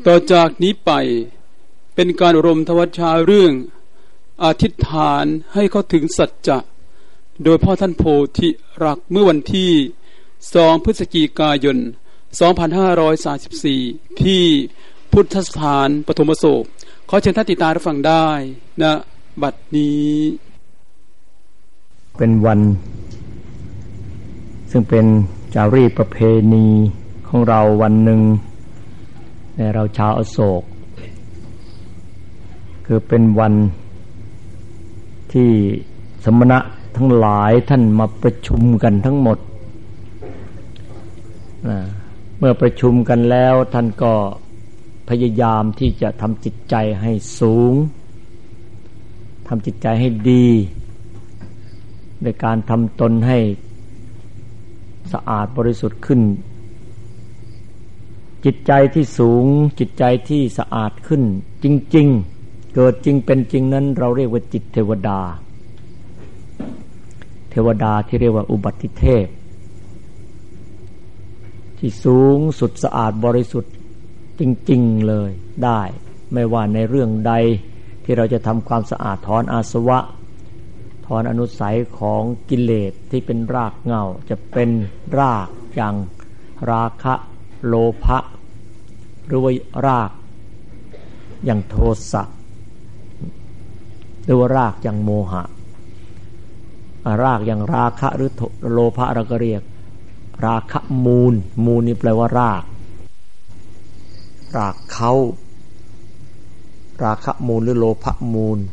ต่อจากนี้ไปเป็นการอบรมทวัชชาเรื่องอธิษฐานให้เข้าถึงสัจจะโดยพ่อท่านโพธิรักษ์เมื่อวันที่2 พฤศจิกายน 2534ที่พุทธสถานปฐมโศกขอเชิญท่านติดตามรับฟังได้นะบัดนี้เป็นวันซึ่งเป็นจารีตประเพณีของเราวันหนึ่งในเราชาวอโศกคือเป็นวันที่สมณะทั้งหลายท่านมาประชุมกันทั้งหมดเมื่อประชุมกันแล้วท่านก็พยายามที่จะทำจิตใจให้สูงทำจิตใจให้ดีโดยการทำตนให้สะอาดบริสุทธิ์ขึ้นจิตใจที่สูงจิตใจที่สะอาดขึ้นจริงๆเกิดจริงเป็นจริงนั้นเราเรียกว่าจิตเทวดาเทวดาที่เรียกว่าอุบัติเทพที่สูงสุดสะอาดบริสุทธิ์จริงๆเลยได้ไม่ว่าในเรื่องใดที่เราจะทำความสะอาดถอนอาสวะถอนอนุสัยของกิเลสที่เป็นรากเหง้าจะเป็นรากอย่างราคะโลภะหรือว่ารากอย่างโทสะหรือว่ารากอย่างโมหะรากอย่างราคะหรือโลภะเราก็เรียกราคะมูลมูลนี่แปลว่ารากเขาราคะมูลหรือโลภะมูล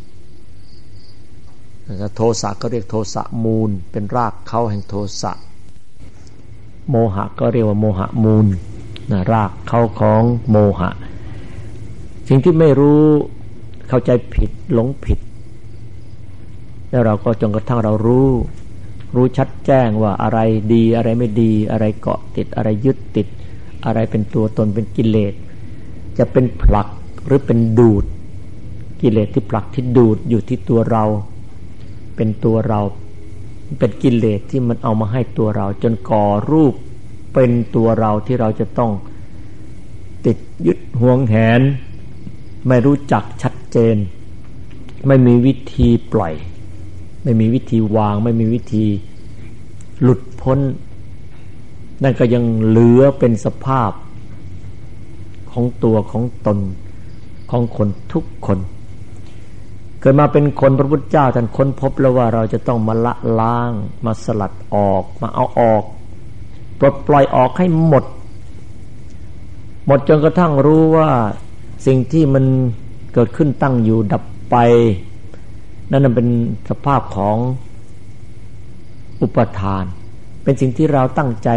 โทสะก็เรียกโทสะมูลเป็นรากเขาแห่งโทสะโมหะก็เรียกว่าโมหะมูลรากเขาของโมหะสิ่งที่ไม่รู้เข้าใจผิดหลงผิดแล้วเราก็จนกระทั่งเรารู้ชัดแจ้งว่าอะไรดีอะไรไม่ดีอะไรเกาะติดอะไรยึดติดอะไรเป็นตัวตนเป็นกิเลสจะเป็นผลักหรือเป็นดูดกิเลสที่ผลักที่ดูดอยู่ที่ตัวเราเป็นตัวเราเป็นกิเลสที่มันเอามาให้ตัวเราจนก่อรูปเป็นตัวเราที่เราจะต้องติดยึดหวงแหนไม่รู้จักชัดเจนไม่มีวิธีปล่อยไม่มีวิธีวางไม่มีวิธีหลุดพ้นนั่นก็ยังเหลือเป็นสภาพของตัวของตนของคนทุกคนเกิดมาเป็นคนพระพุทธเจ้าท่านค้นพบแล้วว่าเราจะต้องมาละล้างมาสลัดออกมาเอาออกปลดปล่อยออกให้หมดจนกระทั่งรู้ว่าสิ่งที่มันเกิดขึ้นตั้งอยู่ดับไปนั่นเป็นสภาพของอุปทานเป็นสิ่งที่เราตั้งใจ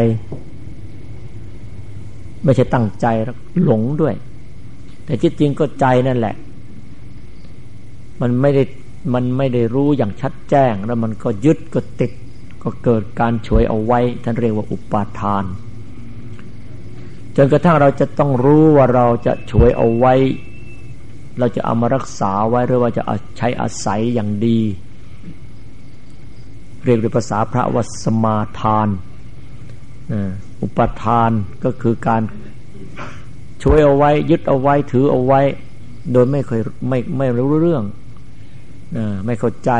ไม่ใช่ตั้งใจหลงด้วยแต่ที่จริงก็ใจนั่นแหละมันไม่ได้รู้อย่างชัดแจ้งแล้วมันก็ยึดก็ติดก็เกิดการฉวยเอาไว้ท่านเรียกว่าอุปาทานจนกระทั่งเราจะต้องรู้ว่าเราจะฉวยเอาไว้เราจะเอามารักษาไว้หรือว่าจะใช้อาศัยอย่างดีเรียกด้วยภาษาพระว่าสมาทานอุปทานก็คือการฉวยเอาไว้ยึดเอาไว้ถือเอาไว้โดยไม่รู้เรื่องไม่เข้าใจ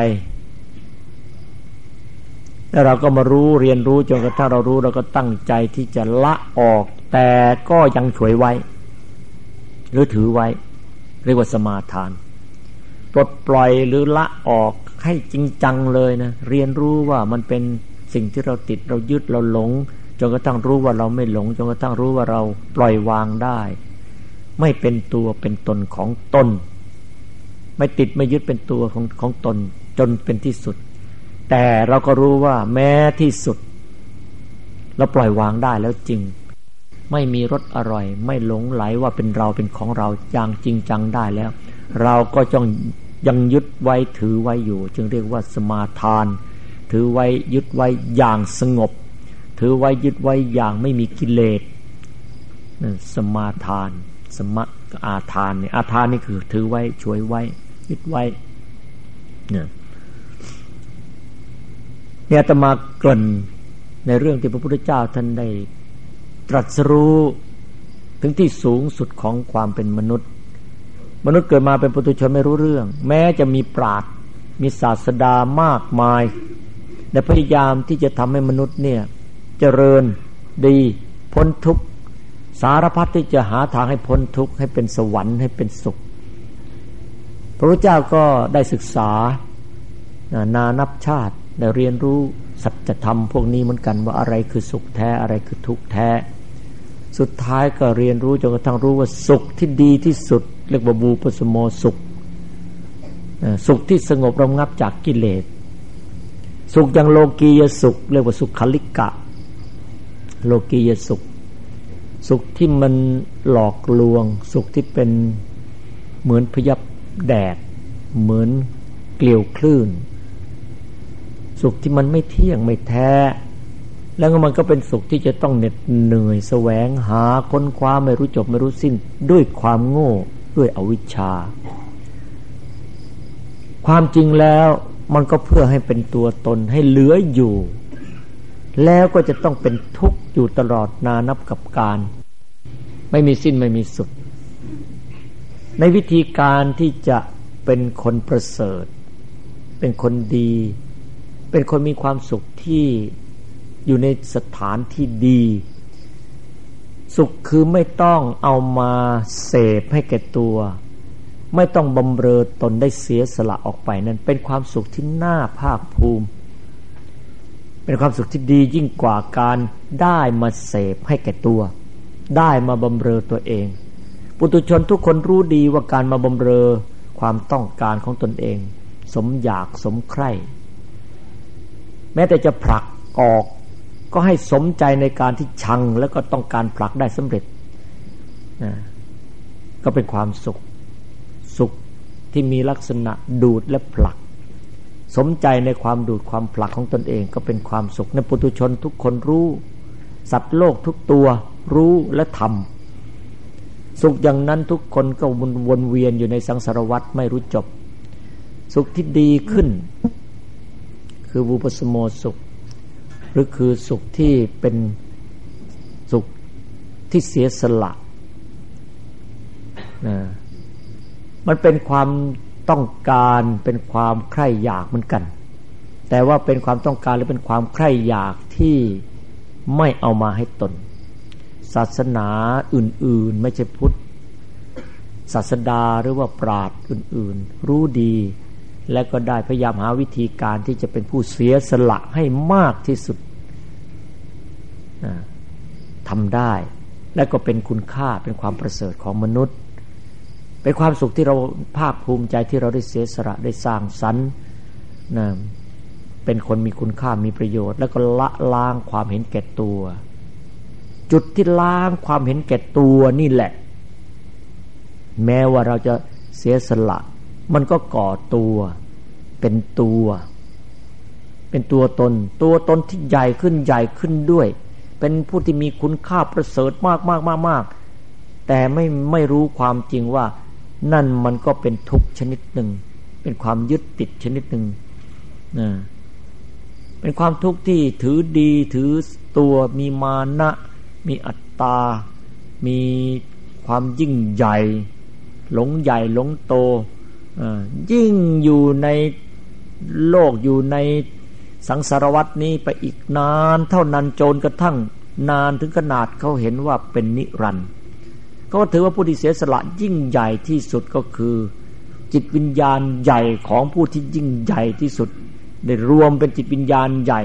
แล้วเราก็มารู้เรียนรู้จนกระทั่งเรารู้เราก็ตั้งใจที่จะละออกแต่ก็ยังฉวยไว้หรือถือไว้เรียกว่าสมาทานปลดปล่อยหรือละออกให้จริงจังเลยนะเรียนรู้ว่ามันเป็นสิ่งที่เราติดเรายึดเราหลงจนกระทั่งรู้ว่าเราไม่หลงจนกระทั่งรู้ว่าเราปล่อยวางได้ไม่เป็นตัวเป็นตนของตนไม่ติดไม่ยึดเป็นตัวของตนจนเป็นที่สุดแต่เราก็รู้ว่าแม้ที่สุดเราปล่อยวางได้แล้วจริงไม่มีรสอร่อยไม่หลงไหลว่าเป็นเราเป็นของเราอย่างจริงจังได้แล้วเราก็ต้องยังยึดไว้ถือไว้อยู่จึงเรียกว่าสมาทานถือไว้ยึดไว้อย่างสงบถือไว้ยึดไว้อย่างไม่มีกิเลสสมาทานสมะอาทานเนี่ยอาทานนี่คือถือไว้ช่วยไว้ยึดไว้เนี่ยอาตมาเกริ่นในเรื่องที่พระพุทธเจ้าท่านได้ตรัสรู้ถึงที่สูงสุดของความเป็นมนุษย์เกิดมาเป็นปุถุชนไม่รู้เรื่องแม้จะมีปราชญ์มีศาสดามากมายแต่พยายามที่จะทำให้มนุษย์เนี่ยเจริญดีพ้นทุกข์สารพัดที่จะหาทางให้พ้นทุกข์ให้เป็นสวรรค์ให้เป็นสุขพระพุทธเจ้าก็ได้ศึกษานานับชาติได้เรียนรู้สัจธรรมพวกนี้เหมือนกันว่าอะไรคือสุขแท้อะไรคือทุกข์แท้สุดท้ายก็เรียนรู้จนกระทั่งรู้ว่าสุขที่ดีที่สุดเรียกว่าบูปสโมสุขสุขที่สงบระงับจากกิเลสสุขอย่างโลกียสุขเรียกว่าสุขคลิกะโลกียสุขสุขที่มันหลอกลวงสุขที่เป็นเหมือนพยับแดดเหมือนเกลียวคลื่นสุขที่มันไม่เที่ยงไม่แท้แล้วมันก็เป็นสุขที่จะต้องเหน็ดเหนื่อยแสวงหาค้นคว้าไม่รู้จบไม่รู้สิ้นด้วยความโง่ด้วยอวิชชาความจริงแล้วมันก็เพื่อให้เป็นตัวตนให้เหลืออยู่แล้วก็จะต้องเป็นทุกข์อยู่ตลอดนานับกับการไม่มีสิ้นไม่มีสุดในวิธีการที่จะเป็นคนประเสริฐเป็นคนดีเป็นคนมีความสุขที่อยู่ในสถานที่ดีสุขคือไม่ต้องเอามาเสพให้แก่ตัวไม่ต้องบำเรอตนได้เสียสละออกไปนั่นเป็นความสุขที่น่าภาคภูมิเป็นความสุขที่ดียิ่งกว่าการได้มาเสพให้แก่ตัวได้มาบำเรอตัวเองปุถุชนทุกคนรู้ดีว่าการมาบำเรอความต้องการของตนเองสมอยากสมใคร่แม้แต่จะผลักออกก็ให้สมใจในการที่ชังแล้วก็ต้องการผลักได้สำเร็จก็เป็นความสุขที่มีลักษณะดูดและผลักสมใจในความดูดความผลักของตนเองก็เป็นความสุขในปุถุชนทุกคนรู้สัตว์โลกทุกตัวรู้และทำสุขอย่างนั้นทุกคนก็วนเวียนอยู่ในสังสารวัฏไม่รู้จบสุขที่ดีขึ้นคือวูปสโมสุขหรือคือสุขที่เป็นสุขที่เสียสละมันเป็นความต้องการเป็นความใคร่อยากเหมือนกันแต่ว่าเป็นความต้องการหรือเป็นความใคร่อยากที่ไม่เอามาให้ตนศาสนาอื่นๆไม่ใช่พุทธศาสดาหรือว่าปราชญ์อื่นๆรู้ดีและก็ได้พยายามหาวิธีการที่จะเป็นผู้เสียสละให้มากที่สุดทำได้และก็เป็นคุณค่าเป็นความประเสริฐของมนุษย์เป็นความสุขที่เราภาคภูมิใจที่เราได้เสียสละได้สร้างสรรค์เป็นคนมีคุณค่ามีประโยชน์แล้วก็ละล้างความเห็นแก่ตัวจุดที่ล้างความเห็นแก่ตัวนี่แหละแม้ว่าเราจะเสียสละมันก็ก่อตัวเป็นตัวตนที่ใหญ่ขึ้นด้วยเป็นผู้ที่มีคุณค่าประเสริฐมากแต่ไม่รู้ความจริงว่านั่นมันก็เป็นทุกข์ชนิดหนึ่งเป็นความยึดติดชนิดหนึ่งเป็นความทุกข์ที่ถือดีถือตัวมีมานะมีอัตตามีความยิ่งใหญ่หลงโตยิ่งอยู่ในโลกอยู่ในสังสารวัฏนี้ไปอีกนานเท่านั้นจนกระทั่งนานถึงขนาดเขาเห็นว่าเป็นนิรันดร์ก็ถือว่าผู้ที่เสียสละยิ่งใหญ่ที่สุดก็คือจิตวิญญาณใหญ่ของผู้ที่ยิ่งใหญ่ที่สุดได้รวมเป็นจิตวิญญาณใหญ่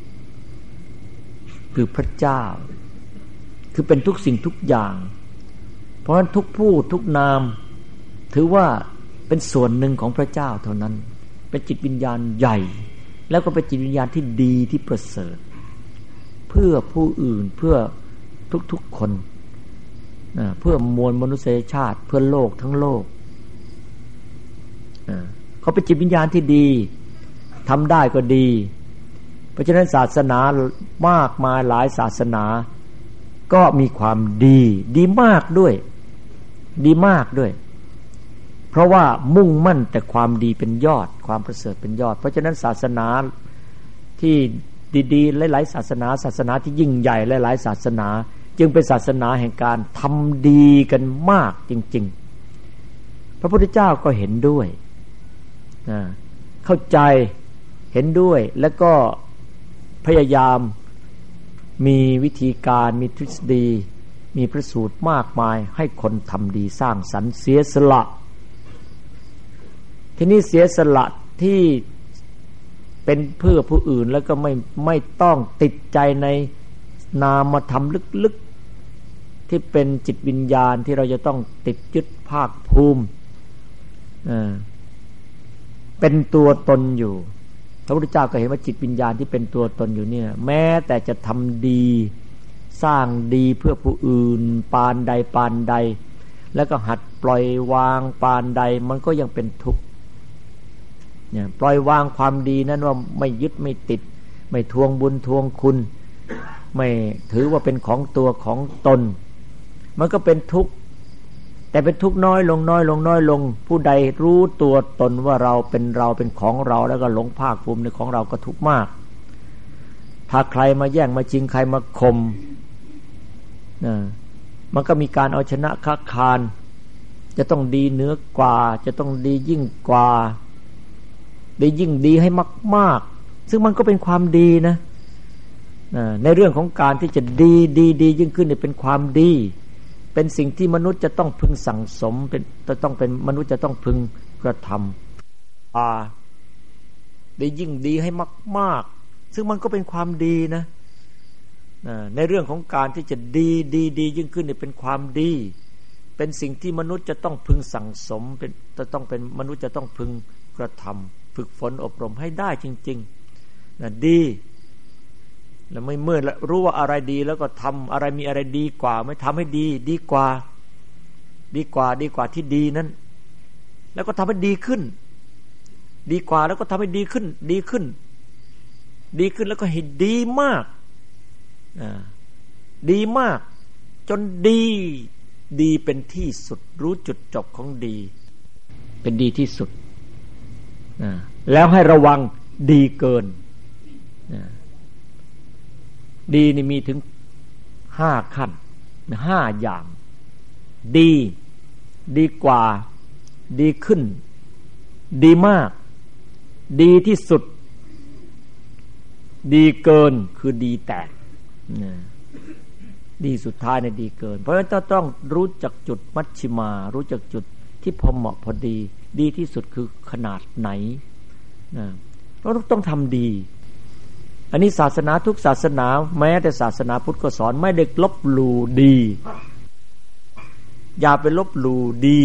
คือพระเจ้าคือเป็นทุกสิ่งทุกอย่างเพราะฉะนั้นทุกผู้ทุกนามถือว่าเป็นส่วนหนึ่งของพระเจ้าเท่านั้นเป็นจิตวิญญาณใหญ่แล้วก็เป็นจิตวิญญาณที่ดีที่ประเสริฐเพื่อผู้อื่นเพื่อทุกๆคนเพื่อมวลมนุษยชาติเพื่อโลกทั้งโลกเขาเป็นจิตวิญญาณที่ดีทำได้ก็ดีเพราะฉะนั้นศาสนามากมายหลายศาสนาก็มีความดีมากด้วยเพราะว่ามุ่งมั่นแต่ความดีเป็นยอดความประเสริฐเป็นยอดเพราะฉะนั้นศาสนาที่ดีๆหลายๆศาสนาที่ยิ่งใหญ่หลายๆศาสนาจึงเป็นศาสนาแห่งการทำดีกันมากจริงๆพระพุทธเจ้าก็เห็นด้วยเข้าใจเห็นด้วยแล้วก็พยายามมีวิธีการมีทฤษฎีมีพระสูตรมากมายให้คนทำดีสร้างสรรค์เสียสละทีนี้เสียสละที่เป็นเพื่อผู้อื่นแล้วก็ไม่ต้องติดใจในนามธรรมลึกๆที่เป็นจิตวิญญาณที่เราจะต้องติดยึดภาคภูมิเป็นตัวตนอยู่พระพุทธเจ้าก็เห็นว่าจิตวิญญาณที่เป็นตัวตนอยู่เนี่ยแม้แต่จะทำดีสร้างดีเพื่อผู้อื่นปานใดแล้วก็หัดปล่อยวางปานใดมันก็ยังเป็นทุกข์เนี่ยปล่อยวางความดีนั้นว่าไม่ยึดไม่ติดไม่ทวงบุญทวงคุณไม่ถือว่าเป็นของตัวของตนมันก็เป็นทุกข์แต่เป็นทุกข์น้อยลงผู้ใดรู้ตัวตนว่าเราเป็นของเราแล้วก็หลงภาคภูมิในของเราก็ทุกข์มากถ้าใครมาแย่งมาจริงใครมาข่มมันก็มีการเอาชนะค้าคานจะต้องดีเหนือกว่าจะต้องดียิ่งกว่าดียิ่งดีให้มากๆซึ่งมันก็เป็นความดีนะในเรื่องของการที่จะดียิ่งขึ้นเนี่ยเป็นความดีเป็นสิ่งที่มนุษย์จะต้องพึงสั่งสมเป็นมนุษย์จะต้องพึงกระทำดียิ่งดีให้มากๆซึ่งมันก็เป็นความดีนะในเรื่องของการที่จะดียิ่งขึ้นเนี่ยเป็นความดีเป็นสิ่งที่มนุษย์จะต้องพึงสั่งสมเป็นมนุษย์จะต้องพึงกระทำฝึกฝนอบรมให้ได้จริงๆดีแล้วไม่เมื่อรู้ว่าอะไรดีแล้วก็ทำอะไรมีอะไรดีกว่าไม่ทำให้ดีกว่าที่ดีนั้นแล้วก็ทำให้ดีขึ้นดีกว่าแล้วก็ทำให้ดีขึ้นแล้วก็ให้ดีมากดีมากจนดีเป็นที่สุดรู้จุดจบของดีเป็นดีที่สุดแล้วให้ระวังดีเกินดีนี่มีถึง5ขั้น5อย่างดีกว่าดีขึ้นดีมากดีที่สุดดีเกินคือดีแตกดีสุดท้ายเนี่ยดีเกินเพราะฉะนั้นต้องรู้จักจุดมัชฌิมารู้จักจุดที่พอเหมาะพอดีที่สุดคือขนาดไหนเราต้องทำดีอันนี้ศาสนาทุกศาสนาแม้แต่ศาสนาพุทธก็สอนไม่ได้ลบหลู่ดีอย่าไปลบหลู่ดี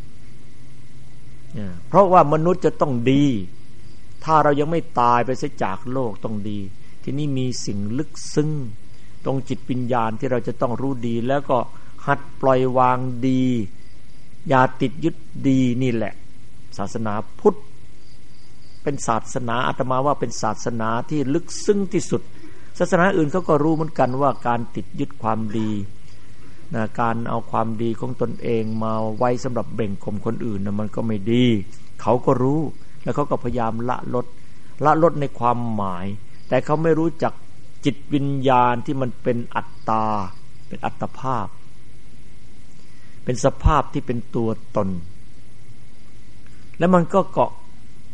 เพราะว่ามนุษย์จะต้องดีถ้าเรายังไม่ตายไปเสียจากโลกต้องดีทีนี้มีสิ่งลึกซึ้งตรงจิตวิญญาณที่เราจะต้องรู้ดีแล้วก็หัดปล่อยวางดีอย่าติดยึดดีนี่แหละศาสนาพุทธเป็นศาสนาอาตมาว่าเป็นศาสนาที่ลึกซึ้งที่สุดศาสนาอื่นเขาก็รู้เหมือนกันว่าการติดยึดความดีนะการเอาความดีของตนเองมาไว้สำหรับเบ่งข่มคนอื่นนะมันก็ไม่ดีเขาก็รู้แล้วเขาก็พยายามละลดในความหมายแต่เขาไม่รู้จักจิตวิญญาณที่มันเป็นอัตตาเป็นอัตภาพเป็นสภาพที่เป็นตัวตนแล้วมันก็เกาะ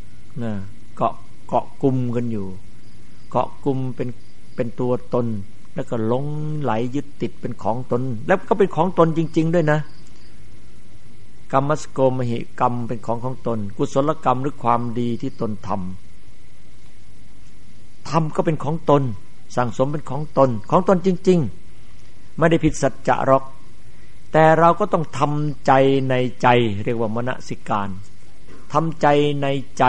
กลุ่มกันอยู่เกาะกลุ่มเป็นตัวตนแล้วก็หลงไหลยึดติดเป็นของตนแล้วก็เป็นของตนจริงๆด้วยนะกรรมสโกมหิกรรมเป็นของตนกุศลกรรมหรือความดีที่ตนทำก็เป็นของตนสั่งสมเป็นของตนจริงๆไม่ได้ผิดสัจจะหรอกแต่เราก็ต้องทำใจในใจเรียกว่ามนสิการทำใจในใจ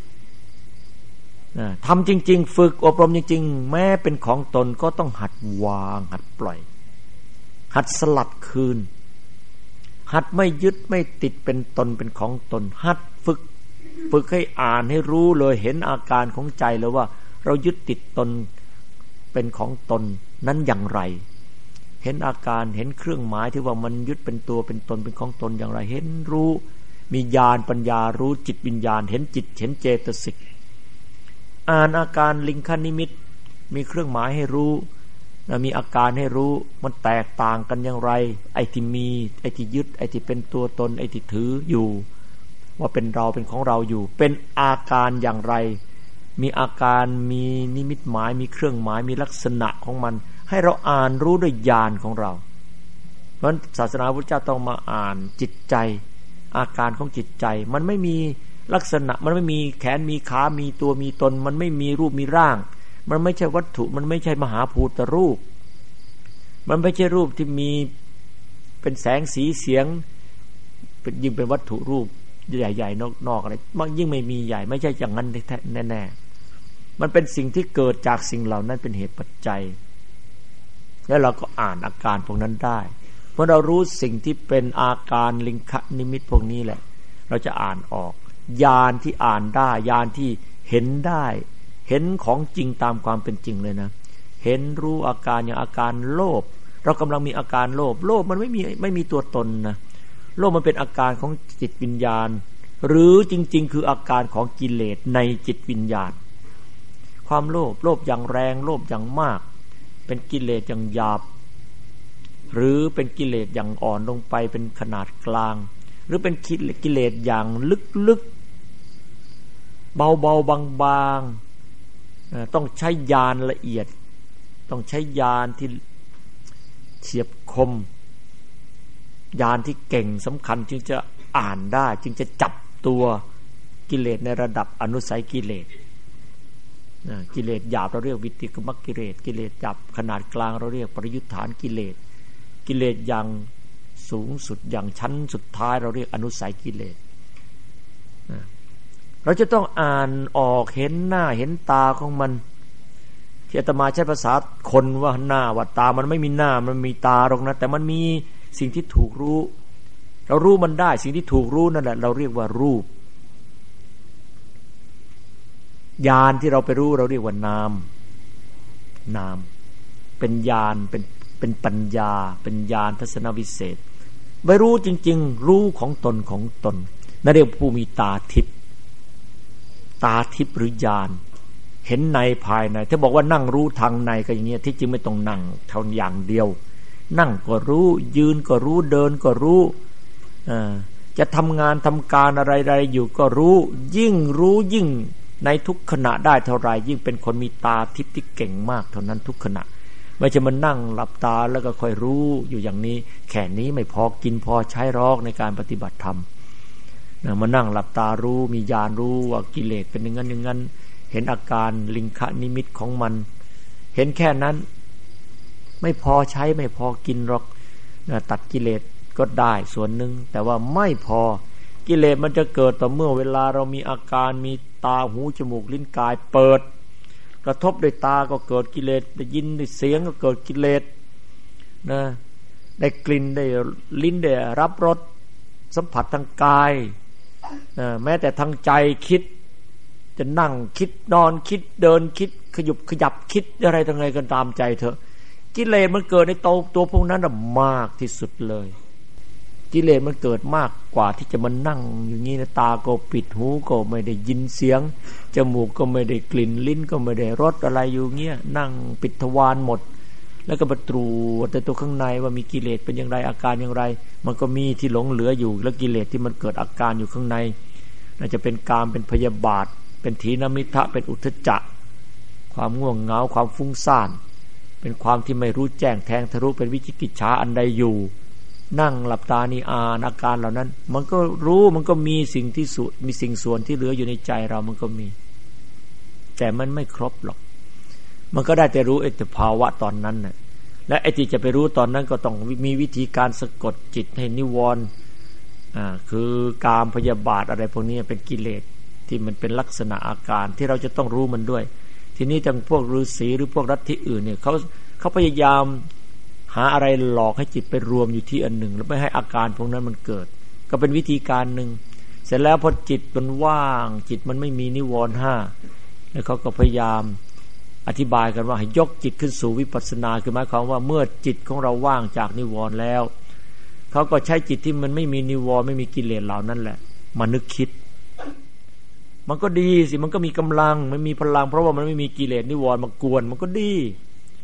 ทำจริงๆฝึกอบรมจริงๆแม้เป็นของตนก็ต้องหัดวางหัดปล่อยหัดสลัดคืนหัดไม่ยึดไม่ติดเป็นตนเป็นของตนหัดฝึกให้อ่านให้รู้เลยเห็นอาการของใจแล้วว่าเรายึดติดตนเป็นของตนนั้นอย่างไรเห็นอาการเห็นเครื่องหมายที่ว่ามันยึดเป็นตัวเป็นตนเป็นของตนอย่างไรเห็นรู้มีญาณปัญญารู้จิตวิญญาณเห็นจิตเห็นเจตสิกอ่านอาการลิงคนิมิตมีเครื่องหมายให้รู้มีอาการให้รู้มันแตกต่างกันอย่างไรไอ้ที่มีไอ้ที่ยึดไอ้ที่เป็นตัวตนไอ้ที่ถืออยู่ว่าเป็นเราเป็นของเราอยู่เป็นอาการอย่างไรมีอาการมีนิมิตหมายมีเครื่องหมายมีลักษณะของมันให้เราอ่านรู้ด้วยญาณของเราเพราะศาสนาพุทธเจ้าต้องมาอ่านจิตใจอาการของจิตใจมันไม่มีลักษณะมันไม่มีแขนมีขามีตัวมีตนมันไม่มีรูปมีร่างมันไม่ใช่วัตถุมันไม่ใช่มหาภูตรูปมันไม่ใช่รูปที่มีเป็นแสงสีเสียงเป็นยิ่งเป็นวัตถุรูปใหญ่ๆนอกๆอะไรมันยิ่งไม่มีใหญ่ไม่ใช่อย่างนั้นแน่ๆมันเป็นสิ่งที่เกิดจากสิ่งเหล่านั้นเป็นเหตุปัจจัยแล้วเราก็อ่านอาการพวกนั้นได้เพราะเรารู้สิ่งที่เป็นอาการลิงคนิมิตพวกนี้แหละเราจะอ่านออกญาณที่อ่านได้ญาณที่เห็นได้เห็นของจริงตามความเป็นจริงเลยนะเห็นรู้อาการอย่างอาการโลภเรากำลังมีอาการโลภมันไม่มีตัวตนนะโลภมันเป็นอาการของจิตวิญญาณหรือจริงๆคืออาการของกิเลสในจิตวิญญาณความโลภอย่างแรงโลภอย่างมากเป็นกิเลสอย่างหยาบหรือเป็นกิเลสอย่างอ่อนลงไปเป็นขนาดกลางหรือเป็นกิเลสอย่างลึกๆเบาๆบางๆต้องใช้ญาณละเอียดต้องใช้ญาณที่เฉียบคมญาณที่เก่งสำคัญจึงจะอ่านได้จึงจะจับตัวกิเลสในระดับอนุสัยกิเลสกิเลสหยาบเราเรียกวิติกมัคกิเลสกิเลสหยาบขนาดกลางเราเรียกปริยุทธานกิเลสกิเลสอย่างสูงสุดอย่างชั้นสุดท้ายเราเรียกอนุสัยกิเลสเราจะต้องอ่านออกเห็นหน้าเห็นตาของมันที่อาตมาใช้ภาษาคนว่าหน้าว่าตามันไม่มีหน้ามันมีตาหรอกนะแต่มันมีสิ่งที่ถูกรู้เรารู้มันได้สิ่งที่ถูกรู้นั่นแหละเราเรียกว่ารูปญาณที่เราไปรู้เราเรียกว่านามเป็นญาณเป็นปัญญาเป็นญาณทัศนวิเศษไม่รู้จริงๆรู้ของตนนั่นเรียกผู้มีตาทิพย์หรือญาณเห็นในภายในถ้าบอกว่านั่งรู้ทางในก็อย่างเงี้ยที่จริงไม่ต้องนั่งเท่าอย่างเดียวนั่งก็รู้ยืนก็รู้เดินก็รู้จะทำงานทำการอะไรๆอยู่ก็รู้ยิ่งในทุกขณะได้เท่าไรยิ่งเป็นคนมีตาทิพย์ที่เก่งมากเท่านั้นทุกขณะไม่ใช่มันนั่งหลับตาแล้วก็ค่อยรู้อยู่อย่างนี้แค่นี้ไม่พอกินพอใช้รอกในการปฏิบัติธรรมมานั่งหลับตารู้มีญาณรู้ว่ากิเลสเป็นอย่างนั้นเห็นอาการลิงคนิมิตของมันเห็นแค่นั้นไม่พอใช้ไม่พอกินหรอกตัดกิเลสก็ได้ส่วนหนึ่งแต่ว่าไม่พอกิเลสมันจะเกิดต่อเมื่อเวลาเรามีอาการมีตาหูจมูกลิ้นกายเปิดกระทบด้วยตาก็เกิดกิเลสได้ยินด้วยเสียงก็เกิดกิเลสนะได้กลิ่นได้ลิ้นได้รับรสสัมผัสทางกายแม้แต่ทางใจคิดจะนั่งคิดนอนคิดเดินคิดขยับคิดอะไรทั้งไงกันตามใจเถอะกิเลสมันเกิดในตัวพวกนั้นมากที่สุดเลยกิเลสมันเกิดมากกว่าที่จะมานั่งอย่างนี้นะตาก็ปิดหูก็ไม่ได้ยินเสียงจมูกก็ไม่ได้กลิ่นลิ้นก็ไม่ได้รสอะไรอยู่เงี้ยนั่งปิดทวารหมดแล้วก็มาตรวจแต่ตัวข้างในว่ามีกิเลสเป็นอย่างไรอาการอย่างไรมันก็มีที่หลงเหลืออยู่แล้วกิเลสที่มันเกิดอาการอยู่ข้างในน่าจะเป็นกามเป็นพยาบาทเป็นถีนมิทะเป็นอุทธัจจะความง่วงเหงาความฟุ้งซ่านเป็นความที่ไม่รู้แจ้งแทงทะลุเป็นวิจิกิจฉาอันใดอยู่นั่งหลับตานี่อ่านอาการเหล่านั้นมันก็รู้มันก็มีสิ่งที่มีสิ่งส่วนที่เหลืออยู่ในใจเรามันก็มีแต่มันไม่ครบหรอกมันก็ได้แต่รู้แต่ภาวะตอนนั้นน่ะและไอ้ที่จะไปรู้ตอนนั้นก็ต้องมีวิธีการสะกดจิตให้นิวรณ์คือกามพยาบาทอะไรพวกนี้เป็นกิเลสที่มันเป็นลักษณะอาการที่เราจะต้องรู้มันด้วยทีนี้ทางพวกฤาษีหรือพวกลัทธิอื่นเนี่ยเขาพยายามหาอะไรหลอกให้จิตไปรวมอยู่ที่อันหนึ่งแล้วไม่ให้อาการพวกนั้นมันเกิดก็เป็นวิธีการหนึ่งเสร็จแล้วพอจิตมันว่างจิตมันไม่มีนิวรณ์ห้าแล้วเขาก็พยายามอธิบายกันว่าให้ยกจิตขึ้นสู่วิปัสสนาคือหมายความว่าเมื่อจิตของเราว่างจากนิวรณ์แล้วเขาก็ใช้จิตที่มันไม่มีนิวรณ์ไม่มีกิเลสเหล่านั้นแหละมานึกคิดมันก็ดีสิมันก็มีกำลังมันมีพลังเพราะว่ามันไม่มีกิเลสนิวรณ์มากวนมันก็ดี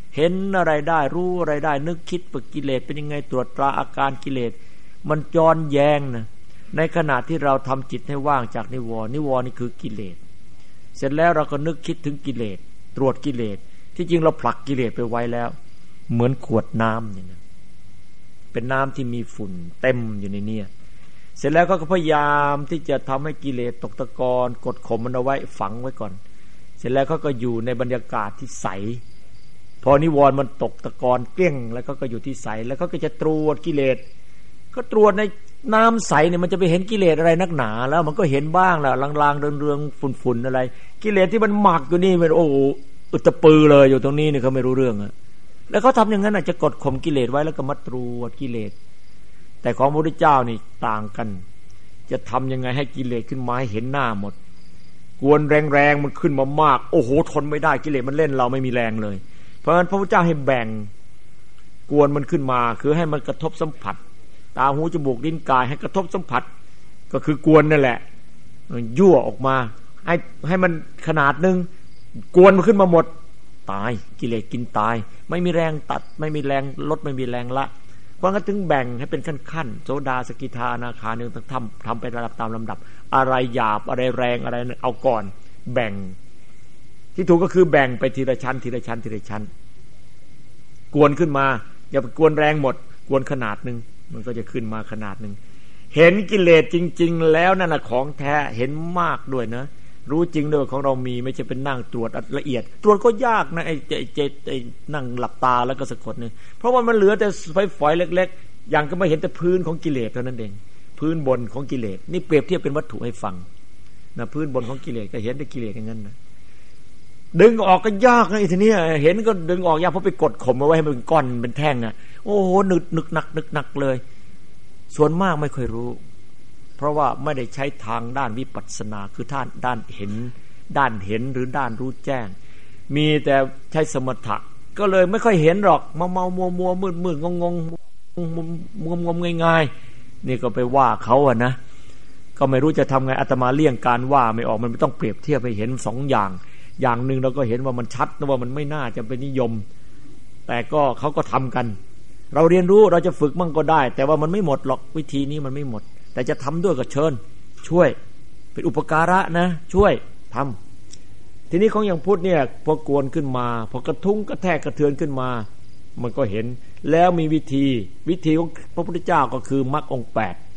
เห็นอะไรได้รู้อะไรได้นึกคิดว่ากิเลสเป็นยังไงตรวจตราอาการกิเลสมันย้อนแย้งนะในขณะที่เราทำจิตให้ว่างจากนิวรณ์นี่คือกิเลสเสร็จแล้วเราก็นึกคิดถึงกิเลสตรวจกิเลสที่จริงเราผลักกิเลสไปไว้แล้วเหมือนขวดน้ำเนี่ยนะเป็นน้ำที่มีฝุ่นเต็มอยู่ในนี้เสร็จแล้วก็พยายามที่จะทำให้กิเลสตกตะกอนกดข่มมันเอาไว้ฝังไว้ก่อนเสร็จแล้วเขาก็อยู่ในบรรยากาศที่ใสพอนิวรณ์มันตกตะกอนเกลี้ยงแล้วก็อยู่ที่ใสแล้วเขาก็จะตรวจกิเลสก็ตรวจในน้ำใสเนี่ยมันจะไปเห็นกิเลสอะไรนักหนาแล้วมันก็เห็นบ้างแหละลางๆเรืองๆฝุ่นๆอะไรกิเลสที่มันหมักอยู่นี่มันโอ้อึดตะปือเลยอยู่ตรงนี้เนี่ยเขาไม่รู้เรื่องอะแล้วเขาทำอย่างนั้นจะกดข่มกิเลสไว้แล้วก็มาตรวจกิเลสแต่ของพระพุทธเจ้านี่ต่างกันจะทำยังไงให้กิเลสขึ้นมาให้เห็นหน้าหมดกวนแรงๆมันขึ้นมามากโอ้โหทนไม่ได้กิเลสมันเล่นเราไม่มีแรงเลยเพราะฉะนั้นพระพุทธเจ้าให้แบ่งกวนมันขึ้นมาคือให้มันกระทบสัมผัสตาหูจมูกลิ้นกายให้กระทบสัมผัสก็คือกวนนั่นแหละยั่วออกมาให้มันขนาดนึงกวนมันขึ้นมาหมดตายกิเลสกินตายไม่มีแรงตัดไม่มีแรงลดไม่มีแรงละเพราะงั้นถึงแบ่งให้เป็นขั้นๆโสดาสกิทาอนาคาต้องทำไประดับตามลำดับอะไรหยาบอะไรแรงอะไรเอาก่อนแบ่งที่ถูกก็คือแบ่งไปทีละชั้นทีละชั้นทีละชั้นกวนขึ้นมาอย่าไปกวนแรงหมดกวนขนาดนึงมันก็จะขึ้นมาขนาดนึงเห็นกิเลสจริงๆแล้วนั่นน่ะของแท้เห็นมากด้วยนะรู้จริงด้วยของเรามีไม่ใช่เป็นนั่งตรวจละเอียดตรวจก็ยากนะไอ้นั่งหลับตาแล้วก็สะกดเนี่ยเพราะว่ามันเหลือแต่ฝอยๆเล็กๆอย่างก็ไม่เห็นแต่พื้นของกิเลสเท่านั้นเองพื้นบนของกิเลสนี่เปรียบเทียบเป็นวัตถุให้ฟังนะพื้นบนของกิเลสก็เห็นแต่กิเลสอย่างนั้นนะดึงออกก็ยากนะไอ้ทีนี้เห็นก็ดึงออกยากเพราะไปกดข่มเอาไว้ให้มันเป็นก้อนเป็นแท่งอ่ะโอ้โหนึกหนักเลยส่วนมากไม่ค่อยรู้เพราะว่าไม่ได้ใช้ทางด้านวิปัสสนาคือด้านเห็นหรือด้านรู้แจ้งมีแต่ใช้สมถะก็เลยไม่ค่อยเห็นหรอกเมามัวมืดงงง่ายๆนี่ก็ไปว่าเขาอ่ะนะก็ไม่รู้จะทำไงอาตมาเลี่ยงการว่าไม่ออกมันต้องเปรียบเทียบให้เห็นสองอย่างนึงเราก็เห็นว่ามันชัดนะว่ามันไม่น่าจะเป็นนิยมแต่ก็เขาก็ทำกันเราเรียนรู้เราจะฝึกมั่งก็ได้แต่ว่ามันไม่หมดหรอกวิธีนี้มันไม่หมดแต่จะทำด้วยก็เชิญช่วยเป็นอุปการะนะช่วยทำทีนี้ของอย่างพุทธเนี่ยพอกวนขึ้นมาพอกระทุ้งกระแทกกระเทือนขึ้นมามันก็เห็นแล้วมีวิธีของพระพุทธเจ้าก็คือมรรคองค์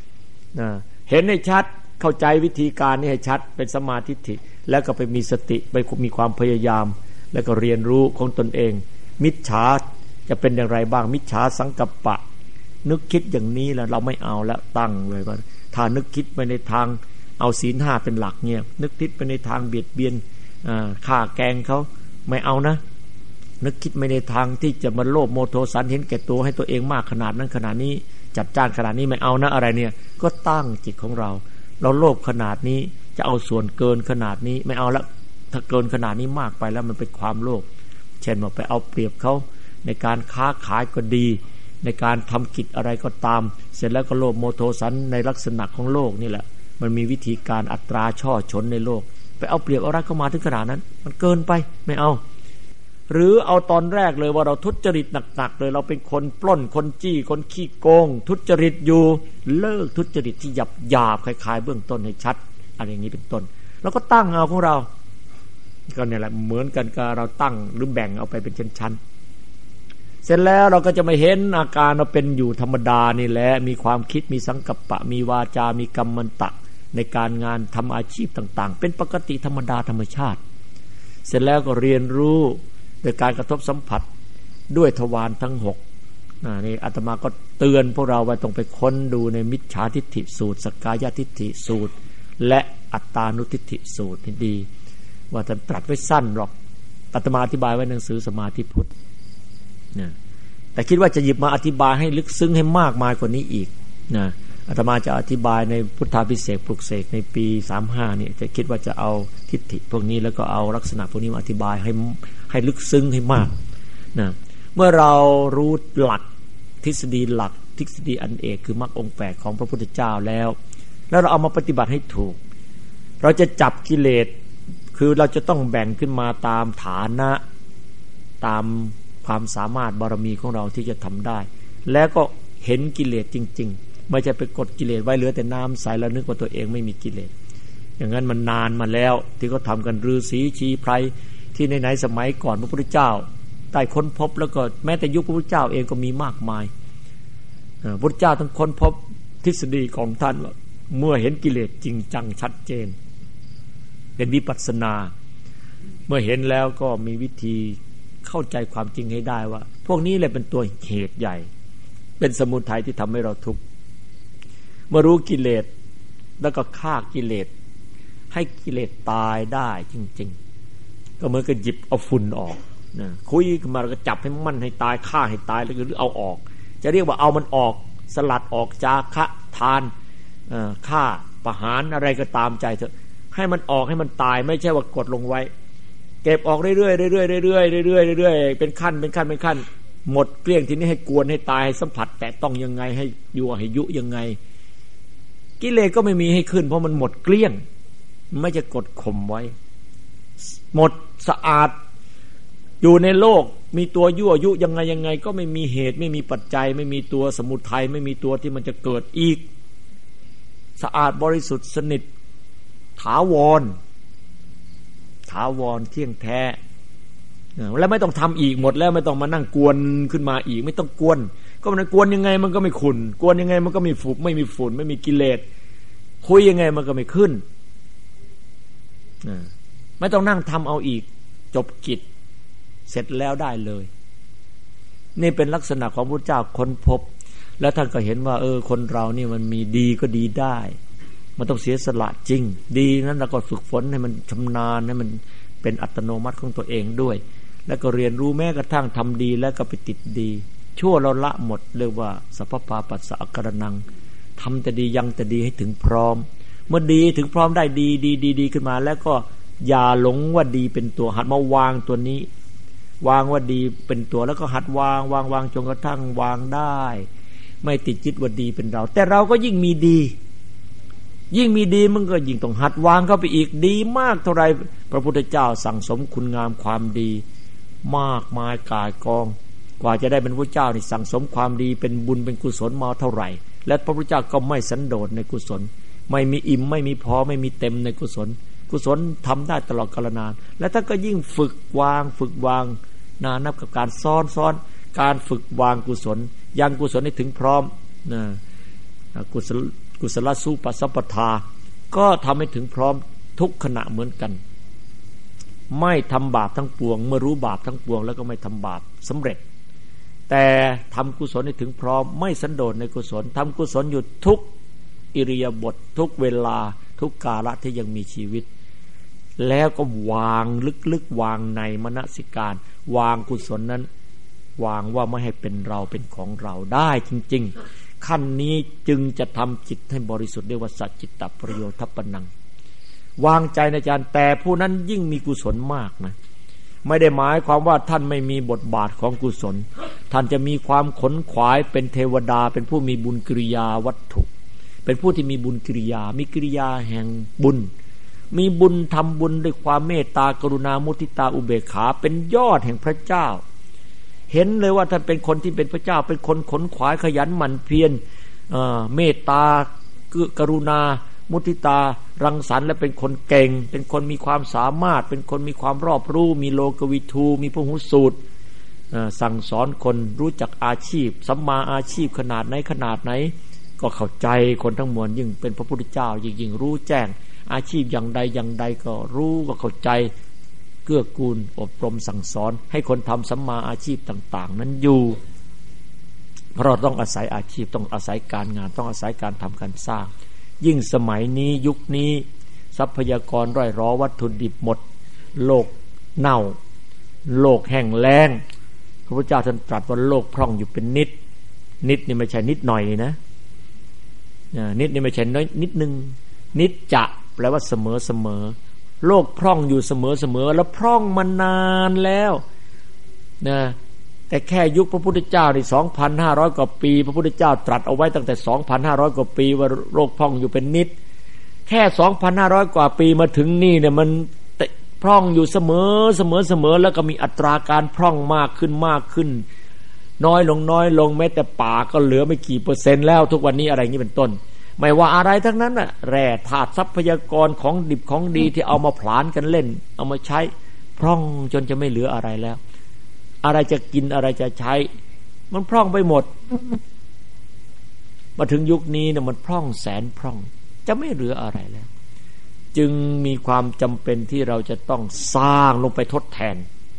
8นะเห็นให้ชัดเข้าใจวิธีการนี้ให้ชัดเป็นสัมมาทิฏฐิแล้วก็ไปมีสติไปมีความพยายามแล้วก็เรียนรู้ของตนเองมิจฉาจะเป็นอย่างไรบ้างมิจฉาสังกัปปะนึกคิดอย่างนี้แล้วเราไม่เอาแล้วตั้งเลยว่าถ้านึกคิดไปในทางเอาศีล5เป็นหลักเนี่ยนึกคิดไปในทางเบียดเบียนฆ่าแกงเขาไม่เอานะนึกคิดไปในทางที่จะมาโลภโมโทสันเห็นแก่ตัวให้ตัวเองมากขนาดนั้นขนาดนี้จัดจ้านขนาดนี้ไม่เอานะอะไรเนี่ยก็ตั้งจิตของเราโลภขนาดนี้จะเอาส่วนเกินขนาดนี้ไม่เอาละถ้าเกินขนาดนี้มากไปแล้วมันเป็นความโลภเช่นว่าไปเอาเปรียบเขาในการค้าขายก็ดีในการทำกิจอะไรก็ตามเสร็จแล้วก็โลภโมโทสันในลักษณะของโลกนี่แหละมันมีวิธีการอัตราช่อฉนในโลกไปเอาเปรียบเอารัดเข้ามาถึงขนาดนั้นมันเกินไปไม่เอาหรือเอาตอนแรกเลยว่าเราทุจริตหนักๆเลยเราเป็นคนปล้นคนจี้คนขี้โกงทุจริตอยู่เลิกทุจริตที่หยาบคล้ายๆเบื้องต้นให้ชัดอะไรอย่างนี้เป็นต้นแล้วก็ตั้งเอาของเราก็เนี่ยแหละเหมือนกันกับเราตั้งหรือแบ่งเอาไปเป็นชั้นๆเสร็จแล้วเราก็จะไม่เห็นอาการเราเป็นอยู่ธรรมดานี่แหละมีความคิดมีสังกัปปะมีวาจามีกัมมันตะในการงานทำอาชีพต่างๆเป็นปกติธรรมดาธรรมชาติเสร็จแล้วก็เรียนรู้โดยการกระทบสัมผัสด้วยทวารทั้ง6นี่อาตมาก็เตือนพวกเราไว้ต้องไปค้นดูในมิจฉาทิฏฐิสูตรสักกายทิฏฐิสูตรและอัตตานุทิฏฐิสูตรนี่ดีว่าท่านตรัสไว้สั้นหรอกอาตมาอธิบายไว้ในหนังสือสมาธิพุทธนะแต่คิดว่าจะหยิบมาอธิบายให้ลึกซึ้งให้มากมายกว่านี้อีกนะอาตมาจะอธิบายในพุทธาภิเษกปลุกเสกในปี35นี่จะคิดว่าจะเอาทิฏฐิพวกนี้แล้วก็เอาลักษณะพวกนี้มาอธิบายให้ลึกซึ้งให้มากนะเมื่อเรารู้หลักทฤษฎีหลักทฤษฎีอันเอกคือมรรคองค์8ของพระพุทธเจ้าแล้วเราเอามาปฏิบัติให้ถูกเราจะจับกิเลสคือเราจะต้องแบ่งขึ้นมาตามฐานะตามความสามารถบารมีของเราที่จะทำได้แล้วก็เห็นกิเลสจริงๆไม่ใช่ไปกดกิเลสไว้เหลือแต่น้ำใสแล้วนึกว่าตัวเองไม่มีกิเลสอย่างนั้นมันนานมาแล้วที่เขาทำกันฤาษีชีไพรที่ในไหนสมัยก่อนพระพุทธเจ้าได้ค้นพบแล้วก็แม้แต่ยุคพระพุทธเจ้าเองก็มีมากมายพระพุทธเจ้าต้องค้นพบทฤษฎีของท่านว่าเมื่อเห็นกิเลสจริงจังชัดเจนเป็นวิปัสสนาเมื่อเห็นแล้วก็มีวิธีเข้าใจความจริงให้ได้ว่าพวกนี้แหละเป็นตัวเหตุใหญ่เป็นสมุทัยที่ทำให้เราทุกข์เมื่อรู้กิเลสแล้วก็ฆ่ากิเลสให้กิเลสตายได้จริงๆก็เหมือนกับหยิบเอาฝุ่นออกนะคุยขึ้นมาแล้วก็จับให้มันให้ตายฆ่าให้ตายแล้วก็หรือเอาออกจะเรียกว่าเอามันออกสลัดออกจาคะทานฆ่าประหารอะไรก็ตามใจเถอะให้มันออกให้มันตายไม่ใช่ว่ากดลงไว้เก็บออกเรื่อยๆเรื่อยๆเรื่อยๆเรื่อยๆเรื่อยๆเป็นขั้นเป็นขั้นเป็นขั้นหมดเกลี้ยงทีนี้ให้กวนให้ตายให้สัมผัสแตะต้องยังไงให้ยั่วให้ยุยังไงกิเลสก็ไม่มีให้ขึ้นเพราะมันหมดเกลี้ยงไม่จะกดข่มไว้หมดสะอาดอยู่ในโลกมีตัวยั่วยุยังไงก็ไม่มีเหตุไม่มีปัจจัยไม่มีตัวสมุทัยไม่มีตัวที่มันจะเกิดอีกสะอาดบริสุทธิ์สนิทถาวรเที่ยงแท้แล้วไม่ต้องทำอีกหมดแล้วไม่ต้องมานั่งกวนขึ้นมาอีกไม่ต้องกวนก็มันกวนยังไงมันก็ไม่ขุ่นกวนยังไงมันก็ไม่ฝุ่นไม่มีฝุ่นไม่มีกิเลสคุยยังไงมันก็ไม่ขึ้นไม่ต้องนั่งทำเอาอีกจบกิจเสร็จแล้วได้เลยนี่เป็นลักษณะของพระพุทธเจ้าค้นพบแล้วท่านก็เห็นว่าคนเรานี่มันมีดีก็ดีได้มันต้องเสียสละจริงดีนั้นเราก็ฝึกฝนให้มันชำนาญให้มันเป็นอัตโนมัติของตัวเองด้วยแล้วก็เรียนรู้แม้กระทั่งทำดีแล้วก็ไปติดดีชั่วเราละหมดเรียกว่าสัพพปาปัสสะกรณังทำแต่ดียังแต่ดีให้ถึงพร้อมเมื่อดีถึงพร้อมได้ดีขึ้นมาแล้วก็อย่าหลงว่าดีเป็นตัวหัดมาวางตัวนี้วางว่าดีเป็นตัวแล้วก็หัดวางจนกระทั่งวางได้ไม่ติดยึดว่าดีเป็นเราแต่เราก็ยิ่งมีดีมันก็ยิ่งต้องหัดวางเข้าไปอีกดีมากเท่าไรพระพุทธเจ้าสั่งสมคุณงามความดีมากมายกายกองกว่าจะได้เป็นพระเจ้านี่สั่งสมความดีเป็นบุญเป็นกุศลมาเท่าไหร่และพระพุทธเจ้าก็ไม่สันโดษในกุศลไม่มีอิ่มไม่มีพอไม่มีเต็มในกุศลทำได้ตลอดกาลนานและท่านก็ยิ่งฝึกวางนานับกับการซ้อนการฝึกวางกุศลยังกุศลให้ถึงพร้อมนะกุศลสูปสัพพทาก็ทำให้ถึงพร้อมทุกขณะเหมือนกันไม่ทำบาปทั้งปวงเมื่อรู้บาปทั้งปวงแล้วก็ไม่ทำบาปสำเร็จแต่ทำกุศลให้ถึงพร้อมไม่สันโดษในกุศลทำกุศลอยู่ทุกอิริยาบถทุกเวลาทุกกาลที่ยังมีชีวิตแล้วก็วางลึกๆวางในมนสิการวางกุศลนั้นวางว่าไม่ให้เป็นเราเป็นของเราได้จริงๆขั้นนี้จึงจะทำจิตให้บริสุทธิ์เรียกว่าสัจจิตตประโยชน์ทัปปนังวางใจในอาจารย์แต่ผู้นั้นยิ่งมีกุศลมากนะไม่ได้หมายความว่าท่านไม่มีบทบาทของกุศลท่านจะมีความขนขวายเป็นเทวดาเป็นผู้มีบุญกิริยาวัตถุเป็นผู้ที่มีบุญกิริยามีกิริยาแห่งบุญมีบุญทำบุญด้วยความเมตตากรุณามุทิตาอุเบกขาเป็นยอดแห่งพระเจ้าเห็นเลยว่าท่านเป็นคนที่เป็นพระเจ้าเป็นคนขนขวายขยันหมั่นเพียรเมตตากรุณามุทิตารังสรรค์และเป็นคนเก่งเป็นคนมีความสามารถเป็นคนมีความรอบรู้มีโลกวิทูมีพหุสูตรสั่งสอนคนรู้จักอาชีพสัมมาอาชีพขนาดไหนก็เข้าใจคนทั้งมวลยิ่งเป็นพระพุทธเจ้ายิ่งรู้แจ้งอาชีพอย่างใดก็รู้ก็เข้าใจเกื้อกูลอบรมสั่งสอนให้คนทำสัมมาอาชีพต่างๆนั้นอยู่เพราะเราต้องอาศัยอาชีพต้องอาศัยการงานต้องอาศัยการทำการสร้างยิ่งสมัยนี้ยุคนี้ทรัพยากรร่อยรอวัตถุดิบหมดโลกเน่าโลกแห้งแล้งพระพุทธเจ้าท่านตรัสว่าโลกพร่องอยู่เป็นนิดนี่ไม่ใช่นิดหน่อยนะนิดนี่ไม่ใช่น้อยนิดนึงนิจจะแปลว่าเสมอโลกพร่องอยู่เสมอแล้วพร่องมานานแล้วนะแต่แค่ยุคพระพุทธเจ้านี่ 2,500 กว่าปีพระพุทธเจ้าตรัสเอาไว้ตั้งแต่ 2,500 กว่าปีว่าโลกพร่องอยู่เป็นนิดแค่ 2,500 กว่าปีมาถึงนี่เนี่ยมันพร่องอยู่เสมอแล้วก็มีอัตราการพร่องมากขึ้นน้อยลงแม้แต่ป่าก็เหลือไม่กี่เปอร์เซ็นต์แล้วทุกวันนี้อะไรอย่างนี้เป็นต้นไม่ว่าอะไรทั้งนั้นน่ะแร่ธาตุทรัพยากรของดิบของดีที่เอามาผลาญกันเล่นเอามาใช้พร่องจนจะไม่เหลืออะไรแล้วอะไรจะกินอะไรจะใช้มันพร่องไปหมดมาถึงยุคนี้เนี่ยมันพร่องแสนพร่องจะไม่เหลืออะไรแล้วจึงมีความจำเป็นที่เราจะต้องสร้างลงไปทดแทน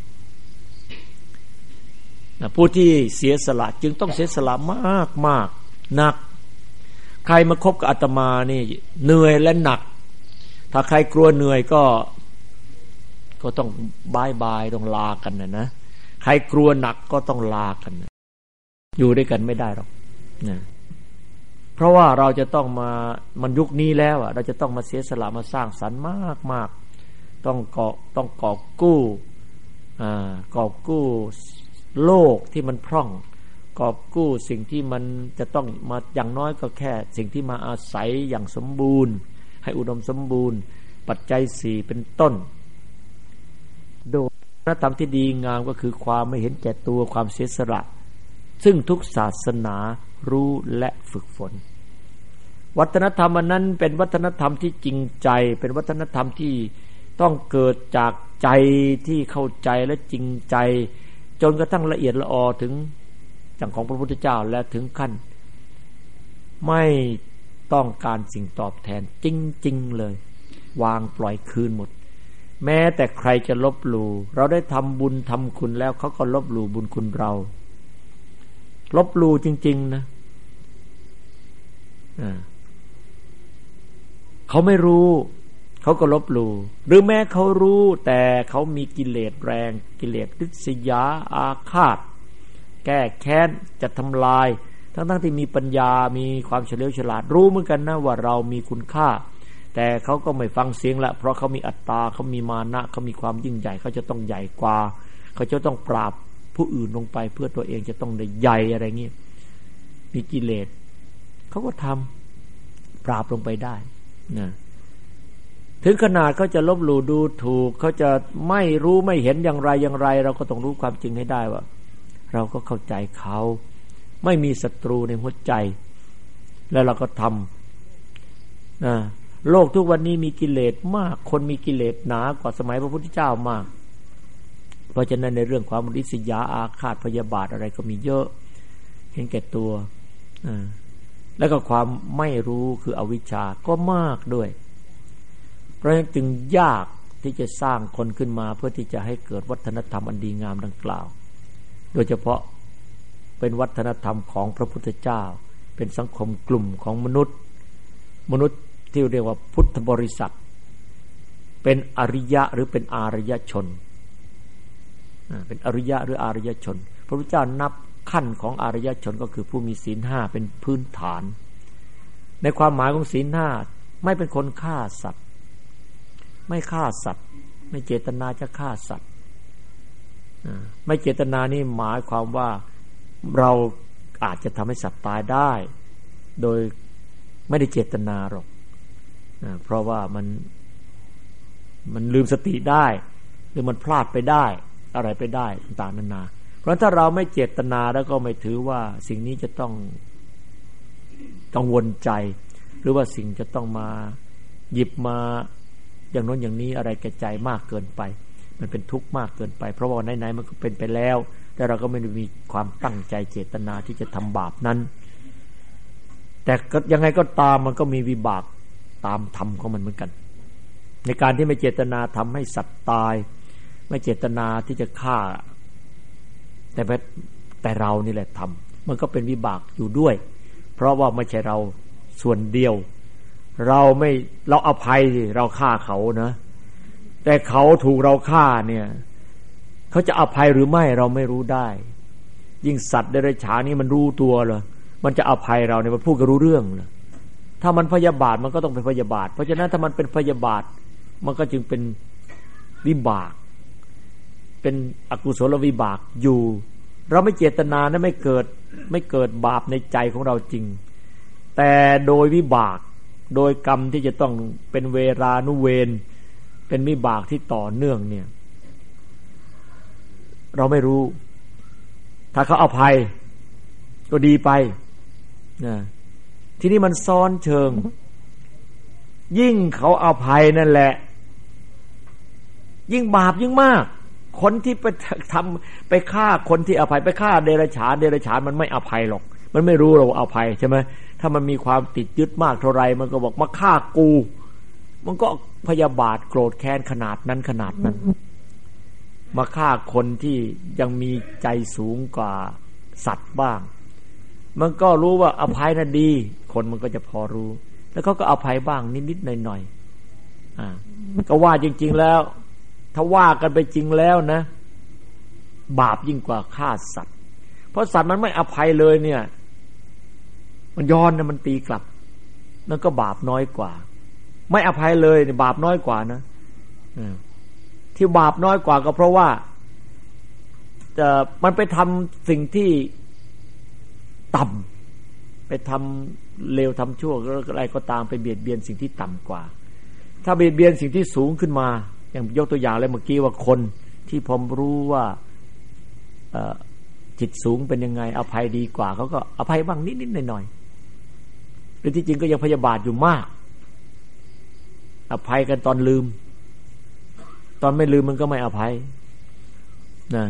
ผู้ที่เสียสละจึงต้องเสียสละมากหนักใครมาคบกับอาตมานี่เหนื่อยและหนักถ้าใครกลัวเหนื่อยก็ต้องบายต้องลากันนะใครกลัวหนักก็ต้องลากันอยู่ด้วยกันไม่ได้หรอกนะเพราะว่าเราจะต้องมันยุคนี้แล้วเราจะต้องมาเสียสละมาสร้างสรรค์มากต้องกอบกู้โลกที่มันพร่องกอบกู้สิ่งที่มันจะต้องมาอย่างน้อยก็แค่สิ่งที่มาอาศัยอย่างสมบูรณ์ให้อุดมสมบูรณ์ปัจจัย4เป็นต้นโดยวัฒนธรรมที่ดีงามก็คือความไม่เห็นแก่ตัวความเสียสละซึ่งทุกศาสนารู้และฝึกฝนวัฒนธรรมอันนั้นเป็นวัฒนธรรมที่จริงใจเป็นวัฒนธรรมที่ต้องเกิดจากใจที่เข้าใจและจริงใจจนกระทั่งละเอียดละออถึงอย่างของพระพุทธเจ้าและถึงขั้นไม่ต้องการสิ่งตอบแทนจริงๆเลยวางปล่อยคืนหมดแม้แต่ใครจะลบหลู่เราได้ทำบุญทำคุณแล้วเขาก็ลบหลู่บุญคุณเราลบหลู่จริงๆนะเขาไม่รู้เขาก็ลบหลู่หรือแม้เขารู้แต่เขามีกิเลสแรงกิเลสริษยาอาฆาตแก้แค้นจะทำลายทั้งที่มีปัญญามีความเฉลียวฉลาดรู้เหมือนกันนะว่าเรามีคุณค่าแต่เขาก็ไม่ฟังเสียงละเพราะเขามีอัตตาเขามีมานะเขามีความยิ่งใหญ่เขาจะต้องใหญ่กว่าเขาจะต้องปราบผู้อื่นลงไปเพื่อตัวเองจะต้องได้ใหญ่อะไรเงี้ยมีกิเลสเขาก็ทำปราบลงไปได้นะถึงขนาดเขาจะลบหลู่ดูถูกเขาจะไม่รู้ไม่เห็นอย่างไรเราก็ต้องรู้ความจริงให้ได้ว่าเราก็เข้าใจเขาไม่มีศัตรูในหัวใจแล้วเราก็ทำนะโลกทุกวันนี้มีกิเลสมากคนมีกิเลสหนากว่าสมัยพระพุทธเจ้ามากเพราะฉะนั้นในเรื่องความริษยาอาฆาตพยาบาทอะไรก็มีเยอะเห็นแก่ตัวแล้วก็ความไม่รู้คืออวิชชาก็มากด้วยเพราะฉะนั้นจึงยากที่จะสร้างคนขึ้นมาเพื่อที่จะให้เกิดวัฒนธรรมอันดีงามดังกล่าวโดยเฉพาะเป็นวัฒนธรรมของพระพุทธเจ้าเป็นสังคมกลุ่มของมนุษย์ที่เรียกว่าพุทธบริษัทเป็นอริยะหรือเป็นอารยชนเป็นอริยะหรืออารยชนพระพุทธเจ้านับขั้นของอารยชนก็คือผู้มีศีล5เป็นพื้นฐานในความหมายของศีล5ไม่เป็นคนฆ่าสัตว์ไม่ฆ่าสัตว์ไม่เจตนาจะฆ่าสัตว์ไม่เจตนานี่หมายความว่าเราอาจจะทำให้สัตว์ตายได้โดยไม่ได้เจตนาหรอกเพราะว่ามันลืมสติได้หรือมันพลาดไปได้อะไรไปได้ต่างๆนานาเพราะถ้าเราไม่เจตนาแล้วก็ไม่ถือว่าสิ่งนี้จะต้องกังวลใจหรือว่าสิ่งจะต้องมาหยิบมาอย่างโน้นอย่างนี้อะไรแก่ใจมากเกินไปมันเป็นทุกข์มากเกินไปเพราะว่าไหนๆมันก็เป็นไปแล้วแต่เราก็ไม่ได้มีความตั้งใจเจตนาที่จะทำบาปนั้นแต่ยังไงก็ตามมันก็มีวิบากตามธรรมของมันเหมือนกันในการที่ไม่เจตนาทำให้สัตว์ตายไม่เจตนาที่จะฆ่าแต่เรานี่แหละทำมันก็เป็นวิบากอยู่ด้วยเพราะว่าไม่ใช่เราส่วนเดียวเราอภัยเราฆ่าเขานะแต่เขาถูกเราฆ่าเนี่ยเขาจะอภัยหรือไม่เราไม่รู้ได้ยิ่งสัตว์เดรัจฉานนี่มันรู้ตัวเหรอมันจะอภัยเราเนี่ยมันพูดก็รู้เรื่องเหรอถ้ามันพยาบาทมันก็ต้องเป็นพยาบาทเพราะฉะนั้นถ้ามันเป็นพยาบาทมันก็จึงเป็นวิบากเป็นอกุศลวิบากอยู่เราไม่เจตนานะไม่เกิดบาปในใจของเราจริงแต่โดยวิบากโดยกรรมที่จะต้องเป็นเวรานุเวรไปเป็นวิบากที่ต่อเนื่องเนี่ยเราไม่รู้ถ้าเขาอภัยก็ดีไปนะทีนี้มันซ้อนเชิงยิ่งเขาอภัยนั่นแหละยิ่งบาปยิ่งมากคนที่ไปทำไปฆ่าคนที่อภัยไปฆ่าเดรัจฉานมันไม่อภัยหรอกมันไม่รู้เราอภัยใช่ไหมถ้ามันมีความติดยึดมากเท่าไรมันก็บอกมาฆ่ากูมันก็พยาบาทโกรธแค้นขนาดนั้นมาฆ่าคนที่ยังมีใจสูงกว่าสัตว์บ้างมันก็รู้ว่าอภัยน่ะดีคนมันก็จะพอรู้แล้วเขาก็อภัยบ้างนิดๆหน่อยๆก็ว่าจริงๆแล้วถ้าว่ากันไปจริงแล้วนะบาปยิ่งกว่าฆ่าสัตว์เพราะสัตว์มันไม่อภัยเลยเนี่ยมันย้อนนะมันตีกลับนั่นก็บาปน้อยกว่าไม่อภัยเลยบาปน้อยกว่านะที่บาปน้อยกว่าก็เพราะว่ามันไปทำสิ่งที่ต่ำไปทำเลวทำชั่วอะไรก็ตามไปเบียดเบียนสิ่งที่ต่ำกว่าถ้าเบียดเบียนสิ่งที่สูงขึ้นมาอย่างยกตัวอย่างเลยเมื่อกี้ว่าคนที่พอรู้ว่าจิตสูงเป็นยังไงอภัยดีกว่าเขาก็อภัยบ้างนิดๆหน่อยๆหรือที่จริงก็ยังพยาบาทอยู่มากอภัยกันตอนลืมตอนไม่ลืมมันก็ไม่อภัยนะ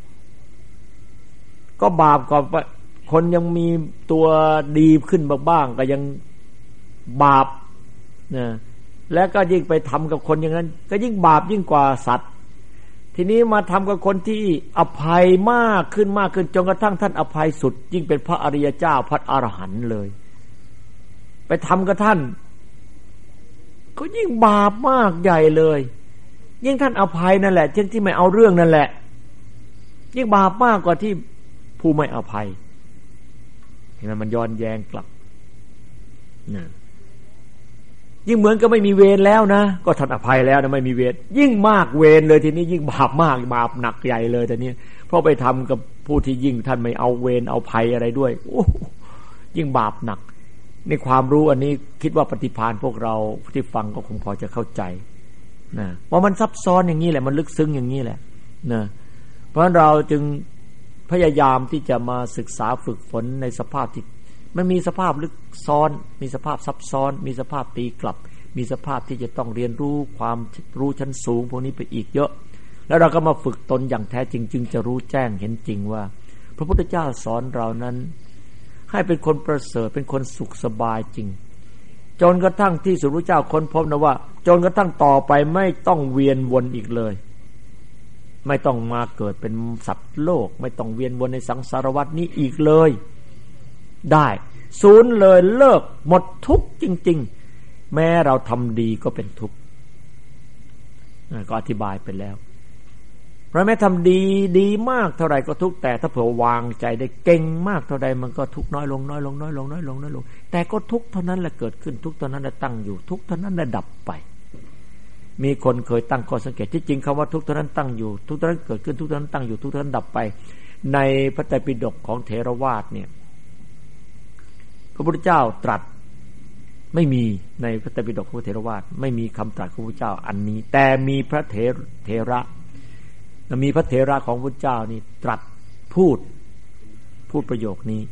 ก็บาปกว่าคนยังมีตัวดีขึ้นบ้างก็ยังบาปนะแล้วก็ยิ่งไปทำกับคนอย่างนั้นก็ยิ่งบาปยิ่งกว่าสัตว์ทีนี้มาทำกับคนที่อภัยมากขึ้นจนกระทั่งท่านอภัยสุดยิ่งเป็นพระอริยเจ้าพระอรหันต์เลยไปทำกับท่านก็ยิ่งบาปมากใหญ่เลยยิ่งท่านอภัยนั่นแหละที่ไม่เอาเรื่องนั่นแหละยิ่งบาปมากกว่าที่ผู้ไม่อภัยเห็นไหมมันย้อนแย้งกลับนะยิ่งเหมือนก็ไม่มีเวรแล้วนะก็ท่านอภัยแล้วนะไม่มีเวรยิ่งมากเวรเลยทีนี้ยิ่งบาปมากบาปหนักใหญ่เลยแต่นี้เพราะไปทำกับผู้ที่ยิ่งท่านไม่เอาเวรเอาภัยอะไรด้วยโอ้ยิ่งบาปหนักในความรู้อันนี้คิดว่าปฏิภาณพวกเราที่ฟังก็คงพอจะเข้าใจนะว่ามันซับซ้อนอย่างนี้แหละมันลึกซึ้งอย่างนี้แหละนะเพราะฉะนั้นเราจึงพยายามที่จะมาศึกษาฝึกฝนในสภาพที่มันมีสภาพลึกซ้อนมีสภาพซับซ้อนมีสภาพตีกลับมีสภาพที่จะต้องเรียนรู้ความรู้ชั้นสูงพวกนี้ไปอีกเยอะแล้วเราก็มาฝึกตนอย่างแท้จริงจึงจะรู้แจ้งเห็นจริงว่าพระพุทธเจ้าสอนเรานั้นให้เป็นคนประเสริฐเป็นคนสุขสบายจริงจนกระทั่งที่สุดพระเจ้าค้นพบนะว่าจนกระทั่งต่อไปไม่ต้องเวียนวนอีกเลยไม่ต้องมาเกิดเป็นสัตว์โลกไม่ต้องเวียนวนในสังสารวัฏนี้อีกเลยได้ศูนย์เลยเลิกหมดทุกข์จริงๆแม้เราทำดีก็เป็นทุกข์ก็อธิบายไปแล้วเพราะแม้ทำดีมากเท่าไหร่ก็ทุกข์แต่ถ้าเผื่อวางใจได้เก่งมากเท่าใดมันก็ทุกข์น้อยลงแต่ก็ทุกข์เท่านั้นแหละเกิดขึ้นทุกข์เท่านั้นแหละตั้งอยู่ทุกข์เท่านั้นแหละดับไปมีคนเคยตั้งข้อสังเกตที่จริงคำว่าทุกข์เท่านั้นตั้งอยู่ทุกข์เท่านั้นเกิดขึ้นทุกข์เท่านั้นตั้งอยู่ทุกข์เท่านั้นดับไปในพระไตรปิฎกของเถรวาทเนี่ยพระพุทธเจ้าตรัสไม่มีในพระไตรปิฎกของเถรวาทไม่มีคำตรัสของพระพุทธเจ้าอันนี้แต่มีพระเถระมีพระเถระของพระพุทธเจ้านี่ตรัสพูดประโยคนี้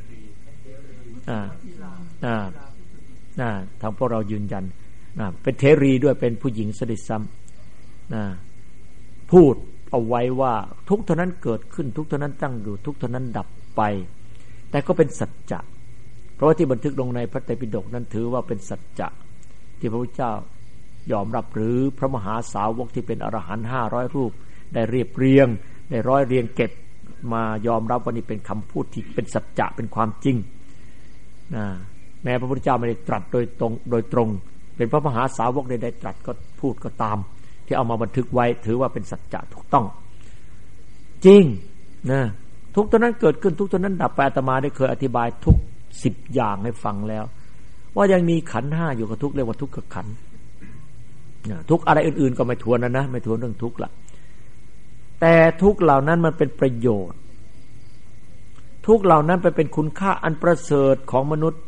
ทางพวกเรายืนยันเป็นเถรีด้วยเป็นผู้หญิงสดิซ้ำพูดเอาไว้ว่าทุกเท่านั้นเกิดขึ้นทุกเท่านั้นตั้งอยู่ทุกเท่านั้นดับไปแต่ก็เป็นสัจจะเพราะว่าที่บันทึกลงในพระไตรปิฎกนั้นถือว่าเป็นสัจจะที่พระพุทธเจ้ายอมรับหรือพระมหาสาวกที่เป็นอรหันต์500รูปได้เรียบเรียงได้ร้อยเรียงเก็บมายอมรับว่านี่เป็นคำพูดที่เป็นสัจจะเป็นความจริงแม้พระพุทธเจ้าไม่ได้ตรัสโดยตรงเป็นพระมหาสาวกได้ตรัสก็พูดก็ตามที่เอามาบันทึกไว้ถือว่าเป็นสัจจะถูกต้องจริงนะทุกตอนนั้นเกิดขึ้นทุกตอนนั้นดับไปอาตมาได้เคยอธิบายทุก10อย่างให้ฟังแล้วว่ายังมีขันธ์5อยู่กับทุกเรียกว่าทุกขขันธ์ทุกอะไรอื่นๆก็ไม่ทวนนะไม่ทวนเรื่องทุกข์ละแต่ทุกเหล่านั้นมันเป็นประโยชน์ทุกเหล่านั้นไปเป็นคุณค่าอันประเสริฐของมนุษย์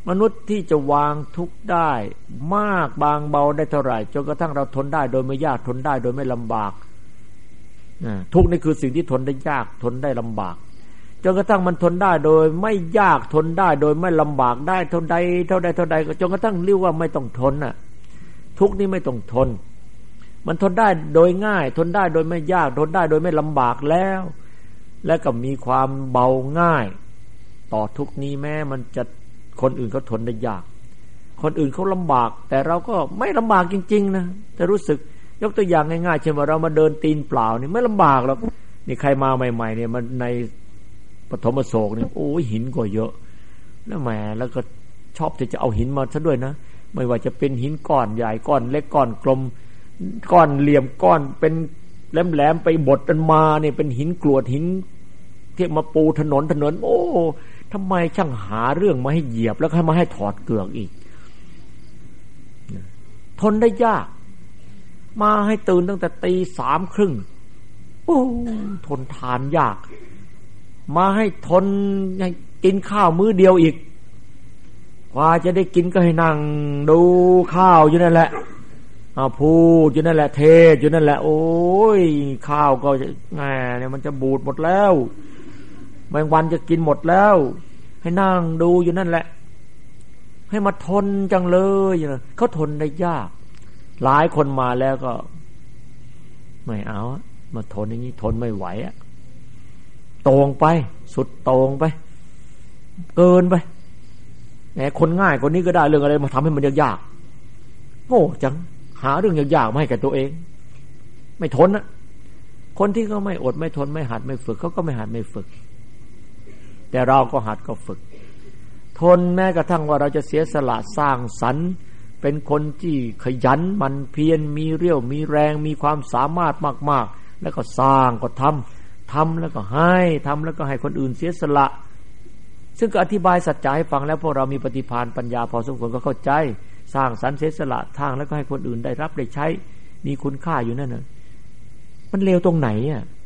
มนุษย์ที่จะวางทุกข์ได้มากบางเบาได้เท่าไหร่จนกระทั่งเราทนได้โดยไม่ยากทนได้โดยไม่ลำบากทุกข์นี่คือสิ่งที่ทนได้ยากทนได้ลำบากจนกระทั่งมันทนได้โดยไม่ยากทนได้โดยไม่ลำบากได้เท่าใดจนกระทั่งเรียกว่าไม่ต้องทนน่ะทุกข์นี่ไม่ต้องทนมันทนได้โดยง่ายทนได้โดยไม่ยากทนได้โดยไม่ลำบากแล้วและก็มีความเบาง่ายต่อทุกข์นี้แม้มันจะคนอื่นเขาทนได้ยากคนอื่นเขาลำบากแต่เราก็ไม่ลำบากจริงๆนะแต่รู้สึกยกตัวอย่างง่ายๆเช่นว่าเรามาเดินตีนเปล่านี่ไม่ลำบากหรอกนี่ใครมาใหม่ๆเนี่ยมันในปฐมโศกเนี่ยโอ้ยหินก็เยอะแล้วแหมแล้วก็ชอบที่จะเอาหินมาซะด้วยนะไม่ว่าจะเป็นหินก้อนใหญ่ก้อนเล็กก้อนกลมก้อนเหลี่ยมก้อนเป็นแหลมๆไปบดกันมาเนี่ยเป็นหินกรวดหินที่มาปูถนนโอ้ทำไมช่างหาเรื่องมาให้เหยียบแล้วให้มาให้ถอดเกือกอีกทนได้ยากมาให้ตื่นตั้งแต่ 3:30 โอ้ทนทานยากมาให้ทนให้กินข้าวมื้อเดียวอีกกว่าจะได้กินก็ให้นั่งดูข้าวอยู่นั่นแหละพูดอยู่นั่นแหละเทศอยู่นั่นแหละโอ้ยข้าวก็แหมเนี่ยมันจะบูดหมดแล้วแมงวันจะกินหมดแล้วให้นั่งดูอยู่นั่นแหละให้มาทนจังเลยเขาทนได้ยากหลายคนมาแล้วก็ไม่เอามาทนอย่างนี้ทนไม่ไหวตรงไปสุดตรงไปเกินไปแหมคนง่ายกว่านี้ก็ได้เรื่องอะไรมาทำให้มันยากๆโง่จังหาเรื่องยากๆมาให้กับตัวเองไม่ทนนะคนที่เขาไม่อดไม่ทนไม่หัดไม่ฝึกเขาก็ไม่หัดไม่ฝึกแต่เราก็หัดก็ฝึกทนแม้กระทั่งว่าเราจะเสียสละสร้างสรรค์เป็นคนที่ขยันหมั่นเพียรมีเรี่ยวมีแรงมีความสามารถมากๆแล้วก็สร้างก็ทำแล้วก็ให้ทำแล้วก็ให้คนอื่นเสียสละซึ่งก็อธิบายสัจจะให้ฟังแล้วพวกเรามีปฏิภาณปัญญาพอสมควรก็เข้าใจสร้างสรรค์เสียสละทางแล้วก็ให้คนอื่นได้รับได้ใช้มีคุณค่าอยู่นั่นน่ะมันเลวตรงไหน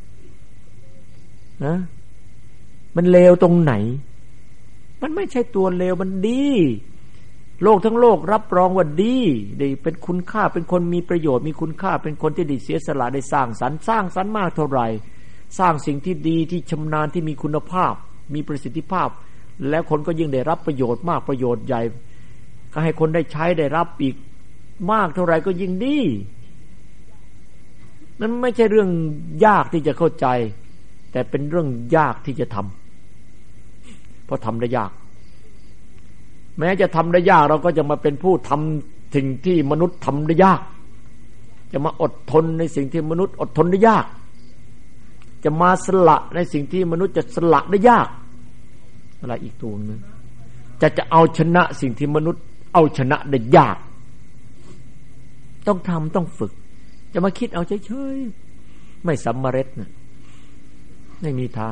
นะมันเลวตรงไหนมันไม่ใช่ตัวเลวมันดีโลกทั้งโลกรับรองว่าดีเป็นคุณค่าเป็นคนมีประโยชน์มีคุณค่าเป็นคนที่ได้เสียสละได้สร้างสรรค์มากเท่าไหร่สร้างสิ่งที่ดีที่ชำนาญที่มีคุณภาพมีประสิทธิภาพแล้วคนก็ยิ่งได้รับประโยชน์มากประโยชน์ใหญ่ก็ให้คนได้ใช้ได้รับอีกมากเท่าไหร่ก็ยิ่งดีมันไม่ใช่เรื่องยากที่จะเข้าใจแต่เป็นเรื่องยากที่จะทำเพราะทำได้ยากแม้จะทำได้ยากเราก็จะมาเป็นผู้ทำสิ่งที่มนุษย์ทำได้ยากจะมาอดทนในสิ่งที่มนุษย์อดทนได้ยากจะมาสละในสิ่งที่มนุษย์จะสละได้ยากอะไรอีกตัวนึงจะเอาชนะสิ่งที่มนุษย์เอาชนะได้ยากต้องทำต้องฝึกจะมาคิดเอาเฉยๆไม่สำเร็จนะไม่มีทาง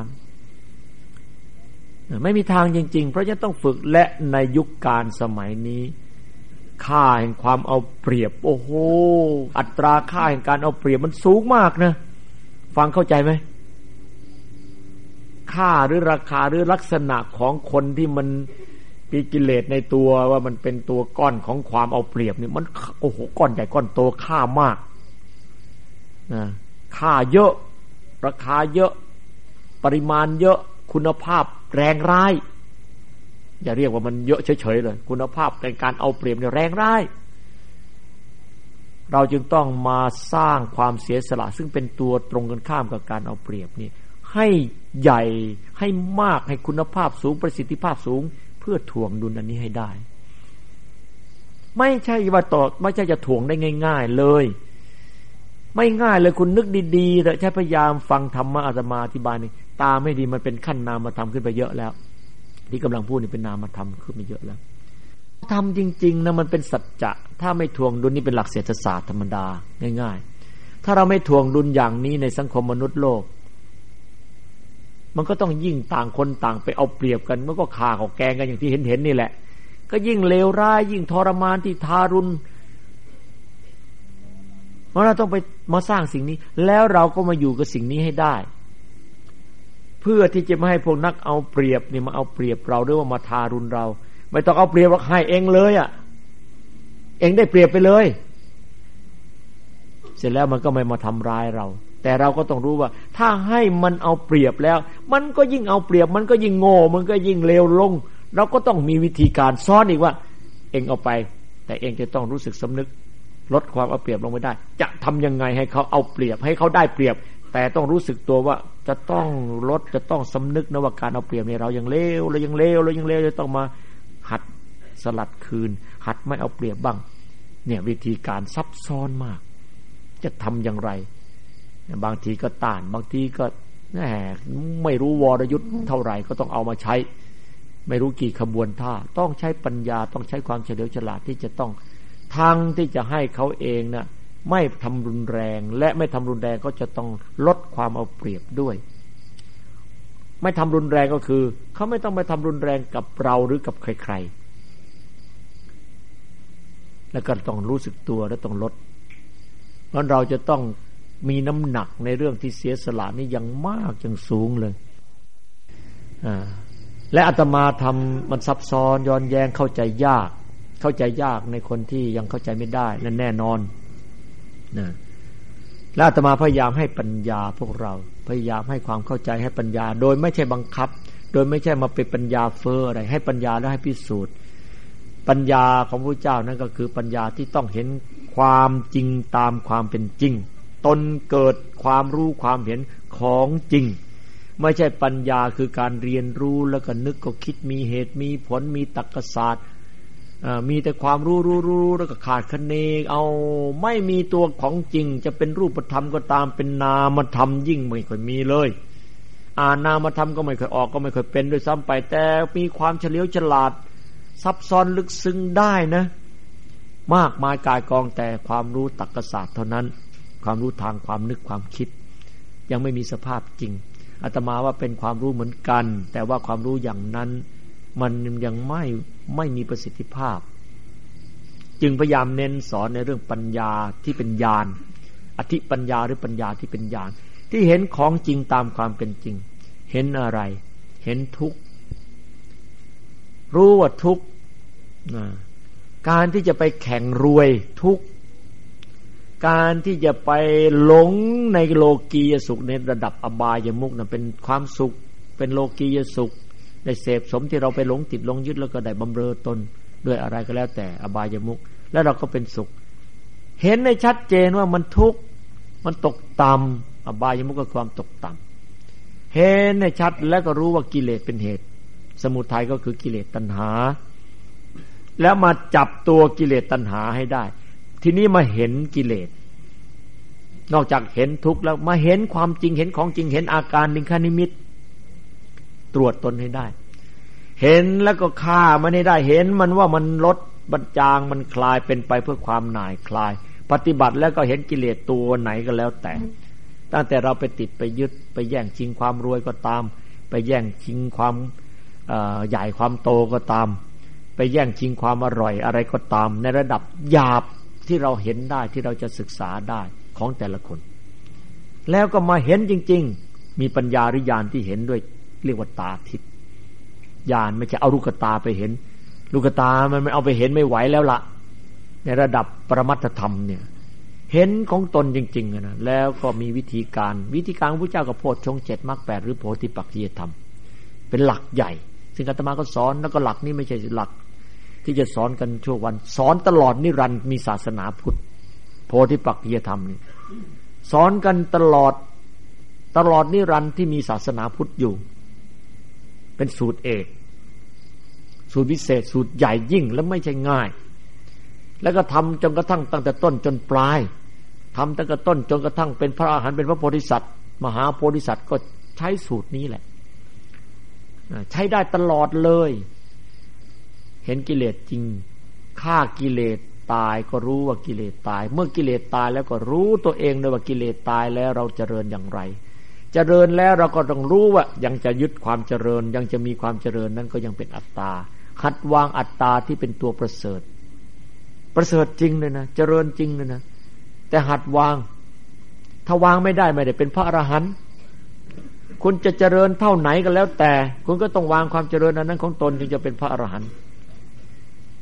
ไม่มีทางจริงๆเพราะจะต้องฝึกและในยุคการสมัยนี้ค่าแห่งความเอาเปรียบโอ้โหอัตราค่าแห่งการเอาเปรียบมันสูงมากนะฟังเข้าใจไหมค่าหรือราคาหรือลักษณะของคนที่มันมีกิเลสในตัวว่ามันเป็นตัวก้อนของความเอาเปรียบนี่มันโอ้โหก้อนใหญ่ก้อนโตค่ามากนะค่าเยอะราคาเยอะปริมาณเยอะคุณภาพแรงร้ายอย่าเรียกว่ามันเยอะเฉยๆเลยคุณภาพในการเอาเปรียบเนี่ยแรงร้ายเราจึงต้องมาสร้างความเสียสละซึ่งเป็นตัวตรงกันข้ามกับการเอาเปรียบนี่ให้ใหญ่ให้มากให้คุณภาพสูงประสิทธิภาพสูงเพื่อถ่วงดุลอันนี้ให้ได้ไม่ใช่ว่าต่อไม่ใช่จะถ่วงได้ง่ายๆเลยไม่ง่ายเลยคุณนึกดีๆแต่ใช้พยายามฟังธรรมะอาตมาอธิบายนี่ตาไม่ดีมันเป็นขั้นนามธรรมขึ้นไปเยอะแล้วที่กำลังพูดนี่เป็นนามธรรมขึ้นไปเยอะแล้วทำจริงๆนะมันเป็นสัจจะถ้าไม่ถ่วงดุลนี่เป็นหลักเศรษฐศาสตร์ธรรมดาง่ายๆถ้าเราไม่ถ่วงดุลอย่างนี้ในสังคมมนุษย์โลกมันก็ต้องยิ่งต่างคนต่างไปเอาเปรียบกันมันก็ฆ่าเขาแกงกันอย่างที่เห็นนี่แหละก็ยิ่งเลวร้ายยิ่งทรมานที่ทารุณเพราะเราต้องไปมาสร้างสิ่งนี้แล้วเราก็มาอยู่กับสิ่งนี้ให้ได้เพื่อที่จะไม่ให้พวกนักเอาเปรียบนี่มาเอาเปรียบเราหรือว่ามาทารุณเราไม่ต้องเอาเปรียบหรอกให้เองเลยอ่ะเองได้เปรียบไปเลยเสร็จแล้วมันก็ไม่มาทำร้ายเราแต่เราก็ต้องรู้ว่าถ้าให้มันเอาเปรียบแล้วมันก็ยิ่งเอาเปรียบมันก็ยิ่งโง่มันก็ยิ่งเลวลงเราก็ต้องมีวิธีการซ้อนอีกว่าเองเอาไปแต่เองจะต้องรู้สึกสำนึกลดความเอาเปรียบลงไปได้จะทำยังไงให้เขาเอาเปรียบให้เขาได้เปรียบแต่ต้องรู้สึกตัวว่าจะต้องลดจะต้องสำนึกนะว่าการเอาเปรียบเนี่ยเรายังเลวเรายังเลวเรายังเลวจะต้องมาหัดสลัดคืนหัดไม่เอาเปรียบบ้างเนี่ยวิธีการซับซ้อนมากจะทำอย่างไรบางทีก็ต้านบางทีก็แหมไม่รู้วรยุทธ์เท่าไหร่ก็ต้องเอามาใช้ไม่รู้กี่ขบวนท่าต้องใช้ปัญญาต้องใช้ความเฉลียวฉลาดที่จะต้องทางที่จะให้เขาเองนะไม่ทำรุนแรงและไม่ทำรุนแรงก็จะต้องลดความเอาเปรียบด้วยไม่ทำรุนแรงก็คือเขาไม่ต้องไปทำรุนแรงกับเราหรือกับใครๆแล้วก็ต้องรู้สึกตัวและต้องลดเพราะเราจะต้องมีน้ำหนักในเรื่องที่เสียสละนี่ยังมากยังสูงเลยและอาตมาทำมันซับซ้อนย้อนแย้งเข้าใจยากในคนที่ยังเข้าใจไม่ได้นั่นแน่นอนนะและอาตมาพยายามให้ปัญญาพวกเราพยายามให้ความเข้าใจให้ปัญญาโดยไม่ใช่บังคับโดยไม่ใช่มาเป็นปัญญาเฟ้ออะไรให้ปัญญาแล้วให้พิสูจน์ปัญญาของพระเจ้านั่นก็คือปัญญาที่ต้องเห็นความจริงตามความเป็นจริงตนเกิดความรู้ความเห็นของจริงไม่ใช่ปัญญาคือการเรียนรู้แล้วก็นึกก็คิดมีเหตุมีผลมีตรรกศาสตร์มีแต่ความรู้แล้วก็ขาดคะเนเอาไม่มีตัวของจริงจะเป็นรูปธรรมก็ตามเป็นนามธรรมยิ่งไม่ค่อยมีเลยนามธรรมก็ไม่ค่อยออกก็ไม่ค่อยเป็นด้วยซ้ำไปแต่มีความเฉลียวฉลาดซับซ้อนลึกซึ้งได้นะมากมายกายกองแต่ความรู้ตรรกศาสตร์เท่านั้นความรู้ทางความนึกความคิดยังไม่มีสภาพจริงอาตมาว่าเป็นความรู้เหมือนกันแต่ว่าความรู้อย่างนั้นมันยังไม่มีประสิทธิภาพจึงพยายามเน้นสอนในเรื่องปัญญาที่เป็นญาณอธิปัญญาหรือปัญญาที่เป็นญาณที่เห็นของจริงตามความเป็นจริงเห็นอะไรเห็นทุกข์รู้ว่าทุกข์การที่จะไปแข่งรวยทุกข์การที่จะไปหลงในโลกียสุขในระดับอบายมุขนั้นเป็นความสุขเป็นโลกียสุขได้เสพสมที่เราไปหลงติดหลงยึดแล้วก็ได้บำเรอตนด้วยอะไรก็แล้วแต่อบายมุขแล้วเราก็เป็นสุขเห็นได้ชัดเจนว่ามันทุกข์มันตกต่ำอบายมุขก็ความตกต่ำเห็นได้ชัดแล้วก็รู้ว่ากิเลสเป็นเหตุสมุทัยก็คือกิเลสตัณหาแล้วมาจับตัวกิเลสตัณหาให้ได้ทีนี้มาเห็นกิเลสนอกจากเห็นทุกข์แล้วมาเห็นความจริงเห็นของจริงเห็นอาการนิคานิมิตตรวจตนให้ได้เห็นแล้วก็ฆ่ามันให้ได้เห็นมันว่ามันลดบัญจางมันคลายเป็นไปเพื่อความหน่ายคลายปฏิบัติแล้วก็เห็นกิเลสตัวไหนก็แล้วแต่ตั้งแต่เราไปติดไปยึดไปแย่งชิงความรวยก็ตามไปแย่งชิงความใหญ่ความโตก็ตามไปแย่งชิงความอร่อยอะไรก็ตามในระดับหยาบที่เราเห็นได้ที่เราจะศึกษาได้ของแต่ละคนแล้วก็มาเห็นจริงๆมีปัญญาหรือญาณที่เห็นด้วยเรียกว่าตาทิพย์ญาณไม่ใช่เอาลูกตาไปเห็นลูกตามันไม่เอาไปเห็นไม่ไหวแล้วละในระดับปรมัตถธรรมเนี่ยเห็นของตนจริงๆนะแล้วก็มีวิธีการของพระเจ้ากับโพชฌงค์7มรรค8หรือโพธิปักขิยธรรมเป็นหลักใหญ่ซึ่งอาตมาก็สอนแล้วก็หลักนี้ไม่ใช่หลักที่จะสอนกันชั่ววันสอนตลอดนิรันดร์มีศาสนาพุทธโพธิปักขิยธรรมนี่สอนกันตลอดนิรันดร์ที่มีศาสนาพุทธอยู่เป็นสูตรเอกสูตรพิเศษสูตรใหญ่ยิ่งและไม่ใช่ง่ายแล้วก็ทำจนกระทั่งตั้งแต่ต้นจนปลายทำตั้งแต่ต้นจนกระทั่งเป็นพระอรหันต์เป็นพระโพธิสัตว์มหาโพธิสัตว์ก็ใช้สูตรนี้แหละใช้ได้ตลอดเลยเห็นกิเลสจริงฆ่ากิเลสตายก็รู้ว่ากิเลสตายเมื่อกิเลสตายแล้วก็รู้ตัวเองด้วยว่ากิเลสตายแล้วเราเจริญอย่างไรเจริญแล้วเราก็ต้องรู้ว่ายังจะยึดความเจริญยังจะมีความเจริญนั้นก็ยังเป็นอัตตาหัดวางอัตตาที่เป็นตัวประเสริฐจริงเลยนะเจริญจริงเลยนะแต่หัดวางถ้าวางไม่ได้เป็นพระอรหันต์คุณจะเจริญเท่าไหนก็แล้วแต่คุณก็ต้องวางความเจริญนั้นของตนจึงจะเป็นพระอรหันต์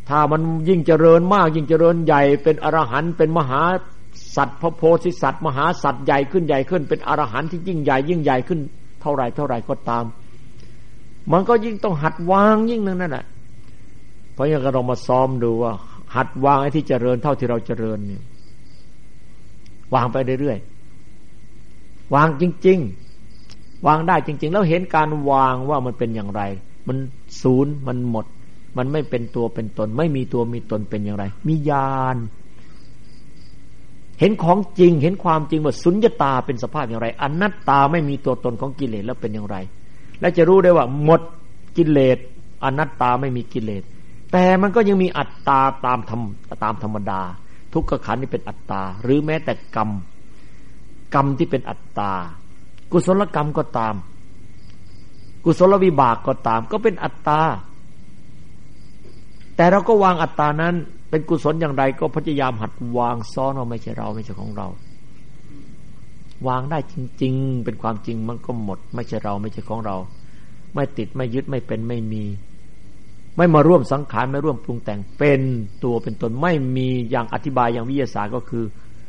ถ้ามันยิ่งเจริญมากยิ่งเจริญใหญ่เป็นอรหันต์เป็นมหาสัตว์พระโพธิสัตว์มหาสัตว์ใหญ่ขึ้นใหญ่ขึ้นเป็นอรหันต์ที่ยิ่งใหญ่ขึ้นเท่าไรก็ตามมันก็ยิ่งต้องหัดวางยิ่งนั่นแหละเพราะอย่างเรามาซ้อมดูว่าหัดวางไอ้ที่เจริญเท่าที่เราเจริญเนี่ยวางไปเรื่อยๆวางจริงๆวางได้จริงๆแล้วเห็นการวางว่ามันเป็นอย่างไรมันศูนย์มันหมดมันไม่เป็นตัวเป็นตนไม่มีตัวมีตนเป็นอย่างไรมีญาณเห็นของจริงเห็นความจริงว่าสุญญตาเป็นสภาพอย่างไรอนัตตาไม่มีตัวตนของกิเลสแล้วเป็นอย่างไรและจะรู้ได้ว่าหมดกิเลสอนัตตาไม่มีกิเลสแต่มันก็ยังมีอัตตาตามธรรมดาทุกขขันธ์นี่เป็นอัตตาหรือแม้แต่กรรมที่เป็นอัตตากุศลกรรมก็ตามกุศลวิบากก็ตามก็เป็นอัตตาแต่เราก็วางอัตตานั้นเป็นกุศลอย่างไรก็พยายามหัดวางซ้อนว่าไม่ใช่เราไม่ใช่ของเราวางได้จริงๆเป็นความจริงมันก็หมดไม่ใช่เราไม่ใช่ของเราไม่ติดไม่ยึดไม่เป็นไม่มีไม่มาร่วมสังขารไม่ร่วมปรุงแต่งเป็นตัวเป็นตนไม่มีอย่างอธิบายอย่างวิทยาศาสตร์ก็คือ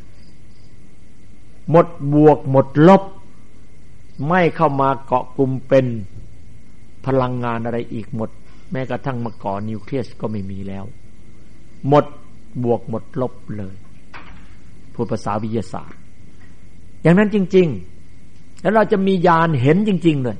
หมดบวกหมดลบไม่เข้ามาเกาะกลุ่มเป็นพลังงานอะไรอีกหมดแม้กระทั่งมาก่อนิวเคลียสก็ไม่มีแล้วหมดบวกหมดลบเลยพูดภาษาวิทยาศาสตร์อย่างนั้นจริงๆแล้วเราจะมีญาณเห็นจริงๆเลย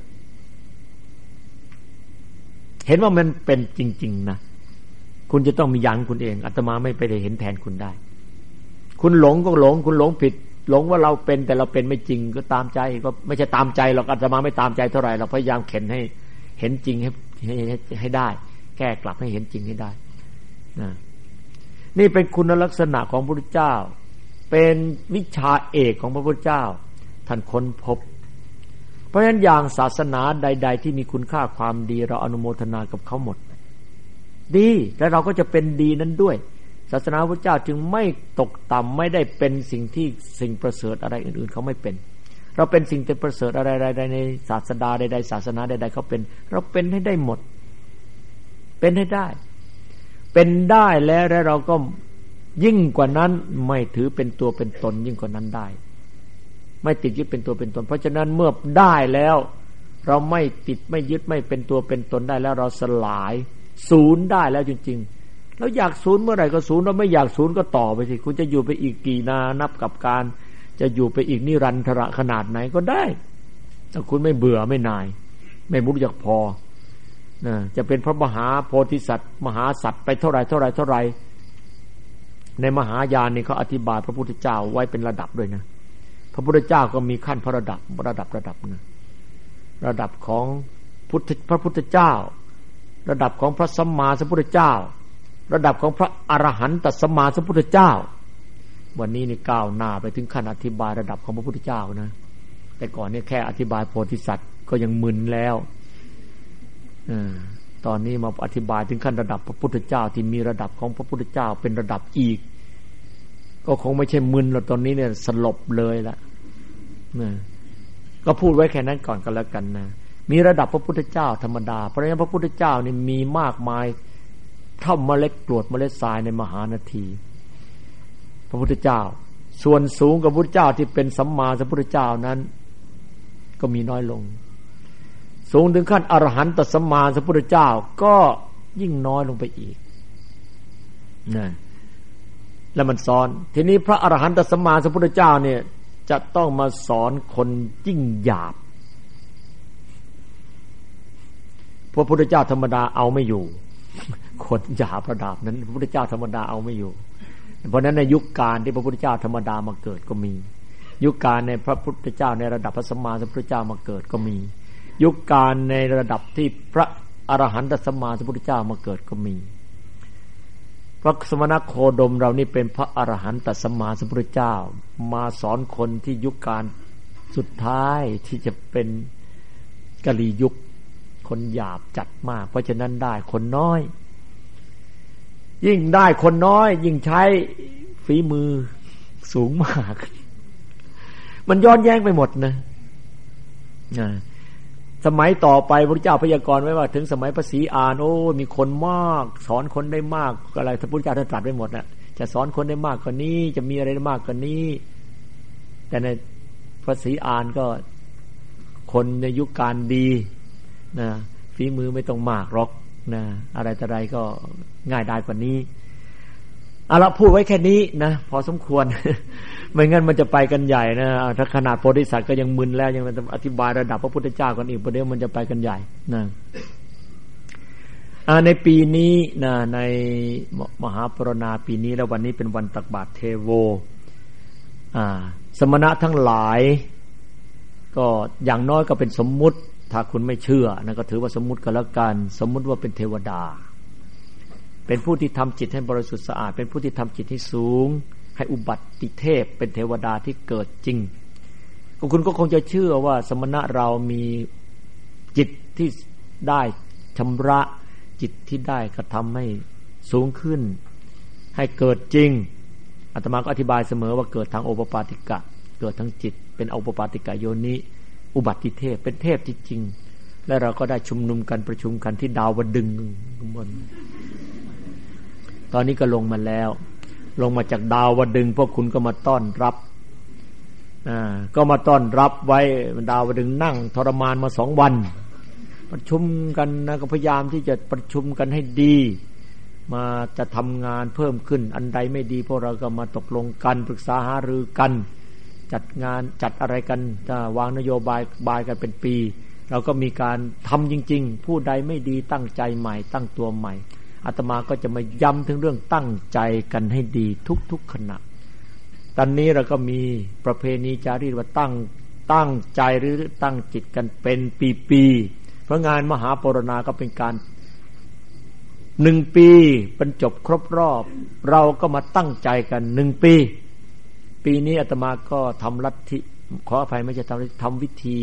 เห็นว่ามันเป็นจริงๆนะคุณจะต้องมีญาณคุณเองอาตมาไม่ไปได้เห็นแทนคุณได้คุณหลงก็หลงคุณหลงผิดหลงว่าเราเป็นแต่เราเป็นไม่จริงก็ตามใจก็ไม่ใช่ตามใจหรอกอาตมาไม่ตามใจเท่าไหร่เราพยายามเข็นให้เห็นจริงให้ได้แก้กลับให้เห็นจริงให้ได้นะนี่เป็นคุณลักษณะของพระพุทธเจ้าเป็นวิชาเอกของพระพุทธเจ้าท่านค้นพบเพราะฉะนั้นอย่างศาสนาใดๆที่มีคุณค่าความดีเราอนุโมทนากับเขาหมดดีและเราก็จะเป็นดีนั้นด้วยศาสนาพระเจ้าจึงไม่ตกต่ำไม่ได้เป็นสิ่งประเสริฐอะไรอื่นๆเขาไม่เป็นเราเป็นสิ่งที่ประเสริฐอะไรๆในศาสดาใดๆศาสนาใดๆเขาเป็นเราเป็นให้ได้หมดเป็นให้ได้เป็นได้แล้วเราก็ยิ่งกว่านั้นไม่ถือเป็นตัวเป็นตนยิ่งกว่านั้นได้ไม่ติดยึดเป็นตัวเป็นตนเพราะฉะนั้นเมื่อได้แล้วเราไม่ติดไม่ยึดไม่เป็นตัวเป็นตนได้แล้วเราสลายศูนย์ได้แล้วจริงๆแล้วอยากศูนย์เมื่อไหร่ก็ศูนย์เราไม่อยากศูนย์ก็ต่อไปสิคุณจะอยู่ไปอีกกี่นานับกับการจะอยู่ไปอีกนิรันดรขนาดไหนก็ได้ถ้าคุณไม่เบื่อไม่นายไม่รู้จักพอจะเป็นพระมหาโพธิสัตว์มหาสัตว์ไปเท่าไรในมหายานนี่เขาอธิบายพระพุทธเจ้าไว้เป็นระดับด้วยนะพระพุทธเจ้าก็มีขั้นพระระดับนะระดับของพระพุทธเจ้าระดับของพระสัมมาสัมพุทธเจ้าระดับของพระอรหันตสัมมาสัมพุทธเจ้าวันนี้นี่ก้าวหน้าไปถึงขั้นอธิบายระดับของพระพุทธเจ้านะแต่ก่อนนี่แค่อธิบายโพธิสัตว์ก็ยังมึนแล้วตอนนี้มาอธิบายถึงขั้นระดับพระพุทธเจ้าที่มีระดับของพระพุทธเจ้าเป็นระดับอีกก็คงไม่ใช่มึนแล้วตอนนี้เนี่ยสลบเลยละก็พูดไว้แค่นั้นก่อนก็แล้วกันนะมีระดับพระพุทธเจ้าธรรมดาเพราะฉะนั้นพระพุทธเจ้านี่มีมากมายเท่าเมล็ดกรวดเมล็ดทรายในมหานาทีพระพุทธเจ้าส่วนสูงกับพระพุทธเจ้าที่เป็นสัมมาสัมพุทธเจ้านั้นก็มีน้อยลงสูงถึงขั้นอรหันตสัมมาสัมพุทธเจ้าก็ยิ่งน้อยลงไปอีกนะแล้วมันสอนทีนี้พระอรหันตสัมมาสัมพุทธเจ้าเนี่ยจะต้องมาสอนคนยิ่งหยาบพระพุทธเจ้าธรรมดาเอาไม่อยู่คนหยาบระดับนั้นพระพุทธเจ้าธรรมดาเอาไม่อยู่เพราะฉะนั้นในยุคการที่พระพุทธเจ้าธรรมดามาเกิดก็มียุคการในพระพุทธเจ้าในระดับพระสัมมาสัมพุทธเจ้ามาเกิดก็มียุคการในระดับที่พระอรหันตสัมมาสัมพุทธเจ้ามาเกิดก็มีพระสมณโคดมเรานี่เป็นพระอรหันตสัมมาสัมพุทธเจ้ามาสอนคนที่ยุคการสุดท้ายที่จะเป็นกลียุคคนหยาบจัดมากเพราะฉะนั้นได้คนน้อยยิ่งได้คนน้อยยิ่งใช้ฝีมือสูงมากมันย้อนแย้งไปหมดนะสมัยต่อไปพระเจ้าพยากรณ์ไว้ว่าถึงสมัยพระศรีอานโอ้มีคนมากสอนคนได้มากอะไรพระพุทธเจ้าท่านตรัสไว้หมดน่ะจะสอนคนได้มากกว่านี้จะมีอะไรได้มากกว่านี้แต่ในพระศรีอานก็คนในยุคการดีนะฝีมือไม่ต้องมากหรอกนะอะไรแต่ไรก็ง่ายได้กว่านี้เอาละพูดไว้แค่นี้นะพอสมควร ไม่งั้นมันจะไปกันใหญ่นะถ้าขนาดโพธิสัตว์ก็ยังมึนแล้วยังจะอธิบายระดับพระพุทธเจ้ากันอีกประเดี๋ยวมันจะไปกันใหญ่นะในปีนี้นะในมหาปรณาปีนี้แล้ววันนี้เป็นวันตักบาตรเทโวสมณะทั้งหลายก็อย่างน้อยก็เป็นสมมุติถ้าคุณไม่เชื่อนะก็ถือว่าสมมุติก็แล้วกันสมมุติว่าเป็นเทวดาเป็นผู้ที่ทำจิตให้บริสุทธิ์สะอาดเป็นผู้ที่ทำจิตให้สูงให้อุบัติเทพเป็นเทวดาที่เกิดจริงคุณก็คงจะเชื่อว่าสมณะเรามีจิตที่ได้ชำระจิตที่ได้กระทำให้สูงขึ้นให้เกิดจริงอาตมาก็อธิบายเสมอว่าเกิดทางโอปปาติกะเกิดทั้งจิตเป็นโอปปาติกะโยนิอุบัติเทพเป็นเทพจริงๆและเราก็ได้ชุมนุมกันประชุมกันที่ดาวดึงบนตอนนี้ก็ลงมาแล้วลงมาจากดาวดึงพวกคุณก็มาต้อนรับก็มาต้อนรับไว้ดาวดึงนั่งทรมานมา2 วันประชุมกันนะก็พยายามที่จะประชุมกันให้ดีมาจะทำงานเพิ่มขึ้นอันใดไม่ดีพวกเราก็มาตกลงกันปรึกษาหารือกันจัดงานจัดอะไรกันวางนโยบายกันเป็นปีเราก็มีการทำจริงๆผู้ใดไม่ดีตั้งใจใหม่ตั้งตัวใหม่อาตมาก็จะมาย้ำถึงเรื่องตั้งใจกันให้ดีทุกๆขณะตอนนี้เราก็มีประเพณีจารีตว่าตั้งใจหรือตั้งจิตกันเป็นปีๆเพราะงานมหาปรณาก็เป็นการ1 ปีบรรจบครบรอบเราก็มาตั้งใจกัน1 ปีนี้อาตมาก็ทำลัทธิขออภัยไม่ใช่ทำวิธี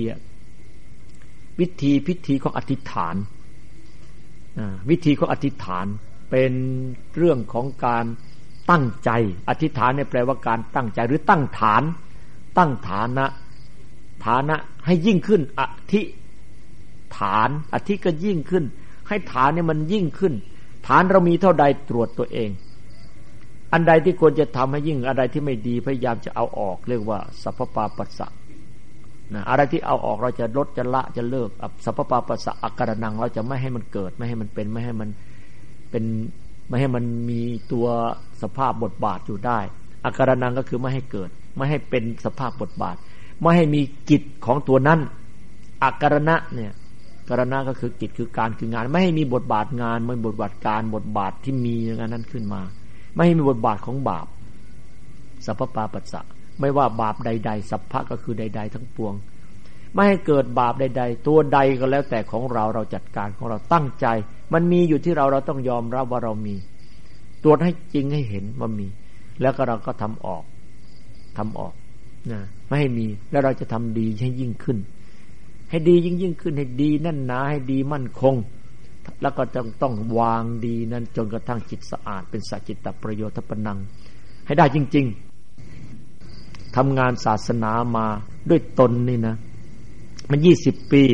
พิธีของอธิษฐานวิธีของอธิษฐานเป็นเรื่องของการตั้งใจอธิษฐานเนี่ยแปลว่าการตั้งใจหรือตั้งฐานตั้งฐานะให้ยิ่งขึ้นอธิฐานอธิก็ยิ่งขึ้นให้ฐานเนี่ยมันยิ่งขึ้นฐานเรามีเท่าใดตรวจตัวเองอันใดที่ควรจะทำให้ยิ่งอะไรที่ไม่ดีพยายามจะเอาออกเรียกว่าสัพพปาปัสสะอะไรที่เอาออกเราจะลดจะละจะเลิกสัพพปาปัสสะอาการนังเราจะไม่ให้มันเกิดไม่ให้มันเป็นไม่ให้มันมีตัวสภาพบทบาทอยู่ได้อาการนังก็คือไม่ให้เกิดไม่ให้เป็นสภาพบทบาทไม่ให้มีกิจของตัวนั้นอาการณะเนี่ยการณะก็คือกิจคือการคืองานไม่ให้มีบทบาทงานไม่บทบาทการบทบาทที่มีอย่างนั้นขึ้นมาไม่ให้มีบทบาทของบาปสัพพปาปัสสะไม่ว่าบาปใดๆสัพพะก็คือใดๆทั้งปวงไม่ให้เกิดบาปใดๆตัวใดก็แล้วแต่ของเราจัดการของเราตั้งใจมันมีอยู่ที่เราต้องยอมรับว่าเรามีตรวจให้จริงให้เห็นว่ามีแล้วก็เราก็ทำออกนะไม่ให้มีแล้วเราจะทำดีให้ยิ่งขึ้นให้ดียิ่งขึ้นให้ดีแน่นหนาให้ดีมั่นคงแล้วก็ต้องวางดีนั้นจนกระทั่งจิตสะอาดเป็นสัจจิตตประโยชน์ปนังให้ได้จริงๆทำงานศาสนามาด้วยตนนี่นะมัน20 ปี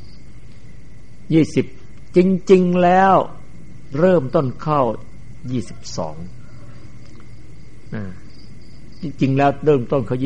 20จริงๆแล้วเริ่มต้นเข้า22จริงๆแล้วเริ่มต้นเขา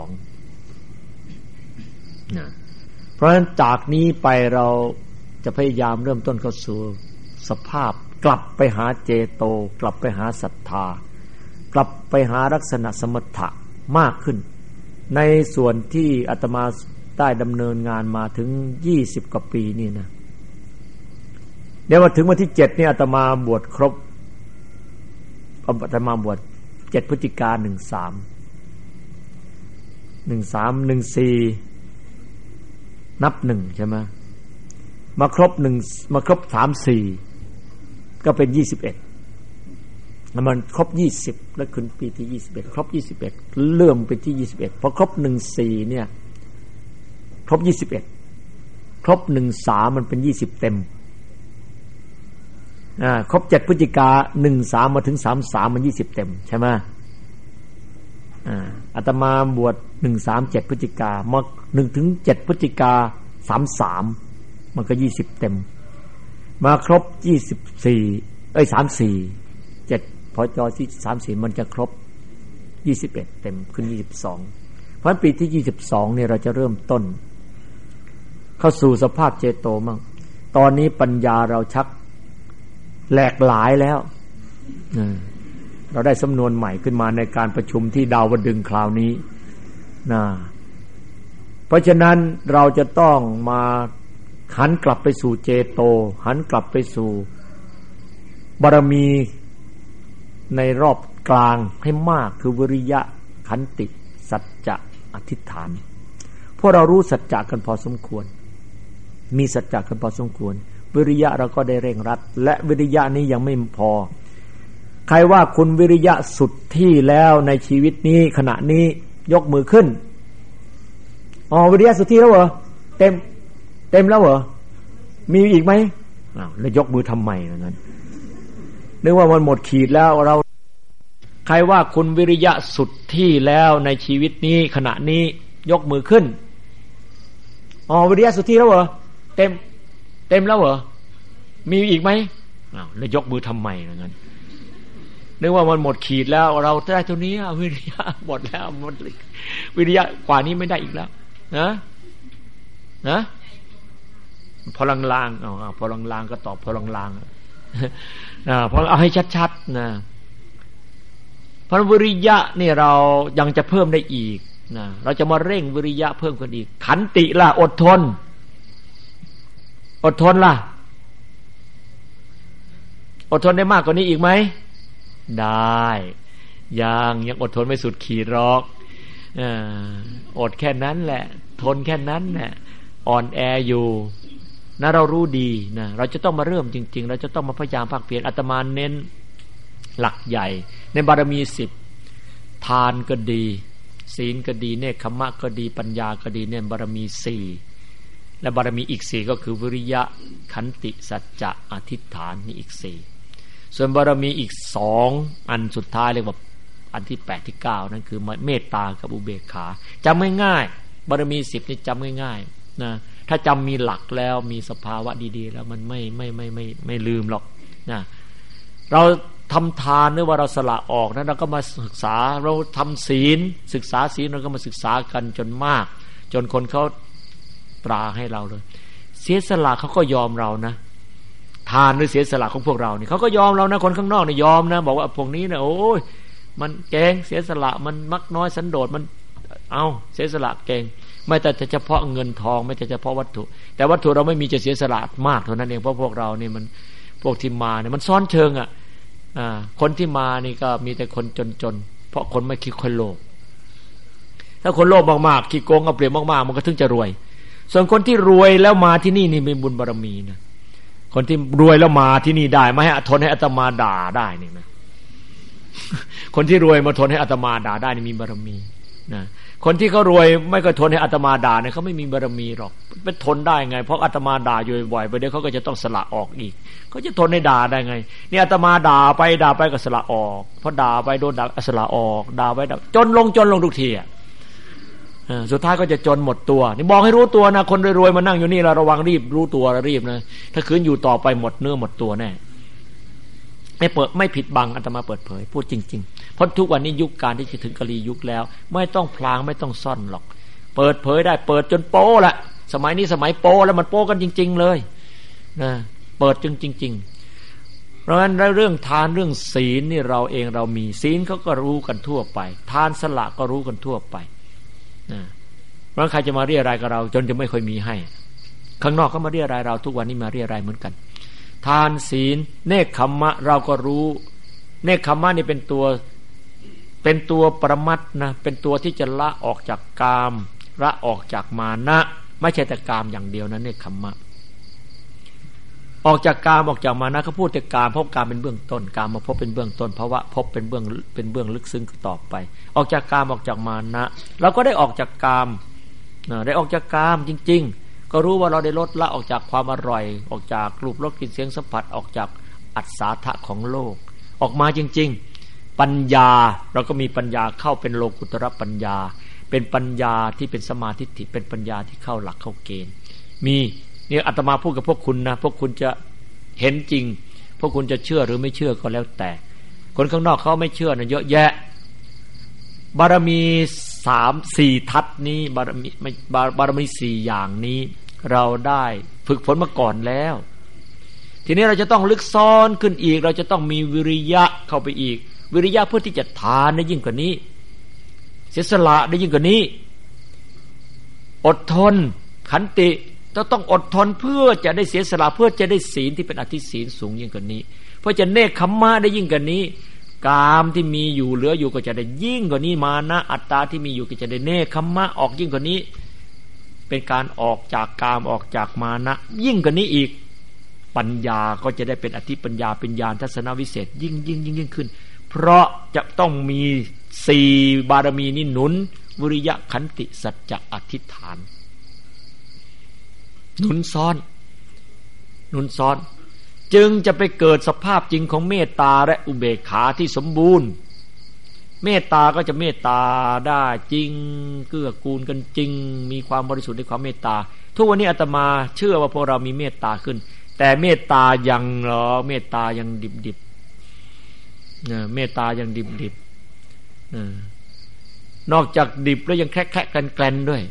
22นะเพราะฉะนั้นจากนี้ไปเราจะพยายามเริ่มต้นเข้าสู่สภาพกลับไปหาเจโตกลับไปหาศรัทธากลับไปหาลักษณะสมถะมากขึ้นในส่วนที่อาตมาได้ดำเนินงานมาถึง20 กว่าปีนี่นะเดี๋ยวมาถึงวันที่7นี่อาตมาบวชครบอาตมาบวช7 พฤศจิกายน 13 14นับ1ใช่ไหมมาครบ3-4ก็เป็น21แล้วมันครบ20แล้วขึ้นปีที่21ครบ21เริ่มเป็นที่21พอครบ14เนี่ยครบ21ครบ13มันเป็น20เต็มครบ7 พฤศจิกายน 13มาถึง33มัน20เต็มใช่ไหมอาตมาบวช13 7 พฤศจิกายนมา1ถึง7 พฤศจิกายน 33 มันก็20เต็มมาครบ2434 7พจที่34มันจะครบ21เต็มขึ้น22เพราะปีที่22เนี่ยเราจะเริ่มต้นเข้าสู่สภาพเจโตมั่งตอนนี้ปัญญาเราชักแหลกหลายแล้วเราได้สำนวนใหม่ขึ้นมาในการประชุมที่ดาวดึงคราวนี้นะเพราะฉะนั้นเราจะต้องมาหันกลับไปสู่เจโตหันกลับไปสู่บารมีในรอบกลางให้มากคือวิริยะขันติสัจจะอธิษฐานพวกเรารู้สัจจะกันพอสมควรมีสัจจะกันพอสมควรวิริยะเราก็ได้เร่งรัดและวิริยะนี้ยังไม่พอใครว่าคุณวิริยะสุดที่แล้วในชีวิตนี้ขณะนี้ยกมือขึ้นวิริยะสุดที่แล้วเหรอเต็มแล้วเหรอมีอีกไหมแล้วยกมือทำไมงั้นนึกว่ามันหมดขีดแล้วเราใครว่าคุณวิริยะสุดที่แล้วในชีวิตนี้ขณะนี้ยกมือขึ้นวิริยะสุดที่แล้วเหรอเต็มแล้วเหรอมีอีกไหมแล้วยกมือทำไมงั้นนึกว่ามันหมดขีดแล้วเราได้เท่านี้วิริยะหมดแล้วหมดวิริยะกว่านี้ไม่ได้อีกแล้วนะพอลางๆพอลางๆก็ตอบพอลางๆพอเอาให้ชัดๆนะเพราะวิริยะนี่เรายังจะเพิ่มได้อีกนะเราจะมาเร่งวิริยะเพิ่มขึ้นอีกขันติล่ะอดทนล่ะอดทนได้มากกว่านี้อีกไหมได้ยังอดทนไม่สุดขีดหรอกอดแค่นั้นแหละทนแค่นั้นแหละอ่อนแออยู่นะเรารู้ดีนะเราจะต้องมาเริ่มจริงๆเราจะต้องมาพยายามภาคเพียรอาตมาเน้นหลักใหญ่ในบารมี10ทานก็ดีศีลก็ดีเนกขัมมะก็ดีปัญญาก็ดีเนี่ยบารมี4และบารมีอีก4ก็คือวิริยะขันติสัจจะอธิษฐานนี่อีก4ส่วนบารมีอีก2อันสุดท้ายเรียกว่าอันที่8ที่9นั่นคือเมตตากับอุเบกขาจำง่ายๆบารมี10นี่จำง่ายๆนะถ้าจำมีหลักแล้วมีสภาวะดีๆแล้วมันไม่ลืมหรอกนะเราทำทานหรือว่าเราสละออกนั้นเราก็มาศึกษาเราทำศีลศึกษาศีลเราก็มาศึกษากันจนมากจนคนเขาตราให้เราเลยเสียสละเขาก็ยอมเรานะทานหรือเสียสละของพวกเรานี่เขาก็ยอมเรานะคนข้างนอกนี่ยอมนะบอกว่าพวกนี้นะโอ้ยมันเก่งเสียสละมันมักน้อยสันโดษมันเอาเสียสละเก่งไม่แต่เฉพาะเงินทองไม่แต่เฉพาะวัตถุแต่วัตถุเราไม่มีจะเสียสละมากเท่านั้นเองเพราะพวกเรานี่มันพวกที่มาเนี่ยมันซ้อนเชิงคนที่มานี่ก็มีแต่คนจนๆเพราะคนไม่คิดคนโลภถ้าคนโลภมากๆขี้โกงเอาเปรียบมากๆมันก็ถึงจะรวยส่วนคนที่รวยแล้วมาที่นี่นี่มีบุญบารมีนะคนที่รวยแล้วมาที่นี่ได้ไม่ให้ทนให้อาตมาด่าได้นี่นะคนที่รวยมาทนให้อาตมาด่าได้นี่มีบารมีนะคนที่เขารวยไม่ก็ทนให้อาตมาด่าเนี่ยเขาไม่มีบารมีหรอกเป็นทนได้ไงเพราะอาตมาด่าอยู่บ่อยๆไปเดี๋ยวเขาก็จะต้องสละออกอีกเขาจะทนให้ด่าได้ไงนี่อาตมาด่าไปก็สละออกพอด่าไปโดนด่าสละออกด่าไปจนลงทุกทีสุดท้ายก็จะจนหมดตัวนี่บอกให้รู้ตัวนะคนรวยๆมานั่งอยู่นี่เราระวังรีบรู้ตัวรีบนะถ้าคืนอยู่ต่อไปหมดเนื้อหมดตัวแน่ไม่ผิดบังอาตมาเปิดเผยพูดจริงๆเพราะทุกวันนี้ยุคการที่จะถึงกะลียุคแล้วไม่ต้องพลางไม่ต้องซ่อนหรอกเปิดเผยได้เปิดจนโป้ละสมัยนี้สมัยโป้แล้วมันโป้กันจริงๆเลยนะเปิดจริงๆเพราะฉะนั้นเรื่องทานเรื่องศีลนี่เราเองเรามีศีลเขาก็รู้กันทั่วไปทานสละก็รู้กันทั่วไปนะเพราะใครจะมาเรียรายกับเราจนจะไม่ค่อยมีให้ข้างนอกเขามาเรียรายเราทุกวันนี้มาเรียรายเหมือนกันทานศีลเนกขัมมะเราก็รู้เนกขัมมะนี่เป็นตัวปรมัตถ์นะเป็นตัวที่จะละออกจากกามละออกจากมานะไม่ใช่แต่กามอย่างเดียวนะเนกขัมมะออกจากกามออกจากมานะเขาพูดแต่กามเพราะกามเป็นเบื้องต้นกามมาพบเป็นเบื้องต้นเพราะว่าพบเป็นเบื้องลึกซึ้งต่อไปออกจากกามออกจากมานะเราก็ได้ออกจากกามได้ออกจากกามจริงๆก็รู้ว่าเราได้ลดละออกจากความอร่อยออกจากรูปรสกลิ่นเสียงสัมผัสออกจากอัศาทะของโลกออกมาจริงๆปัญญาเราก็มีปัญญาเข้าเป็นโลกุตระปัญญาเป็นปัญญาที่เป็นสมาธิเป็นปัญญาที่เข้าหลักเข้าเกณฑ์มีเนี่ยอาตมาพูดกับพวกคุณนะพวกคุณจะเห็นจริงพวกคุณจะเชื่อหรือไม่เชื่อก็แล้วแต่คนข้างนอกเขาไม่เชื่อนะเยอะแยะบารมี3-4ทัศนี้บารมี4อย่างนี้เราได้ฝึกฝนมาก่อนแล้วทีนี้เราจะต้องลึกซ้อนขึ้นอีกเราจะต้องมีวิริยะเข้าไปอีกวิริยะเพื่อที่จะทานได้ยิ่งกว่านี้เสียสละได้ยิ่งกว่านี้อดทนขันติต้องอดทนเพื่อจะได้เสียสละเพื่อจะได้ศีลที่เป็นอธิศีลสูงยิ่งกว่านี้เพื่อจะเนกขัมมะได้ยิ่งกว่านี้กามที่มีอยู่เหลืออยู่ก็จะได้ยิ่งกว่านี้มานะอัตตาที่มีอยู่ก็จะได้เนกขัมมะออกยิ่งกว่านี้เป็นการออกจากกามออกจากมานะยิ่งกว่านี้อีกปัญญาก็จะได้เป็นอธิปัญญาเป็นญาณทัศนวิเศษยิ่งขึ้นเพราะจะต้องมี4บารมีนี้หนุนวิริยะขันติสัจจะอธิษฐานหนุนซ้อนจึงจะไปเกิดสภาพจริงของเมตตาและอุเบกขาที่สมบูรณ์เมตตาก็จะเมตตาได้จริงเกื้อกูลกันจริงมีความบริสุทธิ์ในความเมตตาทุกวันนี้อาตมาเชื่อว่าพวกเรามีเมตตาขึ้นแต่เมตตายังเหรอเมตตายังดิบเมตตายังดิบนอกจากดิบแล้วยังแค่กันแกลนด้วย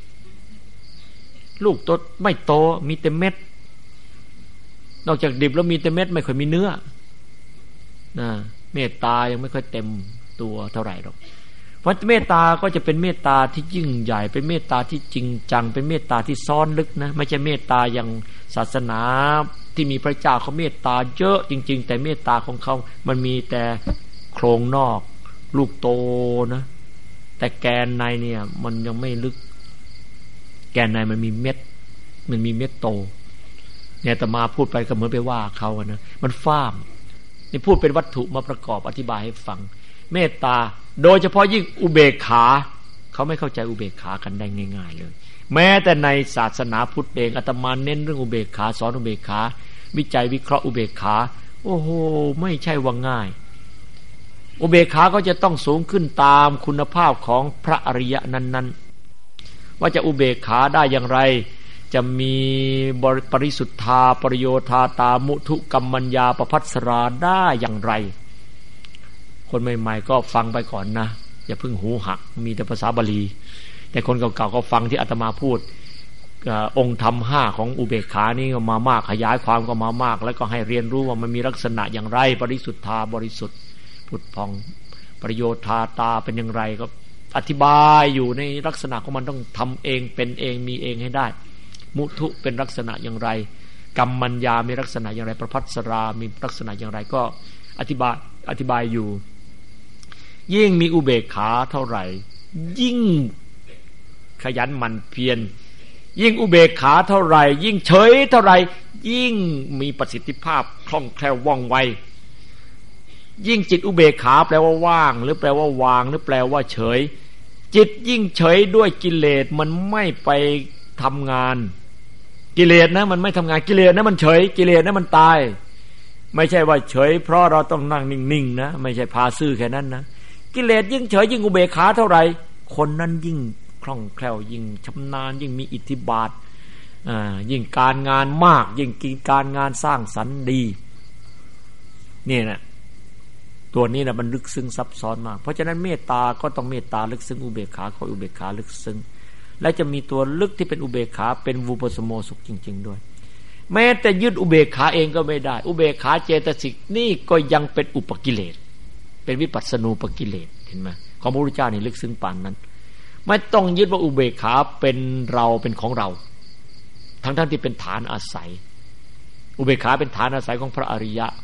ลูกโตไม่โตมีแต่เม็ดนอกจากดิบแล้วมีแต่เม็ดไม่ค่อยมีเนื้อเมตตายังไม่ค่อยเต็มตัวเท่าไหร่หรอกเพราะเมตตาก็จะเป็นเมตตาที่ยิ่งใหญ่เป็นเมตตาที่จริงจังเป็นเมตตาที่ซ่อนลึกนะไม่ใช่เมตตาอย่างศาสนาที่มีพระเจ้าเขาเมตตาเยอะจริงๆแต่เมตตาของเขามันมีแต่โครงนอกลูกโตนะแต่แกนในเนี่ยมันยังไม่ลึกแกนในมันมีเม็ดโตเนี่ยอาตมาพูดไปก็เหมือนไปว่าเขาอะนะมันฟ้ามนี่พูดเป็นวัตถุมาประกอบอธิบายให้ฟังเมตตาโดยเฉพาะยิ่งอุเบกขาเขาไม่เข้าใจอุเบกขากันได้ง่ายๆเลยแม้แต่ในศาสนาพุทธเองอาตมาเน้นเรื่องอุเบกขาสอนอุเบกขาวิจัยวิเคราะห์อุเบกขาโอ้โหไม่ใช่ว่าง่ายอุเบกขาก็จะต้องสูงขึ้นตามคุณภาพของพระอริยะนั้นๆว่าจะอุเบกขาได้อย่างไรจะมีปริสุทธาปริโยธาตามุทุกัมมัญญาประภัสราได้อย่างไรคนใหม่ๆก็ฟังไปก่อนนะอย่าเพิ่งหูหักมีแต่ภาษาบาลีแต่คนเก่าๆก็ฟังที่อาตมาพูดองค์ธรรม5ของอุเบกขานี่ก็มามากขยายความก็มามากแล้วก็ให้เรียนรู้ว่ามันมีลักษณะอย่างไรปริสุทธาบริสุทธิ์ผุดพองประโยชน์ตาเป็นอย่างไรก็อธิบายอยู่ในลักษณะของมันต้องทำเองเป็นเองมีเองให้ได้มุทุเป็นลักษณะอย่างไรกัมมัญญามีลักษณะอย่างไรประภัสรามีลักษณะอย่างไรก็อธิบายอยู่ยิ่งมีอุเบกขาเท่าไหร่ยิ่งขยันหมั่นเพียรยิ่งอุเบกขาเท่าไหร่ยิ่งเฉยเท่าไหร่ยิ่งมีประสิทธิภาพคล่องแคล่วว่องไวยิ่งจิตอุเบกขาแปลว่าว่างหรือแปลว่าวางหรือแปลว่าเฉยจิตยิ่งเฉยด้วยกิเลสมันไม่ไปทำงานกิเลสนะมันไม่ทำงานกิเลสนะมันเฉยกิเลสนะมันตายไม่ใช่ว่าเฉยเพราะเราต้องนั่งนิ่งๆนะไม่ใช่พาซื่อแค่นั้นนะกิเลสยิ่งเฉยยิ่งอุเบกขาเท่าไหร่คนนั้นยิ่งคล่องแคล่วยิ่งชำนาญยิ่งมีอิทธิบาทยิ่งการงานมากยิ่งการงานสร้างสรรค์ดีนี่นะตัวนี้นะมันลึกซึ้งซับซ้อนมากเพราะฉะนั้นเมตตาก็ต้องเมตตาลึกซึ้งอุเบกขาก็อุเบกขาลึกซึ้งและจะมีตัวลึกที่เป็นอุเบกขาเป็นวูปสโมสุขจริงๆด้วยแม้แต่ยึดอุเบกขาเองก็ไม่ได้อุเบกขาเจตสิกนี่ก็ยังเป็นอุปกิเลสเป็นวิปัสสนูปกิเลสเห็นไหมของพระพุทธเจ้านี่ลึกซึ้งปานนั้นไม่ต้องยึดว่าอุเบกขาเป็นเราเป็นของเราทั้งที่เป็นฐานอาศัยอุเบกขาเป็นฐานอาศัยของพระอริยะ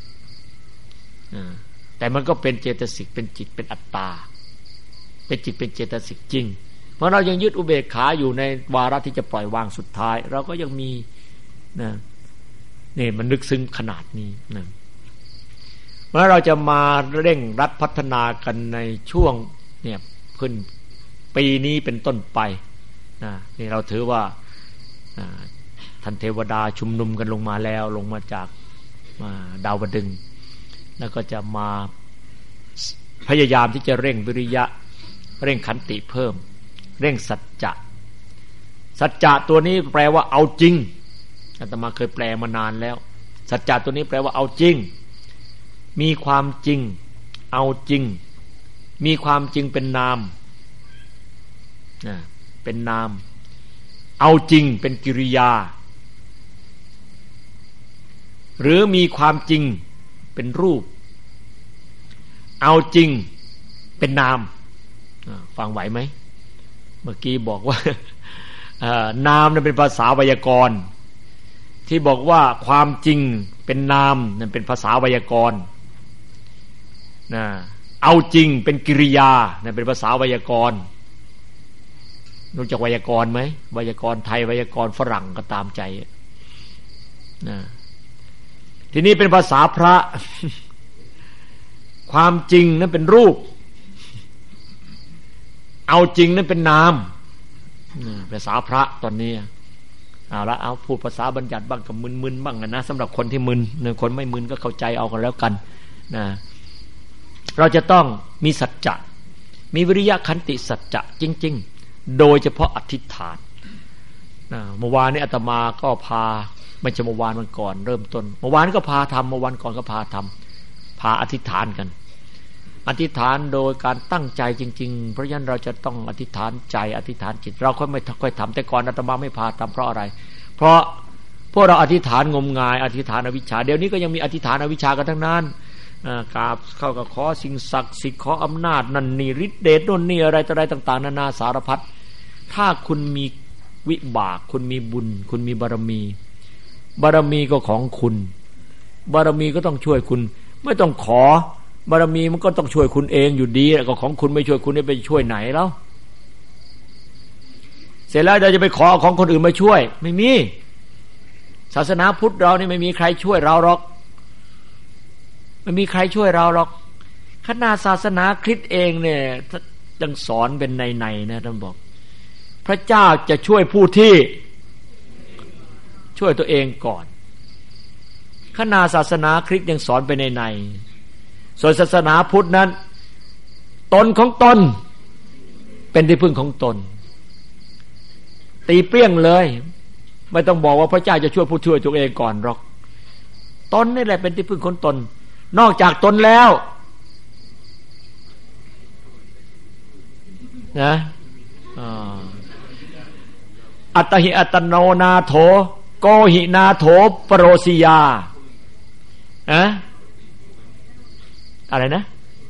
แต่มันก็เป็นเจตสิกเป็นจิตเป็นอัตตาเป็นจิตเป็นเจตสิกจริงเพราะเรายังยึดอุเบกขาอยู่ในวาระที่จะปล่อยวางสุดท้ายเราก็ยังมีนะนี่มันลึกซึ้งขนาดนี้นะเมื่อเราจะมาเร่งรัดพัฒนากันในช่วงเนี่ยขึ้นปีนี้เป็นต้นไปนะนี่เราถือว่าท่านเทวดาชุมนุมกันลงมาแล้วลงมาจากดาวดึงส์แล้วก็จะมาพยายามที่จะเร่งวิริยะเร่งขันติเพิ่มเร่งสัจจะตัวนี้แปลว่าเอาจริงอาตมาเคยแปลมานานแล้วสัจจะตัวนี้แปลว่าเอาจริงมีความจริงเอาจริงมีความจริงเป็นนามเป็นนามเอาจริงเป็นกิริยาหรือมีความจริงเป็นรูปเอาจริงเป็นนามฟังไหวไหมเมื่อกี้บอกว่านามนั้นเป็นภาษาไวยากรณ์ที่บอกว่าความจริงเป็นนามนั่นเป็นภาษาไวยากรณ์นะเอาจริงเป็นกิริยานั่นเป็นภาษาไวยากรณ์รู้จักไวยากรณ์ไหมไวยากรณ์ไทยไวยากรณ์ฝรั่งก็ตามใจนะทีนี้เป็นภาษาพระความจริงนั้นเป็นรูปเอาจริงนั้นเป็นนามภาษาพระตอนนี้เอาละเอาพูดภาษาบัญญัติบ้างกับมึนๆบ้างนะสำหรับคนที่มึนคนไม่มึนก็เข้าใจเอากันแล้วกันนะเราจะต้องมีสัจจะมีวิริยะขันติสัจจะจริงๆโดยเฉพาะอธิษฐานเมื่อวานนี้อาตมาก็พาไม่ใช่เมื่อวานวันก่อนเริ่มต้นเมื่อวานก็พาทำเมื่อวันก่อนก็พาทำพาอธิษฐานกันอธิษฐานโดยการตั้งใจจริงๆเพราะฉะนั้นเราจะต้องอธิษฐานใจอธิษฐานจิตเราไม่ค่อยทำแต่ก่อนอาตมาไม่พาทำเพราะอะไรเพราะพวกเราอธิษฐานงมงายอธิษฐานอวิชชาเดี๋ยวนี้ก็ยังมีอธิษฐานอวิชชากันทั้งนั้นกราบเข้ากับขอสิ่งศักดิ์สิทธิ์ขออำนาจนั่นนี่ฤทธิเดชโน่นนี่อะไรต่ออะไรต่างๆนานาสารพัดถ้าคุณมีวิบากคุณมีบุญคุณมีบารมีบารมีก็ของคุณบารมีก็ต้องช่วยคุณไม่ต้องขอบารมีมันก็ต้องช่วยคุณเองอยู่ดีก็ของคุณไม่ช่วยคุณจะไปช่วยไหนแล้วเสร็จแล้วเราจะไปขอของคนอื่นมาช่วยไม่มีศาสนาพุทธเรานี่ไม่มีใครช่วยเราหรอกไม่มีใครช่วยเราหรอกขนาดศาสนาคริสต์เองเนี่ยยังสอนเป็นในนะท่านบอกพระเจ้าจะช่วยผู้ที่ช่วยตัวเองก่อนขนาดศาสนาคริสต์ยังสอนไปในส่วนศาสนาพุทธนั้นตนของตนเป็นที่พึ่งของตนตีเปรี้ยงเลยไม่ต้องบอกว่าพระเจ้าจะช่วยผู้ช่วยตัวเองก่อนหรอกตนนี่แหละเป็นที่พึ่งของตนนอกจากตนแล้วนะอัตถิอัตโนนาโถโกหินาโถปโรสิยาอะไรนะ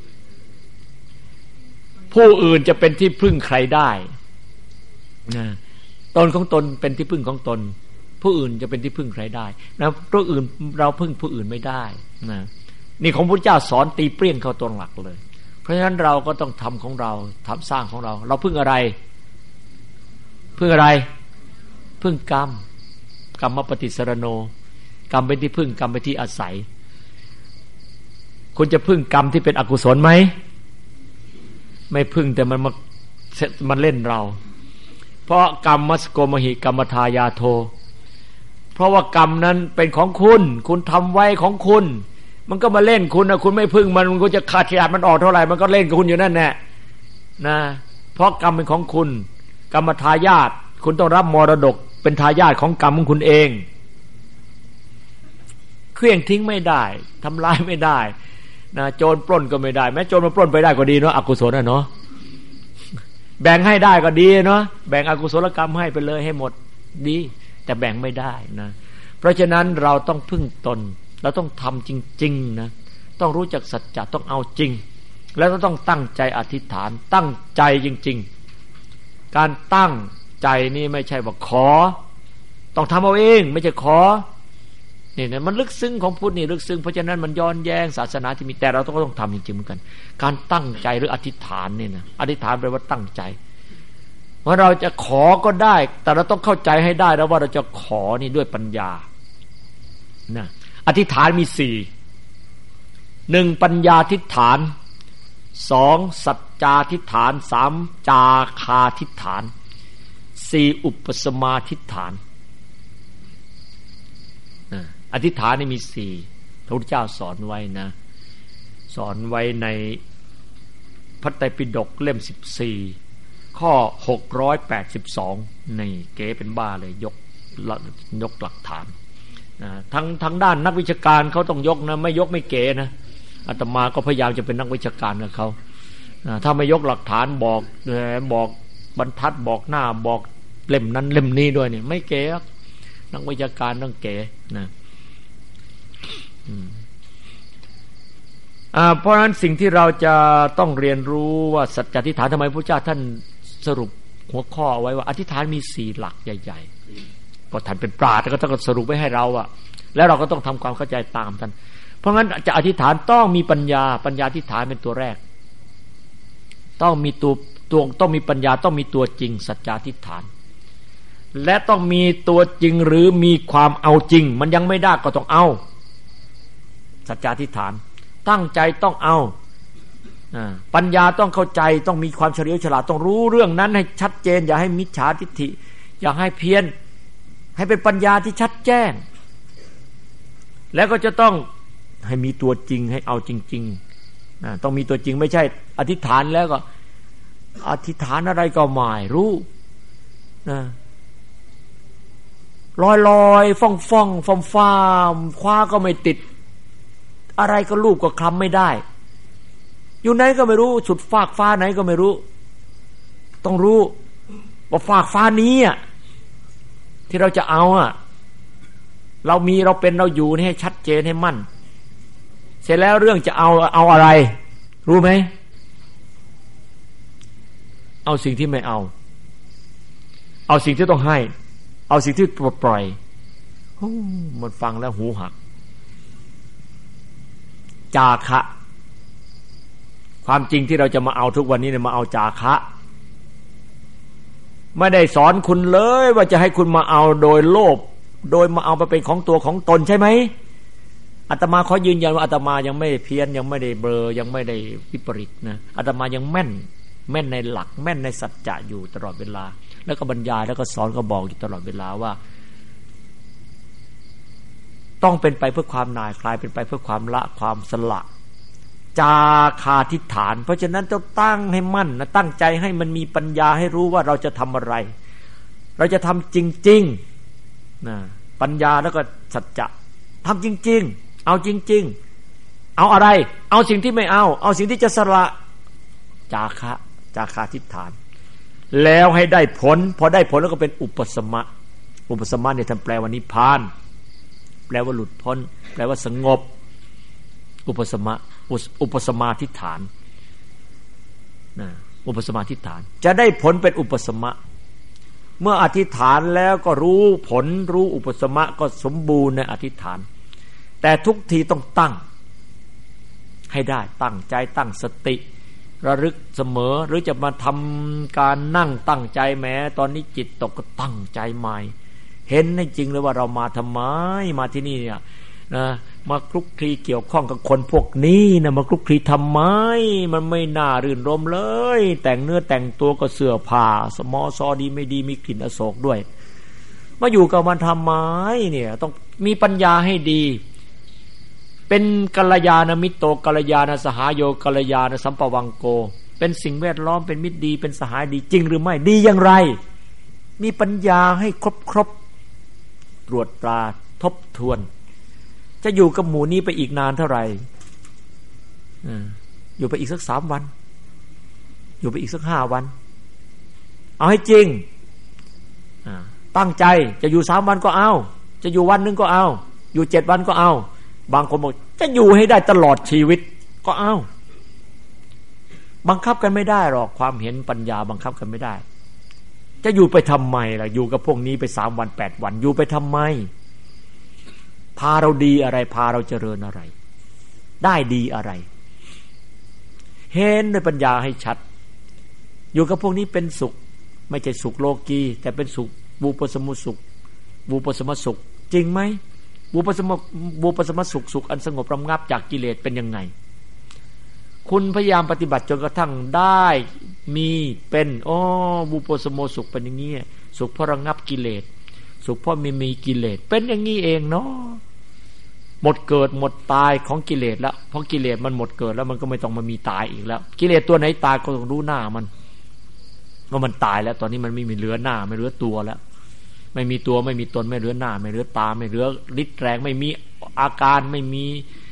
ผู้อื่นจะเป็นที่พึ่งใครได้นะตนของตนเป็นที่พึ่งของตนผู้อื่นจะเป็นที่พึ่งใครได้นะผู้อื่นเราพึ่งผู้อื่นไม่ได้นะนี่ของพระเจ้าสอนตีเปรี้ยงเข้าตรงหลักเลยเพราะฉะนั้นเราก็ต้องทำของเราทำสร้างของเราเราพึ่งอะไรพึ่งอะไรพึ่งกรรมกรรมปฏิสรโนกรรมเป็นที่พึ่งกรรมเป็นที่อาศัยคุณจะพึ่งกรรมที่เป็นอกุศลไหมไม่พึ่งแต่มันเล่นเราเพราะกรรมมัสโกมหิกรรมทายาโทเพราะว่ากรรมนั้นเป็นของคุณทำไว้ของคุณมันก็มาเล่นคุณนะคุณไม่พึ่งมันก็จะขาดขีดมันออกเท่าไหร่มันก็เล่นกับคุณอยู่นั่นแหละนะเพราะกรรมเป็นของคุณกรรมทายาทคุณต้องรับมรดกเป็นทายาทของกรรมของคุณเองเคลื่อนทิ้งไม่ได้ทำลายไม่ได้นะโจรปล้นก็ไม่ได้แม้โจรมาปล้นไปได้ก็ดีเนาะอกุศลน่ะเนาะแบ่งให้ได้ก็ดีเนาะแบ่งอกุศลกรรมให้ไปเลยให้หมดดีแต่แบ่งไม่ได้นะเพราะฉะนั้นเราต้องพึ่งตนเราต้องทำจริงๆนะต้องรู้จักสัจจะต้องเอาจริงแล้วต้องตั้งใจอธิษฐานตั้งใจจริงๆการตั้งใจนี่ไม่ใช่ว่าขอต้องทำเอาเองไม่ใช่ขอนี่นะมันลึกซึ้งของพุทธนี่ลึกซึ้งเพราะฉะนั้นมันย้อนแย้งศาสนาที่มีแต่เราต้องทำจริงๆเหมือนกันการตั้งใจหรืออธิษฐานนี่นะอธิษฐานแปลว่าตั้งใจว่าเราจะขอก็ได้แต่เราต้องเข้าใจให้ได้แล้วว่าเราจะขอนี่ด้วยปัญญานะอธิษฐานมี4 1ปัญญาทิฏฐาน2สัจจาทิฏฐาน3จาคาทิฏฐาน4อุปสมาทิฏฐานอธิษฐานนี่มี4พระพุทธเจ้าสอนไว้นะสอนไว้ในพระไตรปิฎกเล่ม14ข้อ682นี่เก๋เป็นบ้าเลยยกหลักฐานทางด้านนักวิชาการเขาต้องยกนะไม่ยกไม่เก๋นะอาตมาก็พยายามจะเป็นนักวิชาการกับเขาถ้าไม่ยกหลักฐานบอกบรรทัดบอกหน้าบอกเล่มนั้นเล่มนี้ด้วยเนี่ยไม่เก๋นักวิชาการต้องเก๋นะเพราะฉะนั้นสิ่งที่เราจะต้องเรียนรู้ว่าสัจจอธิษฐานทำไมพระเจ้าท่านสรุปหัวข้อไว้ว่าอธิษฐานมี4หลักใหญ่ๆก็ท่านเป็นปราชญ์ก็ต้องสรุปไว้ให้เราแล้วเราก็ต้องทำความเข้าใจตามท่านเพราะงั้นจะอธิษฐานต้องมีปัญญาอธิษฐานเป็นตัวแรกต้องมีตัวต้องมีปัญญาต้องมีตัวจริงสัจจอธิษฐานและต้องมีตัวจริงหรือมีความเอาจริงมันยังไม่ได้ก็ต้องเอาสัจจอธิษฐานตั้งใจต้องเอาปัญญาต้องเข้าใจต้องมีความเฉลียวฉลาดต้องรู้เรื่องนั้นให้ชัดเจนอย่าให้มิจฉาทิฏฐิอย่าให้เพี้ยนให้เป็นปัญญาที่ชัดแจ้งแล้วก็จะต้องให้มีตัวจริงให้เอาจริงๆต้องมีตัวจริงไม่ใช่อธิษฐานแล้วก็อธิษฐานอะไรก็ไม่รู้นะลอยๆฟ่องๆฟ้าๆคว้าก็ไม่ติดอะไรก็ลูกก็คลำไม่ได้อยู่ไหนก็ไม่รู้สุดฟากฟ้าไหนก็ไม่รู้ต้องรู้ว่าฟากฟ้านี้ที่เราจะเอาเรามีเราเป็นเราอยู่นี่ให้ชัดเจนให้มั่นเสร็จแล้วเรื่องจะเอาอะไรรู้ไหมเอาสิ่งที่ไม่เอาสิ่งที่ต้องให้เอาสิ่งที่ปล่อยมันฟังแล้วหูหักจาคะความจริงที่เราจะมาเอาทุกวันนี้เนี่ยมาเอาจาคะไม่ได้สอนคุณเลยว่าจะให้คุณมาเอาโดยโลภโดยมาเอาไปเป็นของตัวของตนใช่ไหมอาตมาขอยืนยันว่าอาตมายังไม่เพี้ยนยังไม่ได้เบลอยังไม่ได้วิปริตนะอาตมายังแม่นในหลักแม่นในสัจจะอยู่ตลอดเวลาแล้วก็บรรยายแล้วก็สอนก็บอกอยู่ตลอดเวลาว่าต้องเป็นไปเพื่อความน่ายคลายเป็นไปเพื่อความละความสละจาคาทิฏฐานเพราะฉะนั้นต้องตั้งให้มั่นนะตั้งใจให้มันมีปัญญาให้รู้ว่าเราจะทำอะไรเราจะทำจริงๆนะปัญญาแล้วก็สัจจะทำจริงๆเอาจริงๆเอาอะไรเอาสิ่งที่ไม่เอาสิ่งที่จะสละจาคาทิฏฐานแล้วให้ได้ผลพอได้ผลแล้วก็เป็นอุปสมะเนี่ยท่านแปลว่านิพพานแปลว่าหลุดพ้นแปลว่าสงบอุปสมาธิฐานนะอุปสมาธิฐานจะได้ผลเป็นอุปสมะเมื่ออธิษฐานแล้วก็รู้ผลรู้อุปสมะก็สมบูรณ์ในอธิษฐานแต่ทุกทีต้องตั้งให้ได้ตั้งใจตั้งสติระลึกเสมอหรือจะมาทำการนั่งตั้งใจแม้ตอนนี้จิตตกก็ตั้งใจใหม่เห็นให้จริงเลยว่าเรามาทำไมมาที่นี่เนี่ยนะมาคลุกคลีเกี่ยวข้องกับคนพวกนี้นะมาคลุกคลีทำไมมันไม่น่ารื่นรมเลยแต่งเนื้อแต่งตัวก็เสื้อผ้าสมอซอดีไม่ดีมีกลิ่นอโศกด้วยมาอยู่กับมันทำไมเนี่ยต้องมีปัญญาให้ดีเป็นกัลยาณมิตรโตกัลยาณสหายโยกัลยาณสัมปวังโกเป็นสิ่งแวดล้อมเป็นมิตรดีเป็นสหายดีจริงหรือไม่ดีอย่างไรมีปัญญาให้ครบตรวจตราทบทวนจะอยู่กับหมู่นี้ไปอีกนานเท่าไหร่อยู่ไปอีกสัก3 วันอยู่ไปอีกสัก5 วันเอาให้จริงตั้งใจจะอยู่3 วันก็เอาจะอยู่วันนึงก็เอาอยู่7 วันก็เอาบางคนบอกจะอยู่ให้ได้ตลอดชีวิตก็เอาบังคับกันไม่ได้หรอกความเห็นปัญญาบังคับกันไม่ได้จะอยู่ไปทำไมล่ะอยู่กับพวกนี้ไป3 วัน8 วันอยู่ไปทำไมพาเราดีอะไรพาเราเจริญอะไรได้ดีอะไรเห็นด้วยปัญญาให้ชัดอยู่กับพวกนี้เป็นสุขไม่ใช่สุขโลกีแต่เป็นสุขบูปสมุสุขบูปสมสุขจริงไหมบูปสมสุขอันสงบระงับจากกิเลสเป็นยังไงคุณพยายามปฏิบัติจนกระทั่งได้มีเป็นบูปสมสุขเป็นอย่างนี้สุขเพราะระงับกิเลสสุขเพราะมีกิเลสเป็นอย่างนี้เองเนาะหมดเกิดหมดตายของกิเลสแล้วเพราะกิเลสมันหมดเกิดแล้วมันก็ไม่ต้องมามีตายอีกแล้วกิเลสตัวไหนตายก็ต้องรู้หน้ามันว่ามันตายแล้วตอนนี้มันไม่มีเหลือหน้าไม่เหลือตัวแล้วไม่มีตัวไม่มีตนไม่เหลือหน้าไม่เหลือตาไม่เหลือฤทธิ์แรงไม่มีอาการไม่มี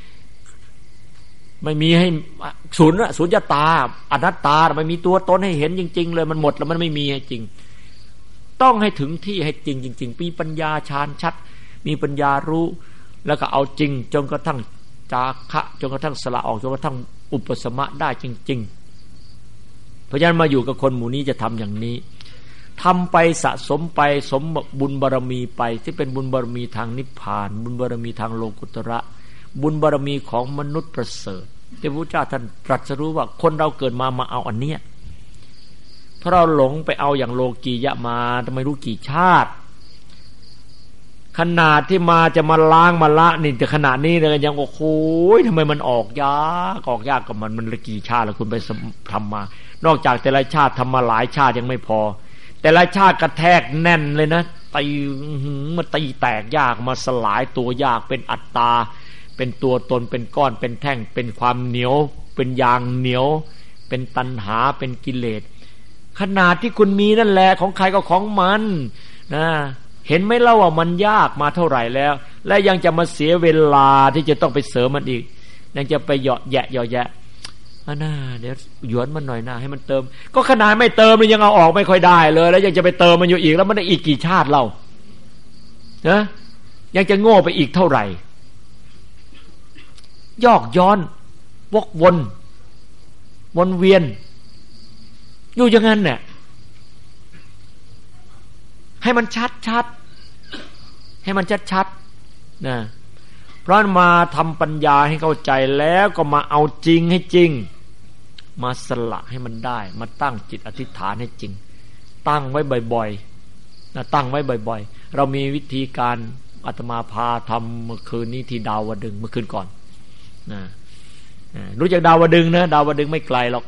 ให้สุญญตาอนัตตาไม่มีตัวตนให้เห็นจริงๆเลยมันหมดแล้วมันไม่มีให้จริงต้องให้ถึงที่ให้จริงจริงๆมีปัญญาฌานชัดมีปัญญารู้แล้วก็เอาจริงจนกระทั่งจาคะจนกระทั่งสละออกจนกระทั่งอุปสมะได้จริงๆเพราะฉะนั้นมาอยู่กับคนหมู่นี้จะทำอย่างนี้ทำไปสะสมไปสมบุญบารมีไปที่เป็นบุญบารมีทางนิพพานบุญบารมีทางโลกุตระบุญบารมีของมนุษย์ประเสริฐที่พระพุทธเจ้าท่านตรัสรู้ว่าคนเราเกิดมาเอาอันเนี้ยเพราะเราหลงไปเอาอย่างโลกียะมาไม่รู้กี่ชาติขนาดที่มาจะมาล้างมาละนี่แต่ขนาดนี้เลยยังโอ้โหทำไมมันออกยากกับมันละกี่ชาติแล้วคุณไปทำมานอกจากแต่ละชาติทำมาหลายชาติยังไม่พอแต่ละชาติกระแทกแน่นเลยนะตีมาตีแตกยากมาสลายตัวยากเป็นอัตตาเป็นตัวตนเป็นก้อนเป็นแท่งเป็นความเหนียวเป็นยางเหนียวเป็นตัณหาเป็นกิเลสขนาดที่คุณมีนั่นแหละของใครก็ของมันนะเห็นไหมเล่าว่ามันยากมาเท่าไหร่แล้วและยังจะมาเสียเวลาที่จะต้องไปเสริมมันอีกยังจะไปเหยาะแยะน่าเดี๋ยวหยวนมันหน่อยหน้าให้มันเติมก็ขนาดไม่เติมมันยังเอาออกไม่ค่อยได้เลยแล้วยังจะไปเติมมันอยู่อีกแล้วมันได้อีกกี่ชาติเล่านะยังจะโง่ไปอีกเท่าไหร่ยอกย้อนวกวนเวียนอยู่อย่างนั้นเนี่ยให้มันชัดให้มันชัดนะเพราะมาทำปัญญาให้เข้าใจแล้วก็มาเอาจริงให้จริงมาสละให้มันได้มาตั้งจิตอธิษฐานให้จริงตั้งไว้บ่อยๆนะตั้งไว้บ่อยๆเรามีวิธีการอาตมาพาทำเมื่อคืนนี้ที่ดาวดึงเมื่อคืนก่อนนะรู้จักดาวดึงนะดาวดึงไม่ไกลหรอก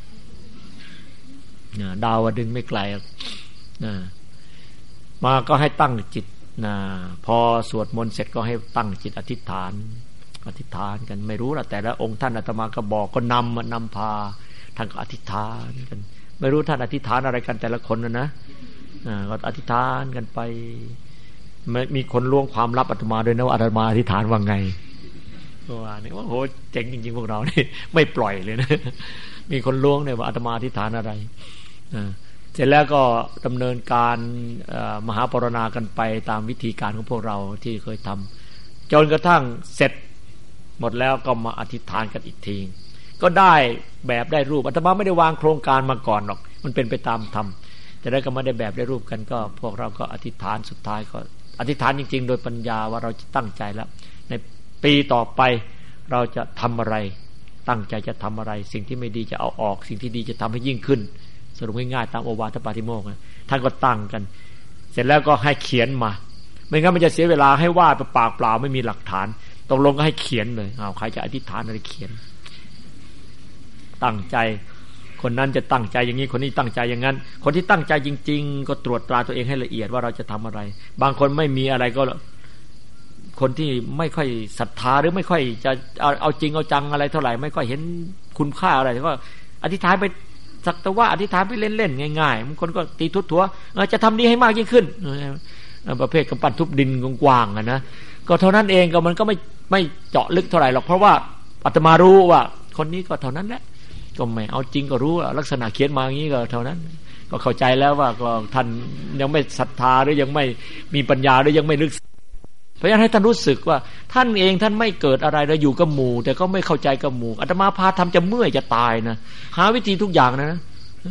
นะดาวดึงไม่ไกลนะมาก็ให้ตั้งจิตนะพอสวดมนต์เสร็จก็ให้ตั้งจิตอธิษฐานกันไม่รู้ละแต่ละองค์ท่านอาตมาก็บอกก็นำพาท่านก็อธิษฐานกันไม่รู้ท่านอธิษฐานอะไรกันแต่ละคนนะก็อธิษฐานกันไปมีคนล้วงความลับอาตมาด้วยนะว่าอาตมาอธิษฐานว่าไงว่านี่ว่าโหเจ๋งจริงๆพวกเรานี่ไม่ปล่อยเลยนะมีคนล้วงเนี่ยว่าอาตมาอธิษฐานอะไรเสร็จแล้วก็ดำเนินการมหาปรณากันไปตามวิธีการของพวกเราที่เคยทำจนกระทั่งเสร็จหมดแล้วก็มาอธิษฐานกันอีกทีก็ได้แบบได้รูปอาตมาไม่ได้วางโครงการมาก่อนหรอกมันเป็นไปตามธรรมแต่ได้ก็ไม่ได้แบบได้รูปกันก็พวกเราก็อธิษฐานสุดท้ายก็อธิษฐานจริงๆโดยปัญญาว่าเราจะตั้งใจแล้วในปีต่อไปเราจะทำอะไรตั้งใจจะทำอะไรสิ่งที่ไม่ดีจะเอาออกสิ่งที่ดีจะทำให้ยิ่งขึ้นสรุปง่ายๆตามโอวาทปาติโมกข์ท่านก็ตั้งกันเสร็จแล้วก็ให้เขียนมาไม่งั้นมันจะเสียเวลาให้วาดเปล่าเปล่าไม่มีหลักฐานตกลงก็ให้เขียนเลยใครจะอธิษฐานอะไรเขียนตั้งใจคนนั้นจะตั้งใจอย่างนี้คนนี้ตั้งใจอย่างนั้นคนที่ตั้งใจจริงๆก็ตรวจตราตัวเองให้ละเอียดว่าเราจะทำอะไรบางคนไม่มีอะไรก็คนที่ไม่ค่อยศรัทธาหรือไม่ค่อยจะเอาจริงเอาจังอะไรเท่าไหร่ไม่ค่อยเห็นคุณค่าอะไรก็อธิษฐานไปสักแต่ว่าอธิษฐานไปเล่นๆง่ายๆบางคนก็ตีทุบหัวจะทำดีให้มากยิ่งขึ้นประเภทกำปั้นทุบดินกว้างๆนะก็เท่านั้นเองก็มันก็ไม่เจาะลึกเท่าไหร่หรอกเพราะว่าอาตมารู้ว่าคนนี้ก็เท่านั้นแหละก็ไม่เอาจริงก็รู้ลักษณะเขียนมาอย่างนี้ก็เท่านั้นก็เข้าใจแล้วว่าก็ท่านยังไม่ศรัทธาหรือยังไม่มีปัญญาหรือยังไม่ลึกเพราะฉะนั้นให้ท่านรู้สึกว่าท่านเองท่านไม่เกิดอะไรแล้วอยู่กับหมู่แต่ก็ไม่เข้าใจกับหมู่อาตมาพาทำจะเมื่อยจะตายนะหาวิธีทุกอย่างนะ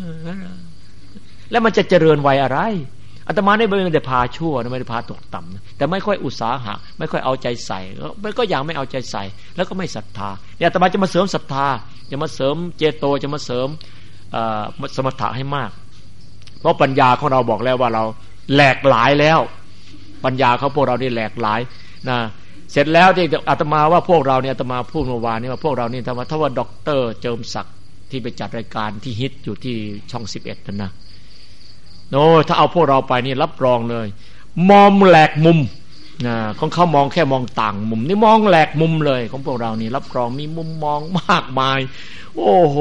แล้วมันจะเจริญวัยอะไรอาตมาไม่ได้พาชั่วนะไม่ได้พาตกต่ำนะแต่ไม่ค่อยอุตสาหะไม่ค่อยเอาใจใส่มันก็อย่างไม่เอาใจใส่แล้วก็ไม่ศรัทธาเนี่ยอาตมาจะมาเสริมศรัทธาจะมาเสริมเจโตจะมาเสริมสมถะให้มากเพราะปัญญาของเราบอกแล้วว่าเราแหลกหลายแล้วปัญญาเขาพวกเรานี่แหลกหลายนะเสร็จแล้วที่อาตมาว่าพวกเราเนี่ยอาตมาพูดเมื่อวานนี้ว่าพวกเรานี่ถ้าว่าด็อกเตอร์เจิมศักดิ์ที่ไปจัดรายการที่ฮิตอยู่ที่ช่อง11นั่นนะโน้ถ้าเอาพวกเราไปนี่รับรองเลยมองแหลกมุมนะของเขามองแค่มองต่างมุมนี่มองแหลกมุมเลยของพวกเรานี่รับรองมีมุมมองมากมายโอ้โห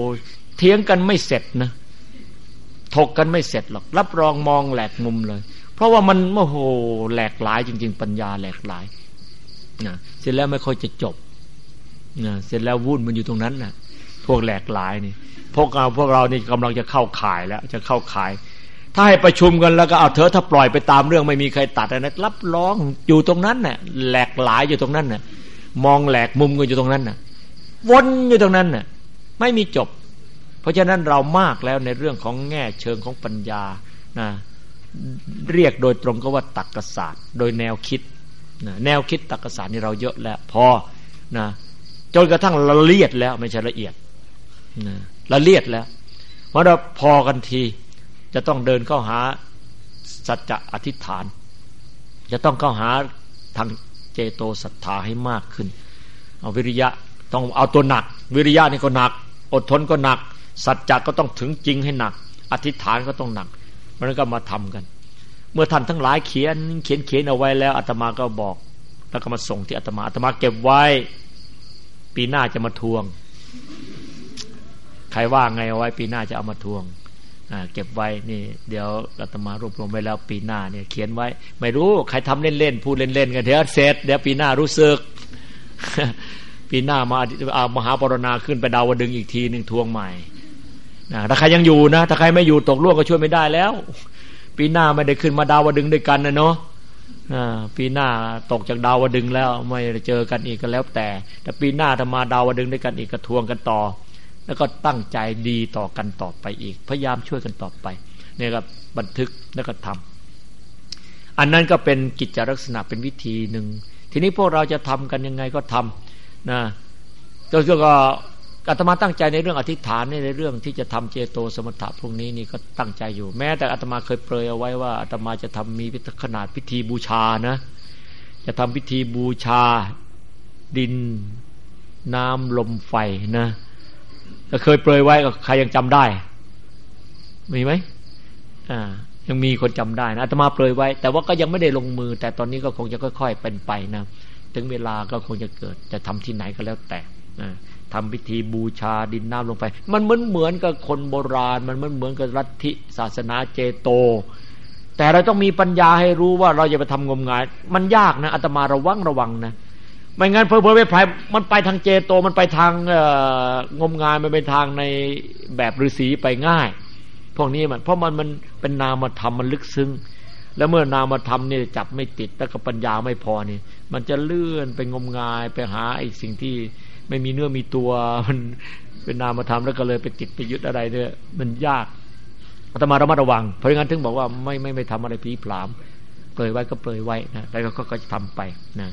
เถียงกันไม่เสร็จนะถกกันไม่เสร็จหรอกรับรองมองแหลกมุมเลยเพราะว่ามันโอ้โหแหลกหลายจริงๆปัญญาแหลกหลายนะเสร็จแล้วไม่ค่อยจะจบนะเสร็จแล้ววุ่นมันอยู่ตรงนั้นนะพวกแหลกหลายนี่พวกเรานี่กำลังจะเข้าข่ายแล้วจะเข้าข่ายถ้าให้ประชุมกันแล้วก็เอาเถอะถ้าปล่อยไปตามเรื่องไม่มีใครตัดนะรับรองอยู่ตรงนั้นน่ะแหลกหลายอยู่ตรงนั้นน่ะมองแหลกมุมกันอยู่ตรงนั้นน่ะวนอยู่ตรงนั้นน่ะไม่มีจบเพราะฉะนั้นเรามากแล้วในเรื่องของแง่เชิงของปัญญานะเรียกโดยตรงก็ว่าตรรกศาสตร์โดยแนวคิดนะแนวคิดตรรกศาสตร์นี่เราเยอะแล้วพอนะจนกระทั่งละเอียดแล้วไม่ใช่ละเอียดนะละเอียดแล้วเมื่อเราพอกันทีจะต้องเดินเข้าหาสัจจะอธิษฐานจะต้องเข้าหาทางเจโตศรัทธาให้มากขึ้นเอาวิริยะต้องเอาตัวหนักวิริยะนี่ก็หนักอดทนก็หนักสัจจะก็ต้องถึงจริงให้หนักอธิษฐานก็ต้องหนักมันก็มาทำกันเมื่อท่านทั้งหลายเขียนเอาไว้แล้วอาตมาก็บอกแล้วก็มาส่งที่อาตมาเก็บไว้ปีหน้าจะมาทวงใครว่าไงเอาไว้ปีหน้าจะเอามาทวงเก็บไว้นี่เดี๋ยวอาตมารวบรวมไว้แล้วปีหน้าเนี่ยเขียนไว้ไม่รู้ใครทำเล่นๆพูดเล่นๆกันเดี๋ยวเสร็จเดี๋ยวปีหน้ารู้สึก ปีหน้ามาเอามหาปรณาขึ้นไปดาวดึงอีกทีนึงทวงใหม่ถ้าใครยังอยู่นะถ้าใครไม่อยู่ตกล่วงก็ช่วยไม่ได้แล้วปีหน้าไม่ได้ขึ้นมาดาวดึงด้วยกันนะเนาะปีหน้าตกจากดาวดึงแล้วไม่ได้เจอกันอีกก็แล้วแต่ปีหน้าถ้ามาดาวดึงด้วยกันอีกก็ทวงกันต่อแล้วก็ตั้งใจดีต่อกันต่อไปอีกพยายามช่วยกันต่อไปเนี่ยครับบันทึกแล้วก็ทำอันนั้นก็เป็นกิจลักษณะเป็นวิธีหนึ่งทีนี้พวกเราจะทำกันยังไงก็ทำนะก็อาตมาตั้งใจในเรื่องอธิษฐานในเรื่องที่จะทำเจโตสมถะพวกนี้นี่ก็ตั้งใจอยู่แม้แต่อาตมาเคยเปรยเอาไว้ว่าอาตมาจะทำมีขนาดพิธีบูชานะจะทำพิธีบูชาดินน้ำลมไฟนะก็เคยเปรยไว้ก็ใครยังจำได้มีไหมยังมีคนจำได้นะอาตมาเปรยไว้แต่ว่าก็ยังไม่ได้ลงมือแต่ตอนนี้ก็คงจะค่อยๆเป็นไปนะถึงเวลาก็คงจะเกิดจะทำที่ไหนก็แล้วแต่ทำพิธีบูชาดินน้ำลงไปมันเหมือนกับคนโบราณมันเหมือนกับลัทธิศาสนาเจโตแต่เราต้องมีปัญญาให้รู้ว่าเราอย่าไปทำงมงายมันยากนะอาตมาระวังนะไม่งั้นเผลอๆไปพายมันไปทางเจโตมันไปทางงมงายมันไปทางในแบบฤาษีไปง่ายพวกนี้มันเพราะมันเป็นนามธรรมมันลึกซึ้งแล้วเมื่อนามธรรมนี่จับไม่ติดแล้วก็ปัญญาไม่พอนี่มันจะเลื่อนไปงมงายไปหาไอ้สิ่งที่ไม่มีเนื้อมีตัวมันเป็นนามธรรมแล้วก็เลยไปติดไปยึดอะไรเนี่ยมันยากอาตมาระมัดระวังเพราะงั้นถึงบอกว่าไม่ทำอะไรผีผลามเปรยไว้ก็เปรยไว้นะแล้วก็จะทำไปนะ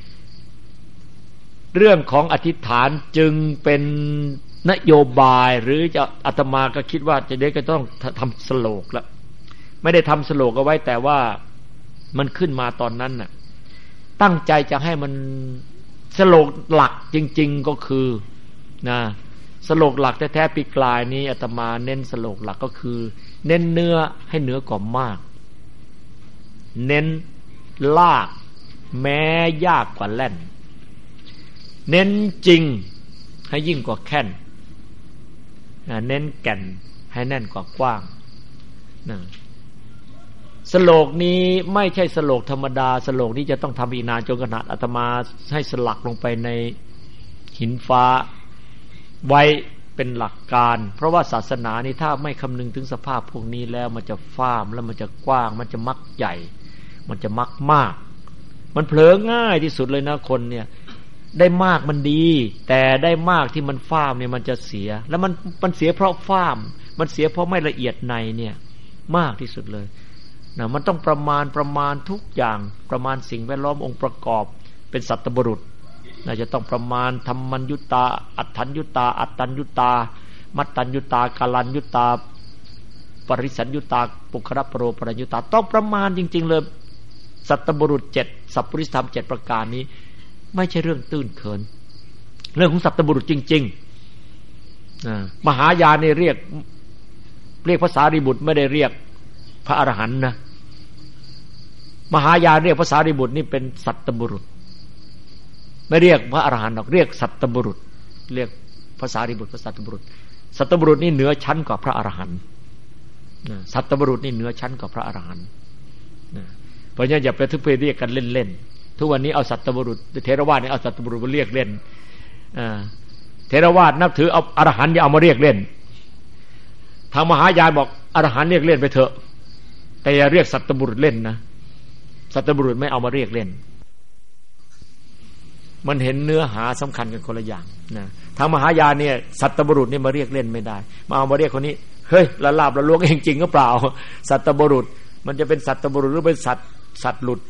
เรื่องของอธิษฐานจึงเป็นนโยบายหรือจะอาตมาก็คิดว่าจะได้ก็ต้องทำสโลกแล้วไม่ได้ทำสโลกเอาไว้แต่ว่ามันขึ้นมาตอนนั้นน่ะตั้งใจจะให้มันสโลกหลักจริงๆก็คือนะสโลกหลักแท้ๆปีกลายนี้อาตมาเน้นสโลกหลักก็คือเน้นเนื้อให้เหนือกว่ามากเน้นลากแม้ยากกว่าแล่นเน้นจริงให้ยิ่งกว่าแค่นเน้นแก่นให้แน่นกว่ากว้างสโลกนี้ไม่ใช่สโลกธรรมดาสโลกนี้จะต้องทำอีกนานจนขนาดอาตมาให้สลักลงไปในหินฟ้าไว้เป็นหลักการเพราะว่าศาสนานี้ถ้าไม่คำนึงถึงสภาพพวกนี้แล้วมันจะฟ้ามแล้วมันจะกว้างมันจะมักใหญ่มันจะมักมากมันเผลอง่ายที่สุดเลยนะคนเนี่ยได้มากมันดีแต่ได้มากที่มันฟ้ามเนี่ยมันจะเสียแล้วมันเสียเพราะฟ้ามมันเสียเพราะไม่ละเอียดในเนี่ยมากที่สุดเลยนะมันต้องประมาณทุกอย่างประมาณสิ่งแวดล้อมองค์ประกอบเป็นสัตบุรุษนะจะต้องประมาณธรรมัญยุตาอัตถัญยุตาอัตตัญยุตามัตตัญยุตากาลัญยุตาปริสัญยุตาปุคระปโรปรัญยุตาต้องประมาณจริงๆเลยสัตบุรุษ7สัพพุริสธรรม7ประการนี้ไม่ใช่เรื่องตื้นเขินเรื่องของสัตบุรุษจริงๆมหายานนี่เรียกภาษาริบุตรไม่ได้เรียกพระอรหันต์นะมหายานเรียกภาษาริบุตรนี่เป็นสัตบุรุษไม่เรียกพระอรหันต์หรอกเรียกสัตบุรุษเรียกภาษาริบุตรสัตบุรุษสัตบุรุษนี่เหนือชั้นกว่าพระอรหันต์สัตบุรุษนี่เหนือชั้นกว่าพระอรหันต์เพราะฉะนั้นอย่าไปทุกเพเรียกกันเล่นๆทุกวันนี้เอาสัตตบุรุษเทรวาสเนี่ยเอาสัตตบุรุษมาเรียกเล่นเทรวาสนับถือเอาอรหันต์อย่าเอามาเรียกเล่นทางมหายานบอกอรหันต์เรียกเล่นไปเถอะแต่อย่าเรียกสัตตบุรุษเล่นนะสัตตบุรุษไม่เอามาเรียกเล่นมันเห็นเนื้อหาสำคัญกันคนละอย่างนะทางมหายานเนี่ยสัตตบุรุษนี่มาเรียกเล่นไม่ได้มาเอามาเรียกคนนี้เฮ้ยละลาบละล้วงเองจริงหรือเปล่าสัตตบุรุษมันจะเป็นสัตตบุรุษหรือเป็นสัตว์หลุด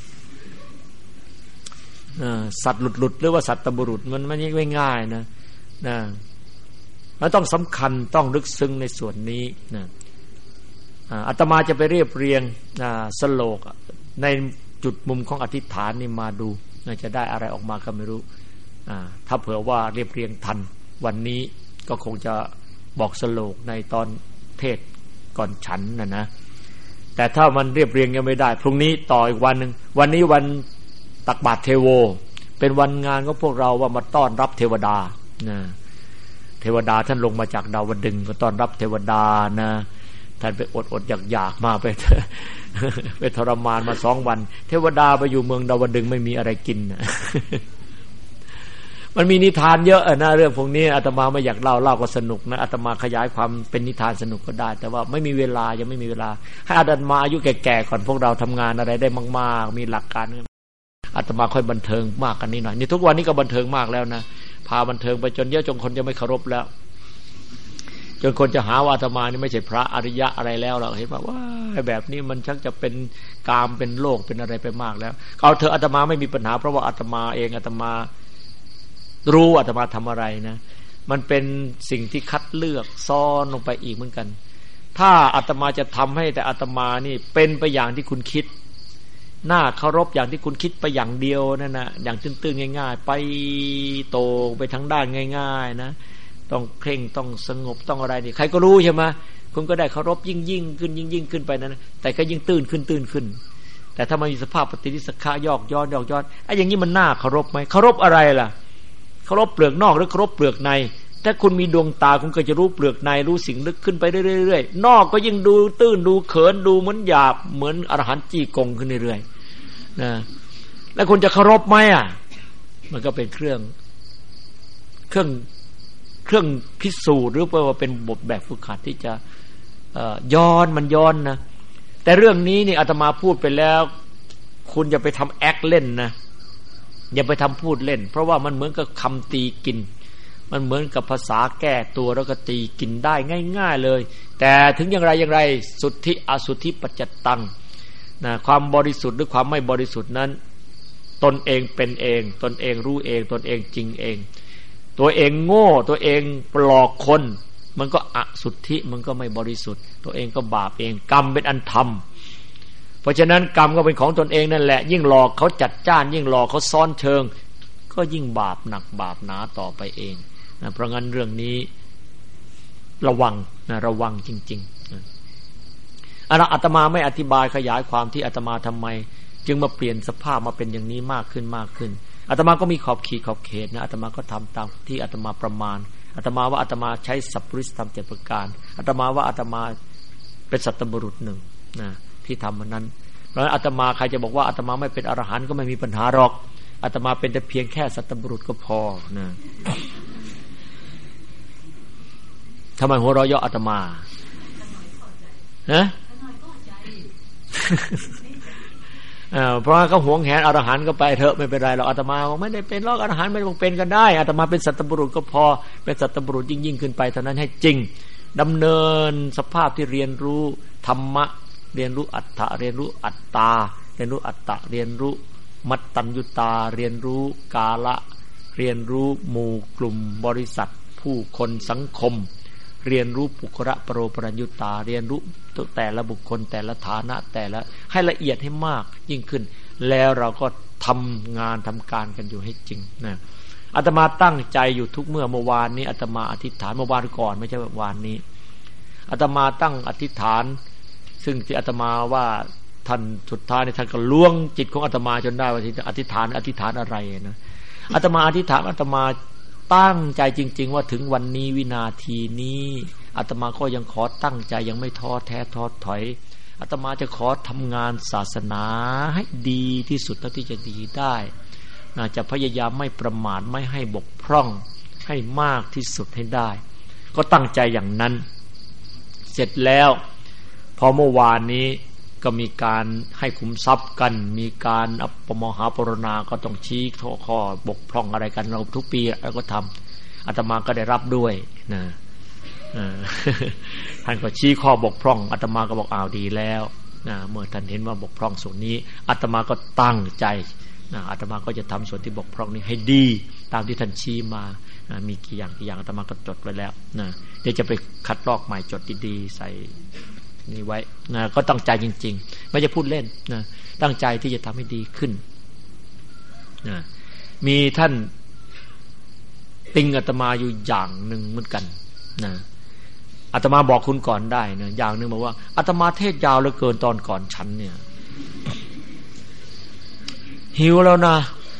สัตว์หลุดหรือว่าสัตตบุรุษมันไม่ง่ายนะมันต้องสำคัญต้องลึกซึ้งในส่วนนี้นะอาตมาจะไปเรียบเรียงสโลกในจุดมุมของอธิษฐานนี่มาดูจะได้อะไรออกมาก็ไม่รู้ถ้าเผื่อว่าเรียบเรียงทันวันนี้ก็คงจะบอกสโลกในตอนเทศก่อนฉันนะแต่ถ้ามันเรียบเรียงยังไม่ได้พรุ่งนี้ต่ออีกวันนึงวันนี้วันตักบาตรเทโวเป็นวันงานของพวกเราว่ามาต้อนรับเทวดานะเทวดาท่านลงมาจากดาวดึงส์ก็ต้อนรับเทวดานะท่านไปอดอยากมาไปทรมานมา2 วันเทวดาไปอยู่เมืองดาวดึงส์ไม่มีอะไรกินมันมีนิทานเยอะนะเรื่องพวกนี้อาตมาไม่อยากเล่าก็สนุกนะอาตมาขยายความเป็นนิทานสนุกก็ได้แต่ว่าไม่มีเวลายังไม่มีเวลาให้อาตมาอายุแก่ๆก่อนพวกเราทำงานอะไรได้มากๆมีหลักการอาตมาค่อยบันเทิงมากกันนิดหน่อยนี่ทุกวันนี้ก็บันเทิงมากแล้วนะพาบันเทิงไปจนเยอะจนคนจะไม่เคารพแล้วจนคนจะหาว่าอาตมานี่ไม่ใช่พระอริยะอะไรแล้วเราเห็นว่าแบบนี้มันชักจะเป็นกามเป็นโลกเป็นอะไรไปมากแล้วเอาเถอะอาตมาไม่มีปัญหาเพราะว่าอาตมาเองอาตมารู้อาตมาทำอะไรนะมันเป็นสิ่งที่คัดเลือกซ่อนลงไปอีกเหมือนกันถ้าอาตมาจะทำให้แต่อาตมานี่เป็นไปอย่างที่คุณคิดน่าเคารพอย่างที่คุณคิดไปอย่างเดียวนั่นนะอย่างตื้นๆง่ายๆไปโตไปทางด้านง่ายๆนะต้องเคร่งต้องสงบต้องอะไรนี่ใครก็รู้ใช่ไหมคุณก็ได้เคารพยิ่งขึ้นยิ่งขึ้นไปนั้นแต่ก็ยิ่งตื้นขึ้นแต่ถ้ามันมีสภาพปฏิริษขะยอกย้อนไอ้อย่างนี้มันน่าเคารพไหมเคารพอะไรล่ะเคารพเปลือกนอกหรือเคารพเปลือกในถ้าคุณมีดวงตาคุณก็จะรู้เปลือกในรู้สิ่งลึกขึ้นไปเรื่อยๆนอกก็ยิ่งดูตื้นดูเขินดูเหมือนหยาบเหมือนอรหันต์จี้กงขึ้นเรื่อยๆนะแล้วคุณจะเคารพไหมมันก็เป็นเครื่องพิสูจน์หรือว่าเป็นบทแบบฝึกหัดที่จะย้อนนะแต่เรื่องนี้นี่อาตมาพูดไปแล้วคุณอย่าไปทำแอคเล่นนะอย่าไปทำพูดเล่นเพราะว่ามันเหมือนกับคำตีกินมันเหมือนกับภาษาแก้ตัวแล้วก็ตีกินได้ง่ายๆเลยแต่ถึงอย่างไรสุทธิอสุทธิปัจจตังนะความบริสุทธิ์หรือความไม่บริสุทธิ์นั้นตนเองเป็นเองตนเองรู้เองตนเองจริงเองตัวเองโง่ตัวเองปลอกคนมันก็อสุทธิมันก็ไม่บริสุทธิ์ตัวเองก็บาปเองกรรมเป็นอันทำเพราะฉะนั้นกรรมก็เป็นของตนเองนั่นแหละยิ่งหลอกเขาจัดจ้านยิ่งหลอกเขาซ้อนเชิงก็ยิ่งบาปหนักบาปหนาต่อไปเองนะเพราะงั้นเรื่องนี้ระวังนะระวังจริงๆนะอาตมาไม่อธิบายขยายความที่อาตมาทำไมจึงมาเปลี่ยนสภาพมาเป็นอย่างนี้มากขึ้นอาตมาก็มีขอบเขตนะอาตมาก็ทำตามที่อาตมาประมาณอาตมาว่าอาตมาใช้สัพพุริสธรรม7 ประการอาตมาว่าอาตมาเป็นสัตตบุรุษหนึ่งนะที่ทำมันนั้นเพราะฉะนั้นอาตมาใครจะบอกว่าอาตมาไม่เป็นอรหันต์ก็ไม่มีปัญหาหรอกอาตมาเป็นแต่เพียงแค่สัตตบุรุษก็พอนะทำไมหัวเราะเยาะอาตมาฮะเพราะเขาหวงแหนอรหันต์ก็ไปเถอะไม่เป็นไรหรอกอาตมาบอกไม่ได้เป็นหรอกอรหันต์ไม่ต้องเป็นกันได้อาตมาเป็นสัตตบุรุษก็พอเป็นสัตตบุรุษยิ่งขึ้นไปเท่านั้นให้จริงดำเนินสภาพที่เรียนรู้ธรรมะเรียนรู้อัตถะเรียนรู้อัตตาเรียนรู้อัตตะเรียนรู้มัตตัญญุตาเรียนรู้กาละเรียนรู้หมู่กลุ่มบริษัทผู้คนสังคมเรียนรู้ปุคระปโรปรัญญุตาเรียนรู้แต่ละบุคคลแต่ละฐานะแต่ละให้ละเอียดให้มากยิ่งขึ้นแล้วเราก็ทำงานทำการกันอยู่ให้จริงนะอาตมาตั้งใจอยู่ทุกเมื่อวานนี้อาตมาอธิษฐานเมื่อวานก่อนไม่ใช่เมื่อวานนี้อาตมาตั้งอธิษฐานซึ่งที่อาตมาว่าท่านสุดท้ายท่านก็ล้วงจิตของอาตมาจนได้ว่าอธิษฐานอะไรนะอาตมาอธิษฐานอาตมาตั้งใจจริงๆว่าถึงวันนี้วินาทีนี้อาตมาก็ยังขอตั้งใจยังไม่ท้อแท้ท้อถอยอาตมาจะขอทำงานศาสนาให้ดีที่สุดเท่าที่จะดีได้จะพยายามไม่ประมาทไม่ให้บกพร่องให้มากที่สุดให้ได้ก็ตั้งใจอย่างนั้นเสร็จแล้วพอเมื่อวานนี้ก็มีการให้ขุมทรัพย์กันมีการอัปมหาปรณาก็ต้องชี้ข้อบกพร่องอะไรกันเราทุกปีเราก็ทำอาตมาก็ได้รับด้วยนะท่านก็ชี้ข้อบกพร่องอาตมาก็บอกอ้าวดีแล้วนะเมื่อท่านเห็นว่าบกพร่องส่วนนี้อาตมาก็ตั้งใจนะอาตมาก็จะทำส่วนที่บกพร่องนี้ให้ดีตามที่ท่านชี้มานะมีกี่อย่างอาตมาก็จดไว้แล้วนะเดี๋ยวจะไปคัดลอกใหม่จดดีๆใส่นี่ไว้นะก็ตั้งใจจริงๆไม่จะพูดเล่นนะตั้งใจที่จะทำให้ดีขึ้นนะมีท่านติงอาตมาอยู่อย่างหนึ่งเหมือนกันนะอาตมาบอกคุณก่อนได้นะอย่างหนึ่งบอกว่าอาตมาเทศยาวเหลือเกินตอนก่อนฉันเนี่ยหิวแล้วนะ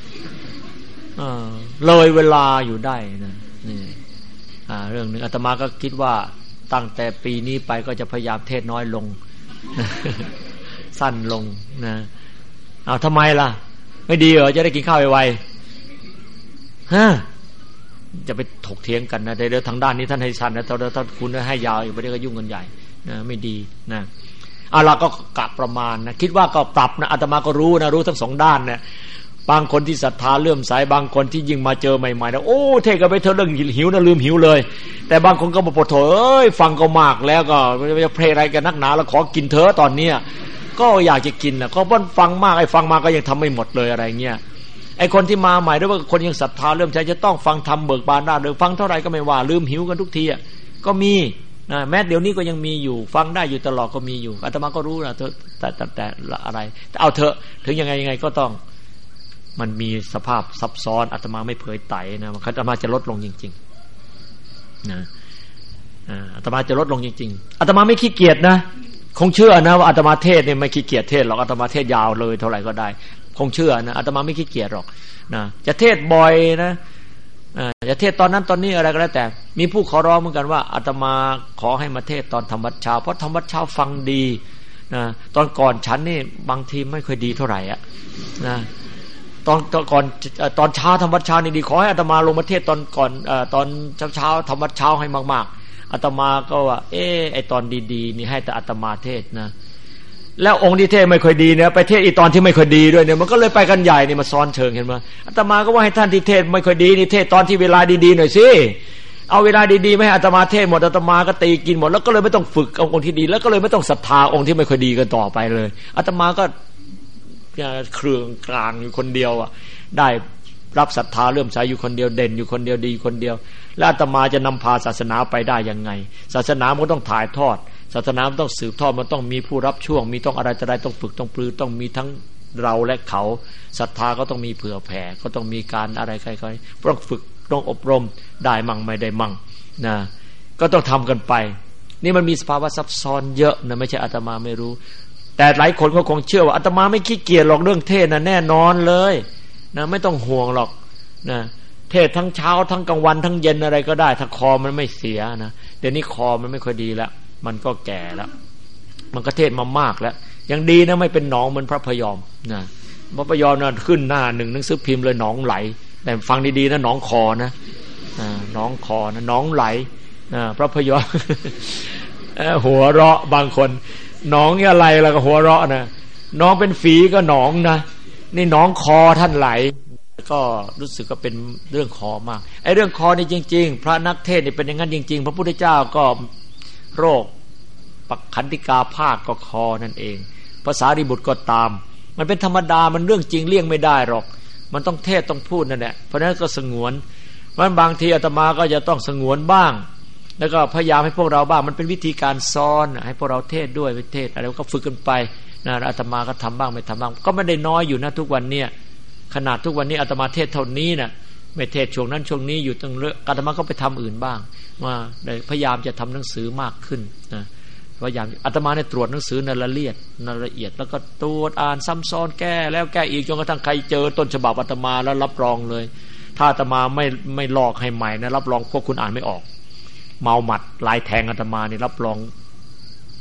เลยเวลาอยู่ได้นะนี่เรื่องนึงอาตมาก็คิดว่าตั้งแต่ปีนี้ไปก็จะพยายามเทศน้อยลง สั้นลงนะเอาทำไมล่ะไม่ดีเหรอจะได้กินข้าวไวๆฮะจะไปถกเถียงกันนะเดี๋ยวทางด้านนี้ท่านให้สั้นนะถ้าคุณให้ยาวอีกไม่ได้ก็ยุ่งกันใหญ่นะไม่ดีนะเราก็กะประมาณนะคิดว่าก็ปรับนะอาตมาก็รู้นะรู้ทั้งสองด้านนะบางคนที่ศรัทธาเลื่อมใสบางคนที่ยิ่งมาเจอใหม่ๆนะโอ้เทศกันไปเธอเรื่องหิวนะลืมหิวเลยแต่บางคนก็บอกปวดโถฟังก็มากแล้วก็จะเพลอะไรกันนักหนาแล้วขอกินเธอตอนเนี้ยก็อยากจะกินนะก็ฟังมากไอ้ฟังมาก็ยังทำไม่หมดเลยอะไรเงี้ยไอ้คนที่มาใหม่หรือว่าคนยังศรัทธาเริ่มใช้จะต้องฟังธรรมเบิกบานได้เลยฟังเท่าไหร่ก็ไม่ว่าลืมหิวกันทุกทีอ่ะก็มีนะแม้เดี๋ยวนี้ก็ยังมีอยู่ฟังได้อยู่ตลอดก็มีอยู่อาตมาก็รู้นะแต่อะไรเอาเถอะถึงยังไงก็ต้องมันมีสภาพซับซ้อนอาตมาไม่เผยไต่นะอาตมาจะลดลงจริงๆนะอาตมาจะลดลงจริงๆอาตมาไม่ขี้เกียจนะคงเชื่อนะว่าอาตมาเทศเนี่ยไม่ขี้เกียจเทศหรอกอาตมาเทศยาวเลยเท่าไหร่ก็ได้คงเชื่อนะอาตมาไม่ขี้เกียจหรอกนะจะเทศบ่อยนะจะเทศตอนนั้นตอนนี้อะไรก็แล้วแต่มีผู้ขอร้องเหมือนกันว่าอาตมาขอให้มาเทศตอนธรรมวัดเช้าเพราะธรรมวัดเช้าฟังดีนะตอนก่อนฉันนี่บางทีไม่ค่อยดีเท่าไหร่อะนะตอนก่อนตอนเช้าธรรมวัดเช้านี่ดีขอให้อาตมาลงมาเทศตอนก่อนตอนเช้าธรรมวัดเช้าให้มากๆอาตมาก็ว่าไอตอนดีๆนี่ให้แต่อาตมาเทศนะแล้วองค์ที่เทศไม่ค่อยดีเนี่ยไปเทศอีตอนที่ไม่ค่อยดีด้วยเนี่ยมันก็เลยไปกันใหญ่นี่มาซ้อนเชิงเห็นไหมอาตมาก็ว่าให้ท่านที่เทศไม่ค่อยดีนี่เทศตอนที่เวลาดีๆหน่อยสิเอาเวลาดีๆไม่ให้อาตมาเทศหมดอาตมาก็ตีกินหมดแล้วก็เลยไม่ต้องฝึกเอาองค์ที่ดีแล้วก็เลยไม่ต้องศรัทธาองค์ที่ไม่ค่อยดีกันต่อไปเลยอาตมาก็เครื่องกลางอยู่คนเดียวอ่ะได้รับศรัทธาเลื่อมใสอยู่คนเดียวเด่นอยู่คนเดียวดีคนเดียวแล้วอาตมาจะนำพาศาสนาไปได้ยังไงศาสนามันต้องถ่ายทอดศาสนามันต้องสืบทอดมันต้องมีผู้รับช่วงมีต้องอะไรจะได้ต้องฝึกต้องปรือต้องมีทั้งเราและเขาศรัทธาก็ต้องมีเผื่อแผ่ก็ต้องมีการอะไรใครๆต้องฝึกต้องอบรมได้มั่งไม่ได้มั่งนะก็ต้องทำกันไปนี่มันมีสภาวะซับซ้อนเยอะนะไม่ใช่อาตมาไม่รู้แต่หลายคนก็คงเชื่อว่าอาตมาไม่ขี้เกียจหรอกเรื่องเทศนะแน่นอนเลยนะไม่ต้องห่วงหรอกนะเทศทั้งเช้าทั้งกลางวันทั้งเย็นอะไรก็ได้ถ้าคอมันไม่เสียนะเดี๋ยวนี้คอมันไม่ค่อยดีแล้วมันก็แก่แล้วมันก็เทศมามากแล้วยังดีนะไม่เป็นหนองเหมือนพระพยอมนะพระพยอมนะขึ้นหน้าหนึ่งหนังสือพิมพ์เลยหนองไหลแต่ฟังดีๆนะหนองคอนะหนองคอนะหนองไหลพระพยอม หัวเราะบางคนหนองอะไรแล้วก็หัวเราะนะน้องเป็นฝีก็หนองนะนี่หนองคอท่านไหลก็รู้สึกก็เป็นเรื่องคอมากไอ้เรื่องคอนี่จริงๆพระนักเทศนี่เป็นอย่างนั้นจริงๆพระพุทธเจ้าก็โรคปักขันติกาภาคก็คอนั่นเองภาษาริบุตรก็ตามมันเป็นธรรมดามันเรื่องจริงเลี่ยงไม่ได้หรอกมันต้องเทศต้องพูดนั่นแหละเพราะนั้นก็สงวนมันบางทีอาตมาก็จะต้องสงวนบ้างแล้วก็พยายามให้พวกเราบ้างมันเป็นวิธีการซ้อนให้พวกเราเทศด้วยเทศอะไรก็ฝึกกันไปนะอาตมาก็ทำบ้างไม่ทำบ้างก็ไม่ได้น้อยอยู่นะทุกวันเนี่ยขนาดทุกวันนี้อาตมาเทศเท่านี้นะไม่เทศช่วงนั้นช่วงนี้อยู่ตั้งเรื่องอาตมาก็ไปทำอื่นบ้างว่าพยายามจะทำหนังสือมากขึ้นนะพยายามอาตมาเนี่ยตรวจหนังสือในละเอียดแล้วก็ตรวจอ่านซ้ำซ้อนแก้แล้วแก้อีกจนกระทั่งใครเจอต้นฉบับอาตมาแล้วรับรองเลยถ้าอาตมาไม่ลอกให้ใหม่นะรับรองพวกคุณอ่านไม่ออกเมาหมัดลายแทงอาตมานี่รับรอง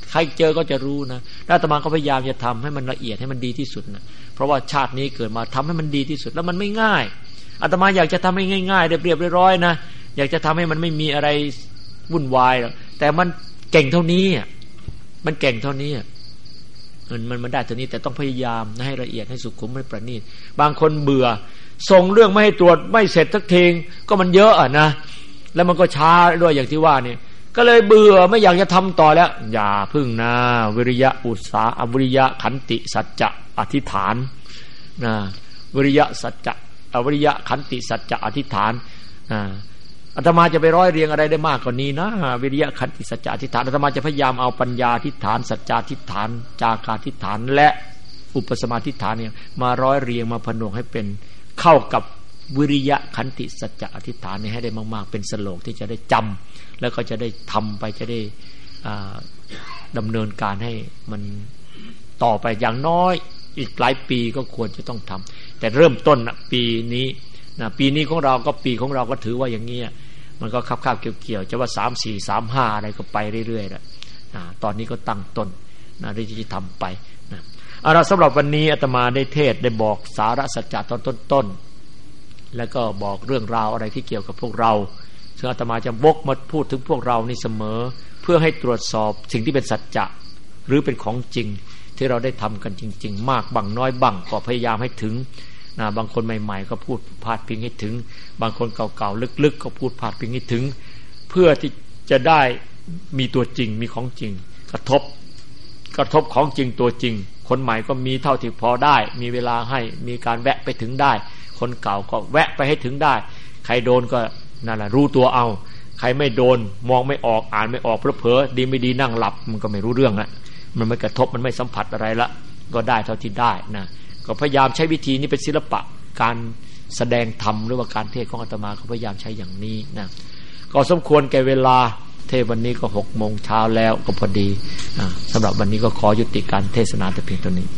ใครเจอก็จะรู้นะอาตมาก็พยายามจะทำให้มันละเอียดให้มันดีที่สุดนะเพราะว่าชาตินี้เกิดมาทำให้มันดีที่สุดแล้วมันไม่ง่ายอาตมาอยากจะทำให้ง่ายๆเรียบๆร้อยๆนะอยากจะทำให้มันไม่มีอะไรวุ่นวายหรอกแต่มันเก่งเท่านี้มันเก่งเท่านี้มันได้เท่านี้แต่ต้องพยายามให้ละเอียดให้สุขุมให้ประณีตบางคนเบื่อส่งเรื่องไม่ให้ตรวจไม่เสร็จสักทีก็มันเยอะนะแล้วมันก็ช้าด้วยอย่างที่ว่านี่ก็เลยเบื่อไม่อยากจะทำต่อแล้วอย่าพึ่งนะวิริยะอุตสาหะวิริยะขันติสัจจะอธิษฐานนะวิริยะสัจจะวิริยะขันติสัจจะอธิษฐานอาตมาจะไปร้อยเรียงอะไรได้มากกว่านี้นะวิริยะขันติสัจจะอธิษฐานอาตมาจะพยายามเอาปัญญาอธิษฐานสัจจาธิษฐานจาคาธิษฐานและอุปสมาธิษฐานเนี่ยมาร้อยเรียงมาผนวกให้เป็นเข้ากับวิริยะขันติสัจจะอธิษฐานนี้ให้ได้มากๆเป็นสโลกที่จะได้จำแล้วก็จะได้ทำไปจะได้ดำเนินการให้มันต่อไปอย่างน้อยอีกหลายปีก็ควรจะต้องทำแต่เริ่มต้นปีนี้ปีนี้ของเราก็ปีของเราก็ถือว่าอย่างนี้มันก็คาบๆเกี่ยวๆจะว่า3 4 3 5อะไรก็ไปเรื่อยๆแล้วตอนนี้ก็ตั้งต้นที่จะทำไปเอาละสำหรับวันนี้อาตมาได้เทศได้บอกสาระสัจจะตอนต้นๆแล้วก็บอกเรื่องราวอะไรที่เกี่ยวกับพวกเราซึ่งอาตมาจะวกมาพูดถึงพวกเรานี่เสมอเพื่อให้ตรวจสอบสิ่งที่เป็นสัจจะหรือเป็นของจริงที่เราได้ทำกันจริงๆมากบังน้อยบังก็พยายามให้ถึงบางคนใหม่ๆก็พูดพาดพิงให้ถึงบางคนเก่าๆลึกๆก็พูดพาดพิงให้ถึงเพื่อที่จะได้มีตัวจริงมีของจริงกระทบของจริงตัวจริงคนใหม่ก็มีเท่าที่พอได้มีเวลาให้มีการแวะไปถึงได้คนเก่าก็แวะไปให้ถึงได้ใครโดนก็นั่นแหละรู้ตัวเอาใครไม่โดนมองไม่ออกอ่านไม่ออกเผลอๆดีไม่ดีนั่งหลับมันก็ไม่รู้เรื่องละมันไม่กระทบมันไม่สัมผัสอะไรละก็ได้เท่าที่ได้นะก็พยายามใช้วิธีนี้เป็นศิลปะการแสดงธรรมหรือว่าการเทศของอาตมาก็พยายามใช้อย่างนี้นะก็สมควรแก่เวลาเทศวันนี้ก็6 โมงเช้าแล้วก็พอดีสำหรับวันนี้ก็ขอยุติการเทศนาแต่เพียงเท่านี้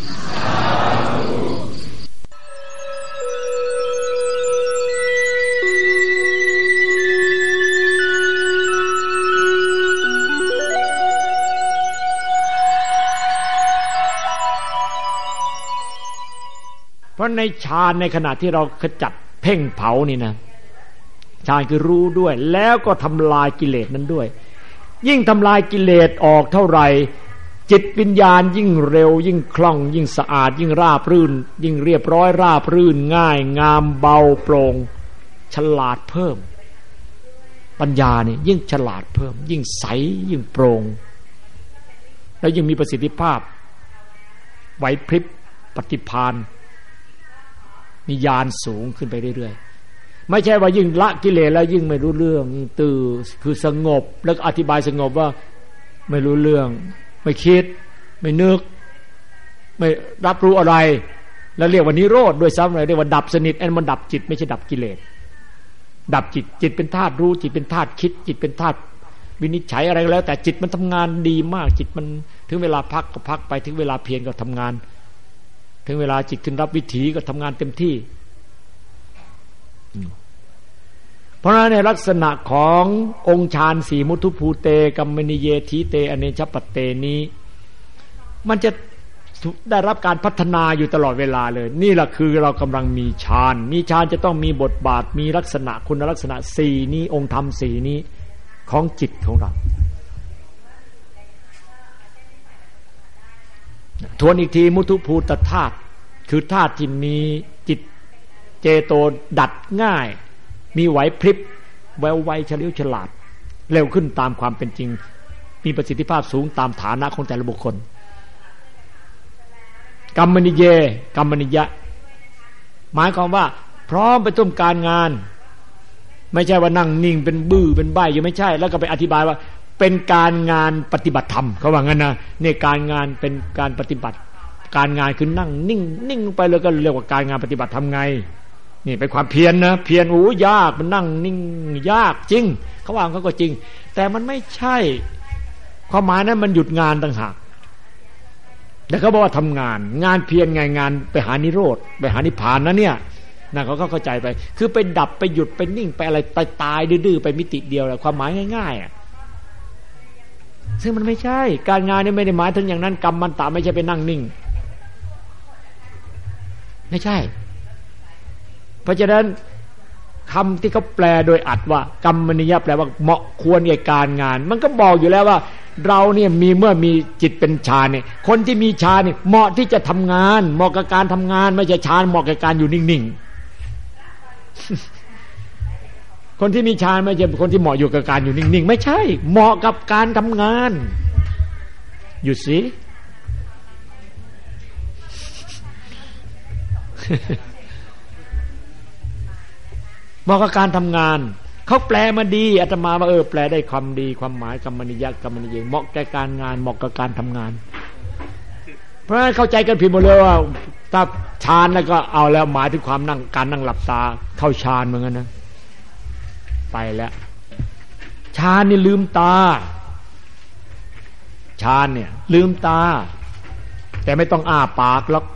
เพราะในฌานในขณะที่เราขจัดเพ่งเผานี่นะฌานคือรู้ด้วยแล้วก็ทำลายกิเลสนั้นด้วยยิ่งทำลายกิเลสออกเท่าไหร่จิตวิญญาณยิ่งเร็วยิ่งคล่องยิ่งสะอาดยิ่งราบรื่นยิ่งเรียบร้อยราบรื่นง่ายงามเบาโปร่งฉลาดเพิ่มปัญญาเนี่ยยิ่งฉลาดเพิ่มยิ่งใสยิ่งโปร่งแล้วยิ่งมีประสิทธิภาพไหวพริบปฏิภาณมีญาณสูงขึ้นไปเรื่อยๆไม่ใช่ว่ายิ่งละกิเลสแล้วยิ่งไม่รู้เรื่องตื่นคือสงบแล้วอธิบายสงบว่าไม่รู้เรื่องไม่คิดไม่นึกไม่รับรู้อะไรแล้วเรียกว่านิโรธด้วยซ้ำเลยเรียกว่าดับสนิทอันมันดับจิตไม่ใช่ดับกิเลสดับจิตจิตเป็นธาตุรู้จิตเป็นธาตุคิดจิตเป็นธาตุวินิจฉัยอะไรแล้วแต่จิตมันทำงานดีมากจิตมันถึงเวลาพักก็พักไปถึงเวลาเพียรก็ทำงานถึงเวลาจิตขึ้นรับวิถีก็ทำงานเต็มที่เพราะฉะนั้นในลักษณะขององค์ฌานสี่มุทุภูเตกัมมณิเยทีเตอเนชปัตเตนี้มันจะได้รับการพัฒนาอยู่ตลอดเวลาเลยนี่แหละคือเรากำลังมีฌานจะต้องมีบทบาทมีลักษณะคุณลักษณะสี่นี้องค์ธรรมสี่นี้ของจิตของเราทวนอีกทีมุทุภูตธาตุคือธาตุที่มีจิตเจโตดัดง่ายมีไหวพริบแววไวเฉลียวฉลาดเร็วขึ้นตามความเป็นจริงมีประสิทธิภาพสูงตามฐานะของแต่ละบุคคลกัมมณิเยกัมมณิยะหมายความว่าพร้อมไปต้มการงานไม่ใช่ว่านั่งนิ่งเป็นบื้อเป็นใบ้ยังไม่ใช่แล้วก็ไปอธิบายว่าเป็นการงานปฏิบัติธรรมเขาว่างั้นนะเนี่ยการงานเป็นการปฏิบัติการงานคือนั่งนิ่งไปเลยก็เรียกว่าการงานปฏิบัติทำไงนี่เป็นความเพียรนะเพียรยากมันนั่งนิ่งยากจริงเขาว่าเขาก็จริงแต่มันไม่ใช่ความหมายนั้นมันหยุดงานต่างหากแต่เขาบอกว่าทำงานเพียรไงงานไปหานิโรธไปหานิพพานนะเนี่ยนะเขาก็เข้าใจไปคือไปดับไปหยุดไปนิ่งไปอะไรตายดื้อไปมิติเดียวแหละความหมายง่ายๆซึ่งมันไม่ใช่การงานนี่ไม่ได้หมายถึงอย่างนั้นกรรมันตะไม่ใช่ไปนั่งนิ่งไม่ใช่เพราะฉะนั้นคำที่เขาแปลโดยอัดว่ากรรมนิยะแปลว่าเหมาะควรแก่การงานมันก็บอกอยู่แล้วว่าเราเนี่ยมีเมื่อมีจิตเป็นฌานเนี่ยคนที่มีฌานเนี่ยเหมาะที่จะทำงานเหมาะกับการทำงานไม่ใช่ฌานเหมาะกับการอยู่นิ่งๆคนที่มีฌานไม่ใช่คนที่เหมาะอยู่กับการอยู่นิ่งๆไม่ใช่เหมาะกับการทำงานอยู่สิเหมาะกับการทำงานเขาแปลมาดีอาตมาว่าแปลได้ความดีความหมายกรรมนิยะกรรมนิยะเหมาะแก่การงานเหมาะกับการทำงานเพราะฉะนั้นเข้าใจกันผิดหมดเลยว่าถ้าฌานแล้วก็เอาแล้วหมายถึงความนั่งการนั่งหลับตาเข้าฌานเหมือนกันนะไปแล้วฌานนี่ลืมตาฌานเนี่ยลืมตาแต่ไม่ต้องอ้าปากหรอก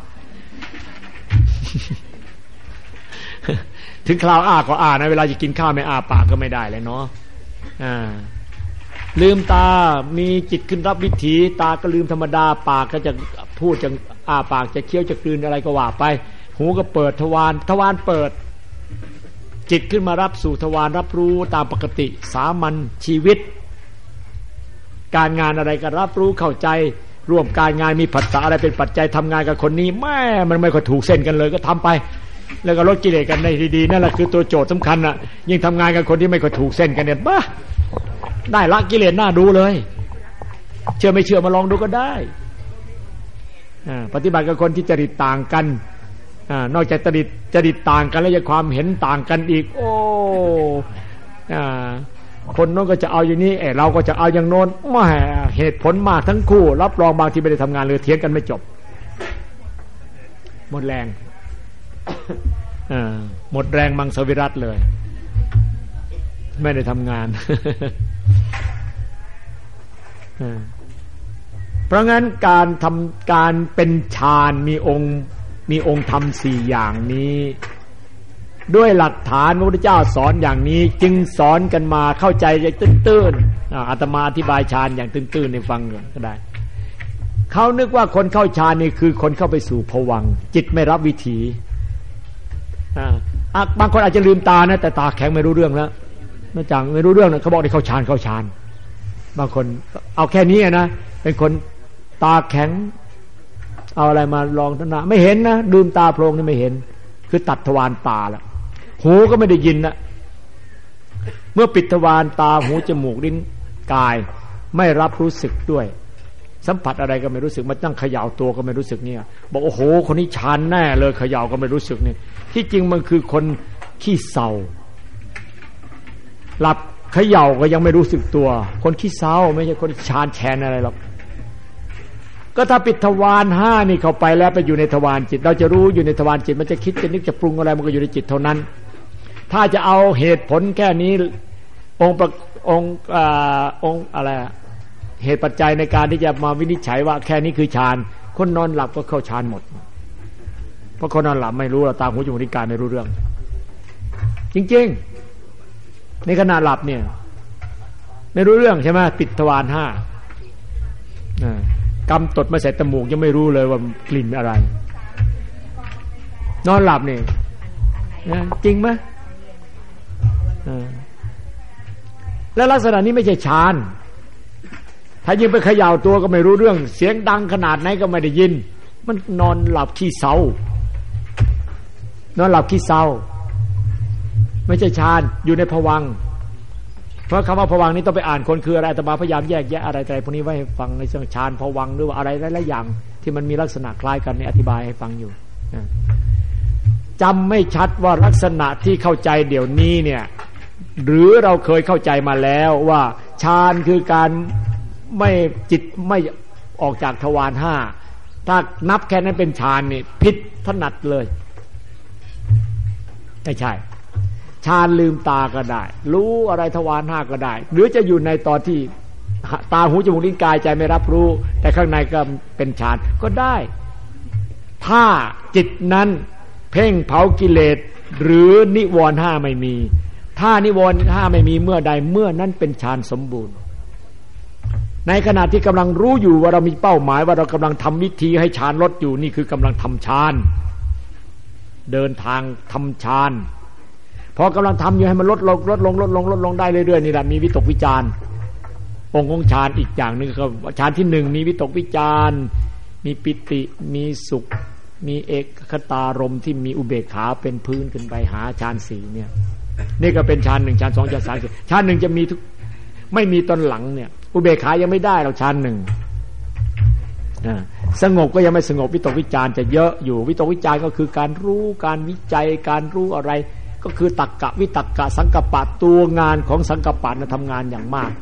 ถึงคราวอ้าก็อ้านะเวลาจะกินข้าวไม่อ้าปากก็ไม่ได้เลยเนาะลืมตามีจิตขึ้นรับวิถีตาก็ลืมธรรมดาปากก็จะพูดจะอ้าปากจะเคี้ยวจะกลืนอะไรก็ว่าไปหูก็เปิดทวารเปิดจิตขึ้นมารับสู่ทวารรับรู้ตามปกติสามัญชีวิตการงานอะไรก็รับรู้เข้าใจร่วมการงานมีผัสสะอะไรเป็นปัจจัยทำงานกับคนนี้แม่มันไม่ค่อยถูกเส้นกันเลยก็ทำไปแล้วก็ลดกิเลสกันในดีๆนั่นแหละคือตัวโจทย์สำคัญน่ะยิ่งทำงานกับคนที่ไม่ค่อยถูกเส้นกันเนี่ยบ้าได้ละกิเลสน่าดูเลยเชื่อไม่เชื่อมาลองดูก็ได้ปฏิบัติกับคนที่จริตต่างกันนอกจากจริตต่างกันแล้วยังความเห็นต่างกันอีกโอ้คนโน้นก็จะเอาอย่างนี้เราก็จะเอาอย่างโน้นมาเหตุผลมากทั้งคู่รับรองบางทีไม่ได้ทำงานเลยเถียงกันไม่จบหมดแรงหมดแรงมังสวิรัติเลยไม่ได้ทำงานเพราะงั้นการเป็นฌานมีองค์ธรรม4อย่างนี้ด้วยหลักฐานพระพุทธเจ้าสอนอย่างนี้จึงสอนกันมาเข้าใจอย่างตื้นๆอาตมาอธิบายฌานอย่างตื้นๆให้ฟังก็ได้เขานึกว่าคนเข้าฌานนี่คือคนเข้าไปสู่ภวังค์จิตไม่รับวิถีบางคนอาจจะลืมตานะแต่ตาแข็งไม่รู้เรื่องแล้วไม่จังไม่รู้เรื่องนะเขาบอกได้เข้าฌานบางคนเอาแค่นี้นะเป็นคนตาแข็งเอาอะไรมาลองทนาไม่เห็นนะลืมตาโพลงนี่ไม่เห็นคือตัดทวารตาแล้วหูก็ไม่ได้ยินนะเมื่อปิดทวารตาหูจมูกลิ้นกายไม่รับรู้สึกด้วยสัมผัสอะไรก็ไม่รู้สึกมาตั้งเขย่าตัวก็ไม่รู้สึกเนี่ยบอกโอ้โหคนนี้ฌานแน่เลยเขย่าก็ไม่รู้สึกนี่ที่จริงมันคือคนขี้เศร้าหลับเขย่าก็ยังไม่รู้สึกตัวคนขี้เศร้าไม่ใช่คนฌานแชนอะไรหรอกก็ถ้าปิดทวาร5นี่เข้าไปแล้วไปอยู่ในทวารจิตเราจะรู้อยู่ในทวารจิตมันจะคิดจะนึกจะปรุงอะไรมันก็อยู่ในจิตเท่านั้นถ้าจะเอาเหตุผลแค่นี้องค์อะไรเหตุปัจจัยในการที่จะมาวินิจฉัยว่าแค่นี้คือฌานคนนอนหลับก็เข้าฌานหมดเพราะคนนอนหลับไม่รู้เราตาหูจมูกลิ้นกายไม่รู้เรื่องจริงๆในขณะหลับเนี่ยไม่รู้เรื่องใช่ไหมปิดทวาร5กำตดมาใส่จมูกยังไม่รู้เลยว่ากลิ่นอะไรนอนหลับนี่จริงไหมแล้วลักษณะนี้ไม่ใช่ฌานถ้ายิ่งไปเขย่าตัวก็ไม่รู้เรื่องเสียงดังขนาดไหนก็ไม่ได้ยินมันนอนหลับขี้เศร้านอนหลับขี้เศร้าไม่ใช่ฌานอยู่ในภวังค์เพราะคำว่าภวังค์นี้ต้องไปอ่านคนคืออะไรอาตมาพยายามแยกแยะอะไรพวกนี้ไว้ให้ฟังในเรื่องฌานภวังค์หรือว่าอะไรหลายๆอย่างที่มันมีลักษณะคล้ายกันในอธิบายให้ฟังอยู่จำไม่ชัดว่าลักษณะที่เข้าใจเดี๋ยวนี้เนี่ยหรือเราเคยเข้าใจมาแล้วว่าฌานคือการไม่จิตไม่ออกจากทวาร5ถ้านับแค่นั้นเป็นฌานนี่ผิดถนัดเลยไม่ใช่ฌานลืมตาก็ได้รู้อะไรทวาร5ก็ได้หรือจะอยู่ในตอนที่ตาหูจมูกลิ้นกายใจไม่รับรู้แต่ข้างในก็เป็นฌานก็ได้ถ้าจิตนั้นเพ่งเผากิเลสหรือนิวรณ์5ไม่มีถ้านิวรณ์5ไม่มีเมื่อใดเมื่อนั้นเป็นฌานสมบูรณ์ในขณะที่กำลังรู้อยู่ว่าเรามีเป้าหมายว่าเรากำลังทำวิธีให้ฌานลดอยู่นี่คือกำลังทำฌานเดินทางทำฌานพอกำลังทำอยู่ให้มันลดลงได้เรื่อยๆนี่แหละมีวิตกวิจารองค์ของฌานอีกอย่างนึงก็ฌานที่หนึ่งมีวิตกวิจารมีปิติมีสุขมีเอกคตารมณ์ที่มีอุเบกขาเป็นพื้นขึ้นไปหาฌานสี่เนี่ยนี่ก็เป็นฌานหนึ่งฌานสองฌานสามฌานหนึ่งจะมีทุกไม่มีตอนหลังเนี่ยอุเบกขายังไม่ได้เราฌานหนึ่งสงบก็ยังไม่สงบวิตกวิจารจะเยอะอยู่วิตกวิจารก็คือการรู้การวิจัยการรู้อะไรก็คือตักกะวิตักกะสังกัปปะตัวงานของสังกัปปะทำงานอย่างมาก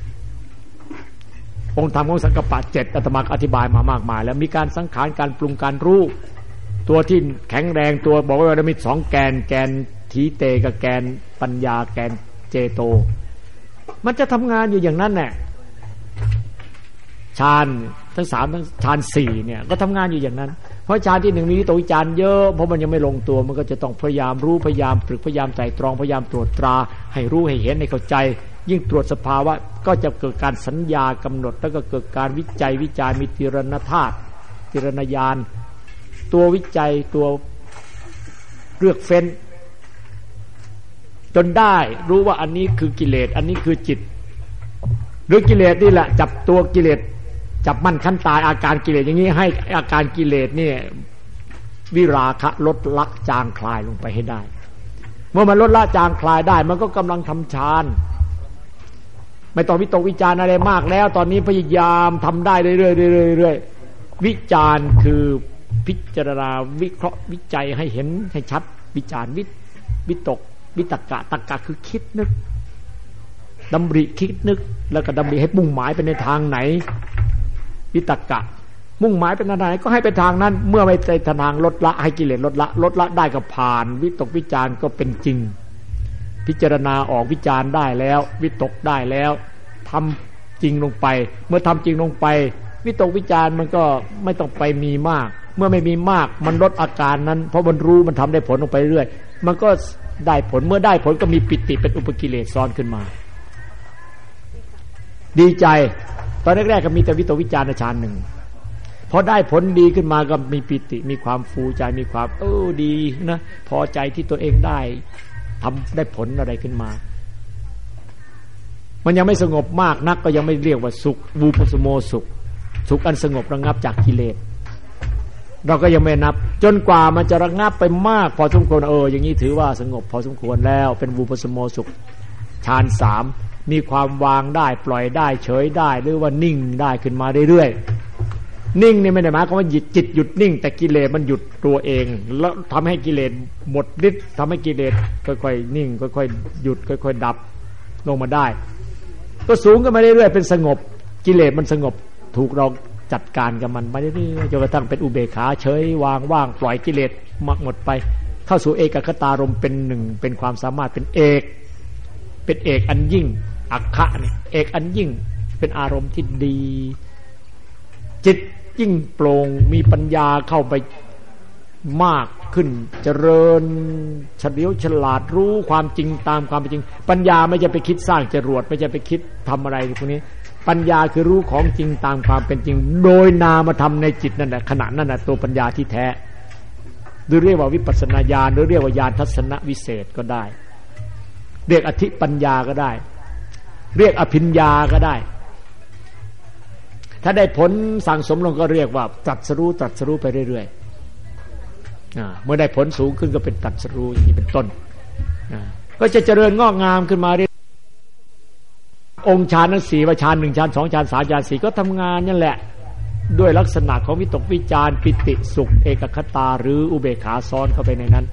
องค์ธรรมของสังกัปปะ7อาตมาอธิบายมามากมายแล้วมีการสังขารการปรุงการรู้ตัวที่แข็งแรงตัวบอกว่าเรามี2แกนทีเตกับแกนปัญญาแกนเจโตมันจะทำงานอยู่อย่างนั้นแหละฌานทั้ง3ทั้งฌาน4เนี่ยก็ทำงานอยู่อย่างนั้นเพราะฌานที่1มีวิตกวิจารเยอะเพราะมันยังไม่ลงตัวมันก็จะต้องพยายามรู้พยายามฝึกพยายามไตร่ตรองพยายามตรวจตราให้รู้ให้เห็นให้เข้าใจยิ่งตรวจสภาวะก็จะเกิดการสัญญากำหนดแล้วก็เกิดการวิจัยวิจารมีติรณธาตุติรณญาณตัววิจัยตัวเลือกเฟ้นจนได้รู้ว่าอันนี้คือกิเลสอันนี้คือจิตหรือกิเลสนี่แหละจับตัวกิเลสจับมั่นขั้นตายอาการกิเลสอย่างนี้ให้อาการกิเลสนี่วิราคะลดละจางคลายลงไปให้ได้เมื่อมันลดละจางคลายได้มันก็กำลังทำฌานไม่ต้องวิตกวิจารอะไรมากแล้วตอนนี้พยายามทำได้เรื่อยๆวิจารคือพิจารณาวิเคราะห์วิจัยให้เห็นให้ชัดวิจารวิตกวิตกะตักกะคือคิดนึกดำริคิดนึกแล้วก็ดำริให้มุ่งหมายไปในทางไหนวิตกะมุ่งหมายเป็นทางไหนก็ให้ไปทางนั้นเมื่อไม่ในทางลดละให้กิเลสลดละได้ก็ผ่านวิตกวิจารก็เป็นจริงพิจารณาออกวิจารได้แล้ววิตกได้แล้วทำจริงลงไปเมื่อทำจริงลงไปวิตกวิจารมันก็ไม่ต้องไปมีมากเมื่อไม่มีมากมันลดอาการนั้นเพราะมันรู้มันทำได้ผลลงไปเรื่อยมันก็ได้ผลเมื่อได้ผลก็มีปิติเป็นอุปกิเลสซ้อนขึ้นมาดีใจตอนแรกๆก็มีแต่วิตกวิจารฌานหนึ่งพอได้ผลดีขึ้นมาก็มีปิติมีความฟูใจมีความดีนะพอใจที่ตัวเองได้ทำได้ผลอะไรขึ้นมามันยังไม่สงบมากนักก็ยังไม่เรียกว่าสุขวูปสโมสุขอันสงบระงับจากกิเลสเราก็ยังไม่นับจนกว่ามันจะระงับไปมากพอสมควรอย่างนี้ถือว่าสงบพอสมควรแล้วเป็นวูปสโมสุขฌาน3มีความวางได้ปล่อยได้เฉยได้หรือว่านิ่งได้ขึ้นมาเรื่อยๆนิ่งนี่ไม่ได้หมายความว่าจิตหยุดนิ่งแต่กิเลสมันหยุดตัวเองแล้วทำให้กิเลสหมดฤทธิ์ทำให้กิเลสค่อยๆนิ่งค่อยๆหยุดค่อยๆดับลงมาได้ก็สูงขึ้นมาเรื่อยๆเป็นสงบกิเลสมันสงบถูกเราจัดการกับมันมาเรื่อยๆจนกระทั่งเป็นอุเบกขาเฉยวางว่างปล่อยกิเลสหมดไปเข้าสู่เอกคตารมณ์เป็นหนึ่งเป็นความสามารถเป็นเอกอันยิ่งอัคคะนี่เอกอันยิ่งเป็นอารมณ์ที่ดีจิตยิ่งโปร่งมีปัญญาเข้าไปมากขึ้นเจริญเฉลียวฉลาดรู้ความจริงตามความเป็นจริงปัญญาไม่จะไปคิดสร้างจรวดไม่จะไปคิดทำอะไรพวกนี้ปัญญาคือรู้ของจริงตามความเป็นจริงโดยนามธรรมในจิตนั่นแหละขณะนั้นน่ะตัวปัญญาที่แท้หรือเรียกว่าวิปัสสนาญาณหรือเรียกว่าญาณทัศนวิเศษก็ได้เรียกอธิปัญญาก็ได้เรียกอภิญญาก็ได้ถ้าได้ผลสั่งสมลงก็เรียกว่าตรัสรู้ไปเรื่อยๆเมื่อได้ผลสูงขึ้นก็เป็นตรัสรู้อย่างนี้เป็นต้นก็จะเจริญงอกงามขึ้นมาเรื่อยองค์ฌานทั้ง4ว่าฌาน1ฌาน2ฌาน3ฌาน4ก็ทำงานนั่นแหละด้วยลักษณะของวิตกวิจารปิติสุขเอกคตาหรืออุเบกขาซ้อนเข้าไปในนั้น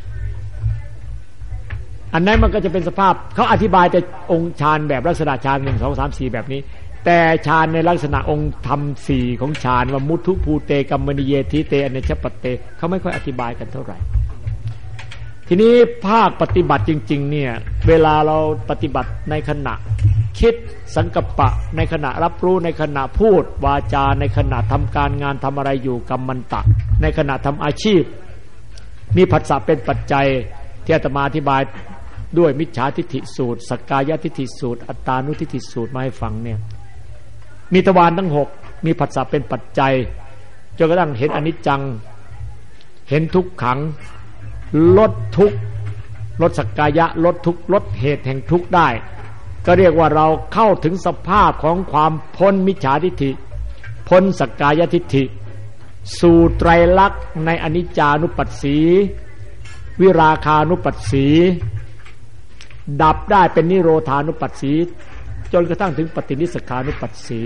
อันนั้นมันก็จะเป็นสภาพเขาอธิบายแต่องค์ฌานแบบลักษณะฌาน1 2 3 4แบบนี้แต่ฌานในลักษณะองค์ธรรม4ของฌานว่ามุทุภูเตกัมมณีเยทิเตอเนชปเตเขาไม่ค่อยอธิบายกันเท่าไหร่ทีนี้ภาคปฏิบัติจริงๆเนี่ยเวลาเราปฏิบัติในขณะคิดสังกัปปะในขณะรับรู้ในขณะพูดวาจาในขณะทำการงานทำอะไรอยู่กัมมันตะในขณะทำอาชีพมีผัสสะเป็นปัจจัยที่อาตมาอธิบายด้วยมิจฉาทิฏฐิสูตรสักกายทิฏฐิสูตรอัตตานุทิฏฐิสูตรมาให้ฟังเนี่ยมีทวารทั้ง6มีผัสสะเป็นปัจจัยจนกระทั่งเห็นอนิจจังเห็นทุกขังลดทุกข์ลดสักกายะลดทุกข์ลดเหตุแห่งทุกข์ได้ก็เรียกว่าเราเข้าถึงสภาพของความพ้นมิจฉาทิฏฐิพ้นสักกายทิฏฐิสู่ไตรลักษณ์ในอนิจจานุปัสสีวิราคานุปัสสีดับได้เป็นนิโรธานุปัสสีจนกระทั่งถึงปฏินิสขานุปัสสี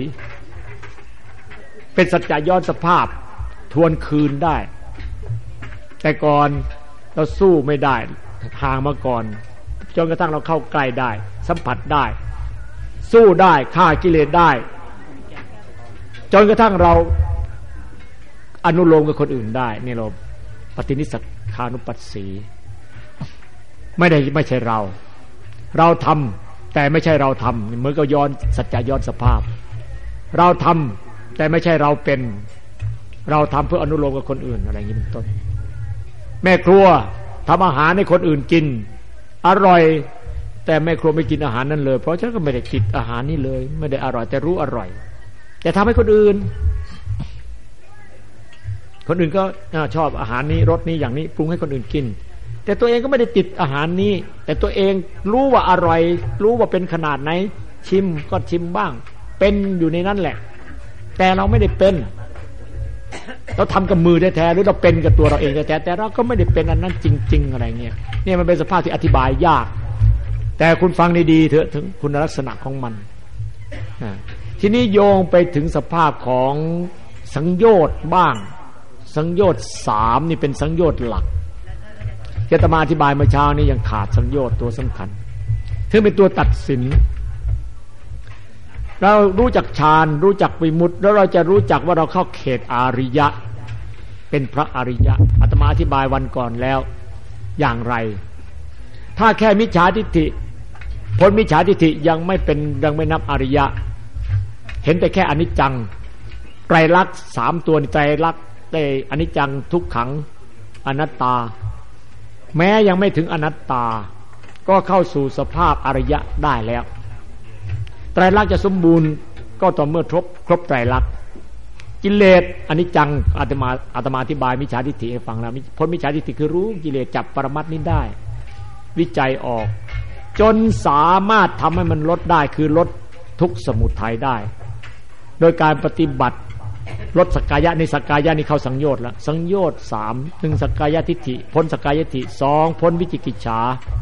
เป็นสัจจะย้อนสภาพทวนคืนได้แต่ก่อนเราสู้ไม่ได้ห่างมาก่อนจนกระทั่งเราเข้าใกล้ได้สัมผัสได้สู้ได้ฆ่ากิเลสได้จนกระทั่งเราอนุโลมกับคนอื่นได้นี่เราปฏินิสขานุปัสสีไม่ใช่เราทำแต่ไม่ใช่เราทำเหมือนกับย้อนสัจจะย้อนสภาพเราทำแต่ไม่ใช่เราเป็นเราทำเพื่ออนุโลมกับคนอื่นอะไรอย่างนี้เป็นต้นแม่ครัวทำอาหารให้คนอื่นกินอร่อยแต่แม่ครัวไม่กินอาหารนั้นเลยเพราะฉันก็ไม่ได้ติดอาหารนี้เลยไม่ได้อร่อยแต่รู้อร่อยแต่ทำให้คนอื่นก็ชอบอาหารนี้รสนี้อย่างนี้ปรุงให้คนอื่นกินแต่ตัวเองก็ไม่ได้ติดอาหารนี้แต่ตัวเองรู้ว่าอร่อยรู้ว่าเป็นขนาดไหนชิมก็ชิมบ้างเป็นอยู่ในนั้นแหละแต่เราไม่ได้เป็นเราทำกับมือแท้ๆหรือเราเป็นกับตัวเราเองแท้ๆแต่เราก็ไม่ได้เป็นอันนั้นจริงๆอะไรเงี้ยเนี่ยมันเป็นสภาพที่อธิบายยากแต่คุณฟังดีๆเถอะถึงคุณลักษณะของมันทีนี้โยงไปถึงสภาพของสังโยชน์บ้างสังโยชน์3นี่เป็นสังโยชน์หลักที่อาตมาอธิบายเมื่อเช้านี้ยังขาดสังโยชน์ตัวสำคัญซึ่งเป็นตัวตัดสินเรารู้จักฌานรู้จักวิมุตติแล้วเราจะรู้จักว่าเราเข้าเขตอาริยะเป็นพระอริยะอาตมาอธิบายวันก่อนแล้วอย่างไรถ้าแค่มิจฉาทิฏฐิพ้นมิจฉาทิฏฐิยังไม่นับอริยะเห็นแต่แค่อนิจจังไตรลักษณ์3ตัวในไตรลักษณ์ได้อนิจจังทุกขังอนัตตาแม้ยังไม่ถึงอนัตตาก็เข้าสู่สภาพอริยะได้แล้วไตรลักษณ์จะสมบูรณ์ก็ต่อเมื่อครบไตรลักษณ์กิเลสอนิจจังอาตมาอธิบายมิจฉาทิฏฐิให้ฟังแล้วพ้นมิจฉาทิฏฐิคือรู้กิเลสจับปรมัตถ์นี้ได้วิจัยออกจนสามารถทำให้มันลดได้คือลดทุกข์สมุทัยได้โดยการปฏิบัติลดสักกายะในสักกายะนี่เข้าสังโยชน์แล้วสังโยชน์3 1สักกายทิฏฐิพ้นสักกายทิฏฐิ2พ้นวิจิกิจฉา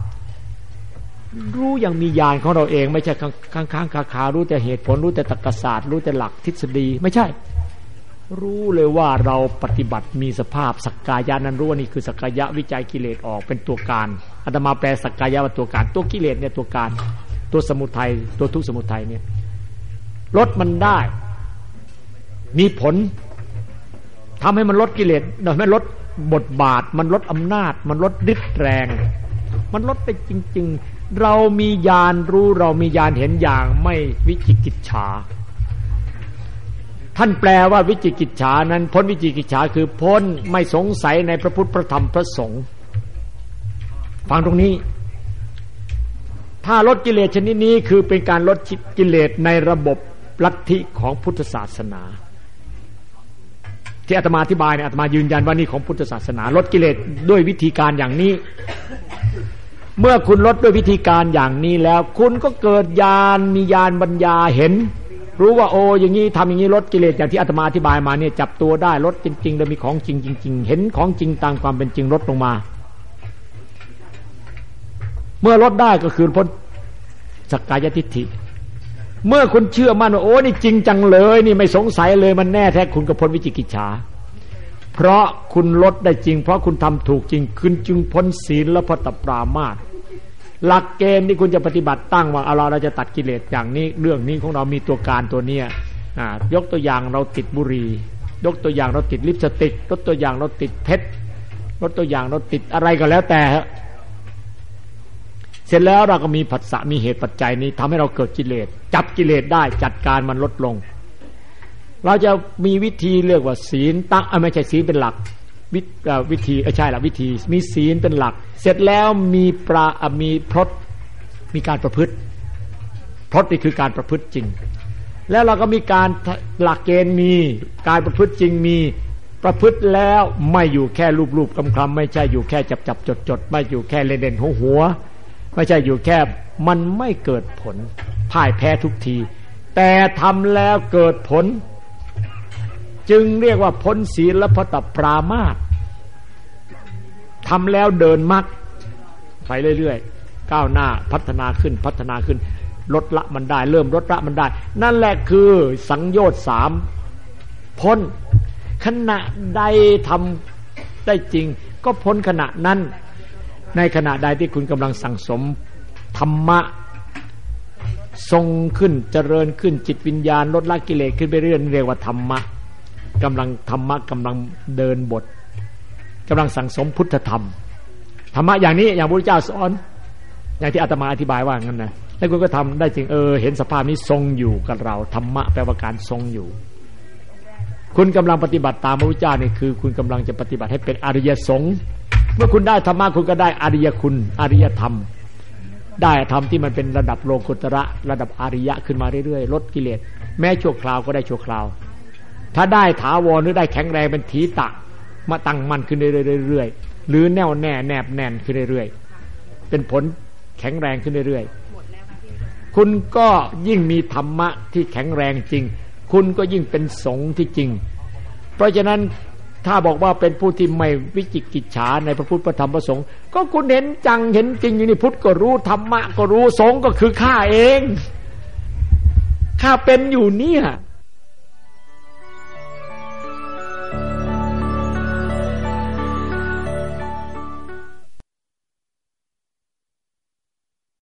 รู้อย่างมีญาณของเราเองไม่ใช่ค้างคารู้แต่เหตุผลรู้แต่ตรรกศาสตร์รู้แต่หลักทฤษฎีไม่ใช่รู้เลยว่าเราปฏิบัติมีสภาพสักกายะนั้นรู้ว่านี่คือสักกายะวิจัยกิเลสออกเป็นตัวการอาตมาแปลสักกายะว่าตัวการตัวกิเลสเนี่ยตัวการตัวสมุทัยตัวทุกข์สมุทัยเนี่ยลดมันได้มีผลทำให้มันลดกิเลสมันลดบทบาทมันลดอำนาจมันลดฤทธิ์แรงมันลดไปจริงๆเรามีญาณรู้เรามีญาณเห็นอย่างไม่วิจิกิจฉาท่านแปลว่าวิจิกิจฉานั้นพ้นวิจิกิจฉาคือพ้นไม่สงสัยในพระพุทธพระธรรมพระสงฆ์ฟังตรงนี้ถ้าลดกิเลสชนิดนี้คือเป็นการลดกิเลสในระบบลัทธิของพุทธศาสนาที่อาตมาอธิบายเนี่ยอาตมายืนยันว่านี่ของพุทธศาสนาลดกิเลสด้วยวิธีการอย่างนี้เมื่อคุณลดด้วยวิธีการอย่างนี้แล้วคุณก็เกิดญาณมีญาณปัญญาเห็นรู้ว่าโอ้อย่างนี้ทำอย่างนี้ลดกิเลสอย่างที่อาตมาอธิบายมาเนี่ยจับตัวได้ลดจริงๆแล้วมีของจริงจริงๆเห็นของจริงตามความเป็นจริงลดลงมาเมื่อลดได้ก็คือพ้นสักกายทิฏฐิเมื่อคุณเชื่อมั่นว่าโอ้นี่จริงจังเลยนี่ไม่สงสัยเลยมันแน่แท้คุณก็พ้นวิจิกิจฉาเพราะคุณลดได้จริงเพราะคุณทำถูกจริงคุณจึงพ้นศีลและพตปรามาสหลักเกณฑ์ที่คุณจะปฏิบัติตั้งว่าเราจะตัดกิเลสอย่างนี้เรื่องนี้ของเรามีตัวการตัวเนี้ยยกตัวอย่างเราติดบุหรี่ยกตัวอย่างเราติดลิปสติกยกตัวอย่างเราติดเพชรยกตัวอย่างเราติดอะไรก็แล้วแต่เสร็จแล้วเราก็มีผัสสะมีเหตุปัจจัยนี้ทำให้เราเกิดกิเลสจับกิเลสได้จัดการมันลดลงเราจะมีวิธีเรียกว่าศีลตั้งไม่ใช่ศีลเป็นหลักวิธีใช่ละวิธีมีศีลเป็นหลักเสร็จแล้วมีพรตมีการประพฤติพรตนี่คือการประพฤติจริงแล้วเราก็มีการหลักเกณฑ์มีการประพฤติจริงมีประพฤติแล้วไม่อยู่แค่รูปๆคลำๆไม่ใช่อยู่แค่จับๆจดๆไม่อยู่แค่เล่นๆหัวๆไม่ใช่อยู่แค่มันไม่เกิดผลพ่ายแพ้ทุกทีแต่ทำแล้วเกิดผลจึงเรียกว่าพ้นศีลพัตปรามาสทำแล้วเดินมรรคไปเรื่อยๆก้าวหน้าพัฒนาขึ้นลดละมันได้เริ่มลดละมันได้นั่นแหละคือสังโยชน์3พ้นขณะใดทำได้จริงก็พ้นขณะนั้นในขณะใดที่คุณกำลังสั่งสมธรรมะทรงขึ้นเจริญขึ้นจิตวิญญาณลดละกิเลสขึ้นไปเรื่อยเรียกว่าธรรมะกำลังเดินบทกำลังสั่งสมพุทธธรรมธรรมะอย่างนี้อย่างพระพุทธเจ้าสอนอย่างที่อาตมาอธิบายว่างั้นนะแล้วคุณก็ทำได้จริงเห็นสภาพนี้ทรงอยู่กับเราธรรมะแปลว่าการทรงอยู่คุณกำลังปฏิบัติตามพระพุทธเจ้านี่คือคุณกำลังจะปฏิบัติให้เป็นอริยสงฆ์เมื่อคุณได้ธรรมะคุณก็ได้อริยคุณอริยธรรมได้ธรรมที่มันเป็นระดับโลกุตระระดับอริยะขึ้นมาเรื่อยๆลดกิเลสแม้ชั่วคราวก็ได้ชั่วคราวถ้าได้ถาวรหรือได้แข็งแรงเป็นถีตะมาตั้งมั่นขึ้นเรื่อยๆหรือแน่วแน่แนบแน่นขึ้นเรื่อยๆเป็นผลแข็งแรงขึ้นเรื่อยๆคุณก็ยิ่งมีธรรมะที่แข็งแรงจริงคุณก็ยิ่งเป็นสงฆ์ที่จริงเพราะฉะนั้นถ้าบอกว่าเป็นผู้ที่ไม่วิจิกิจฉาในพระพุทธพระธรรมพระสงฆ์ก็คุณเห็นจังเห็นจริงอยู่นี่พุทธก็รู้ธรรมะก็รู้สงฆ์ก็คือข้าเองข้าเป็นอยู่เนี่ย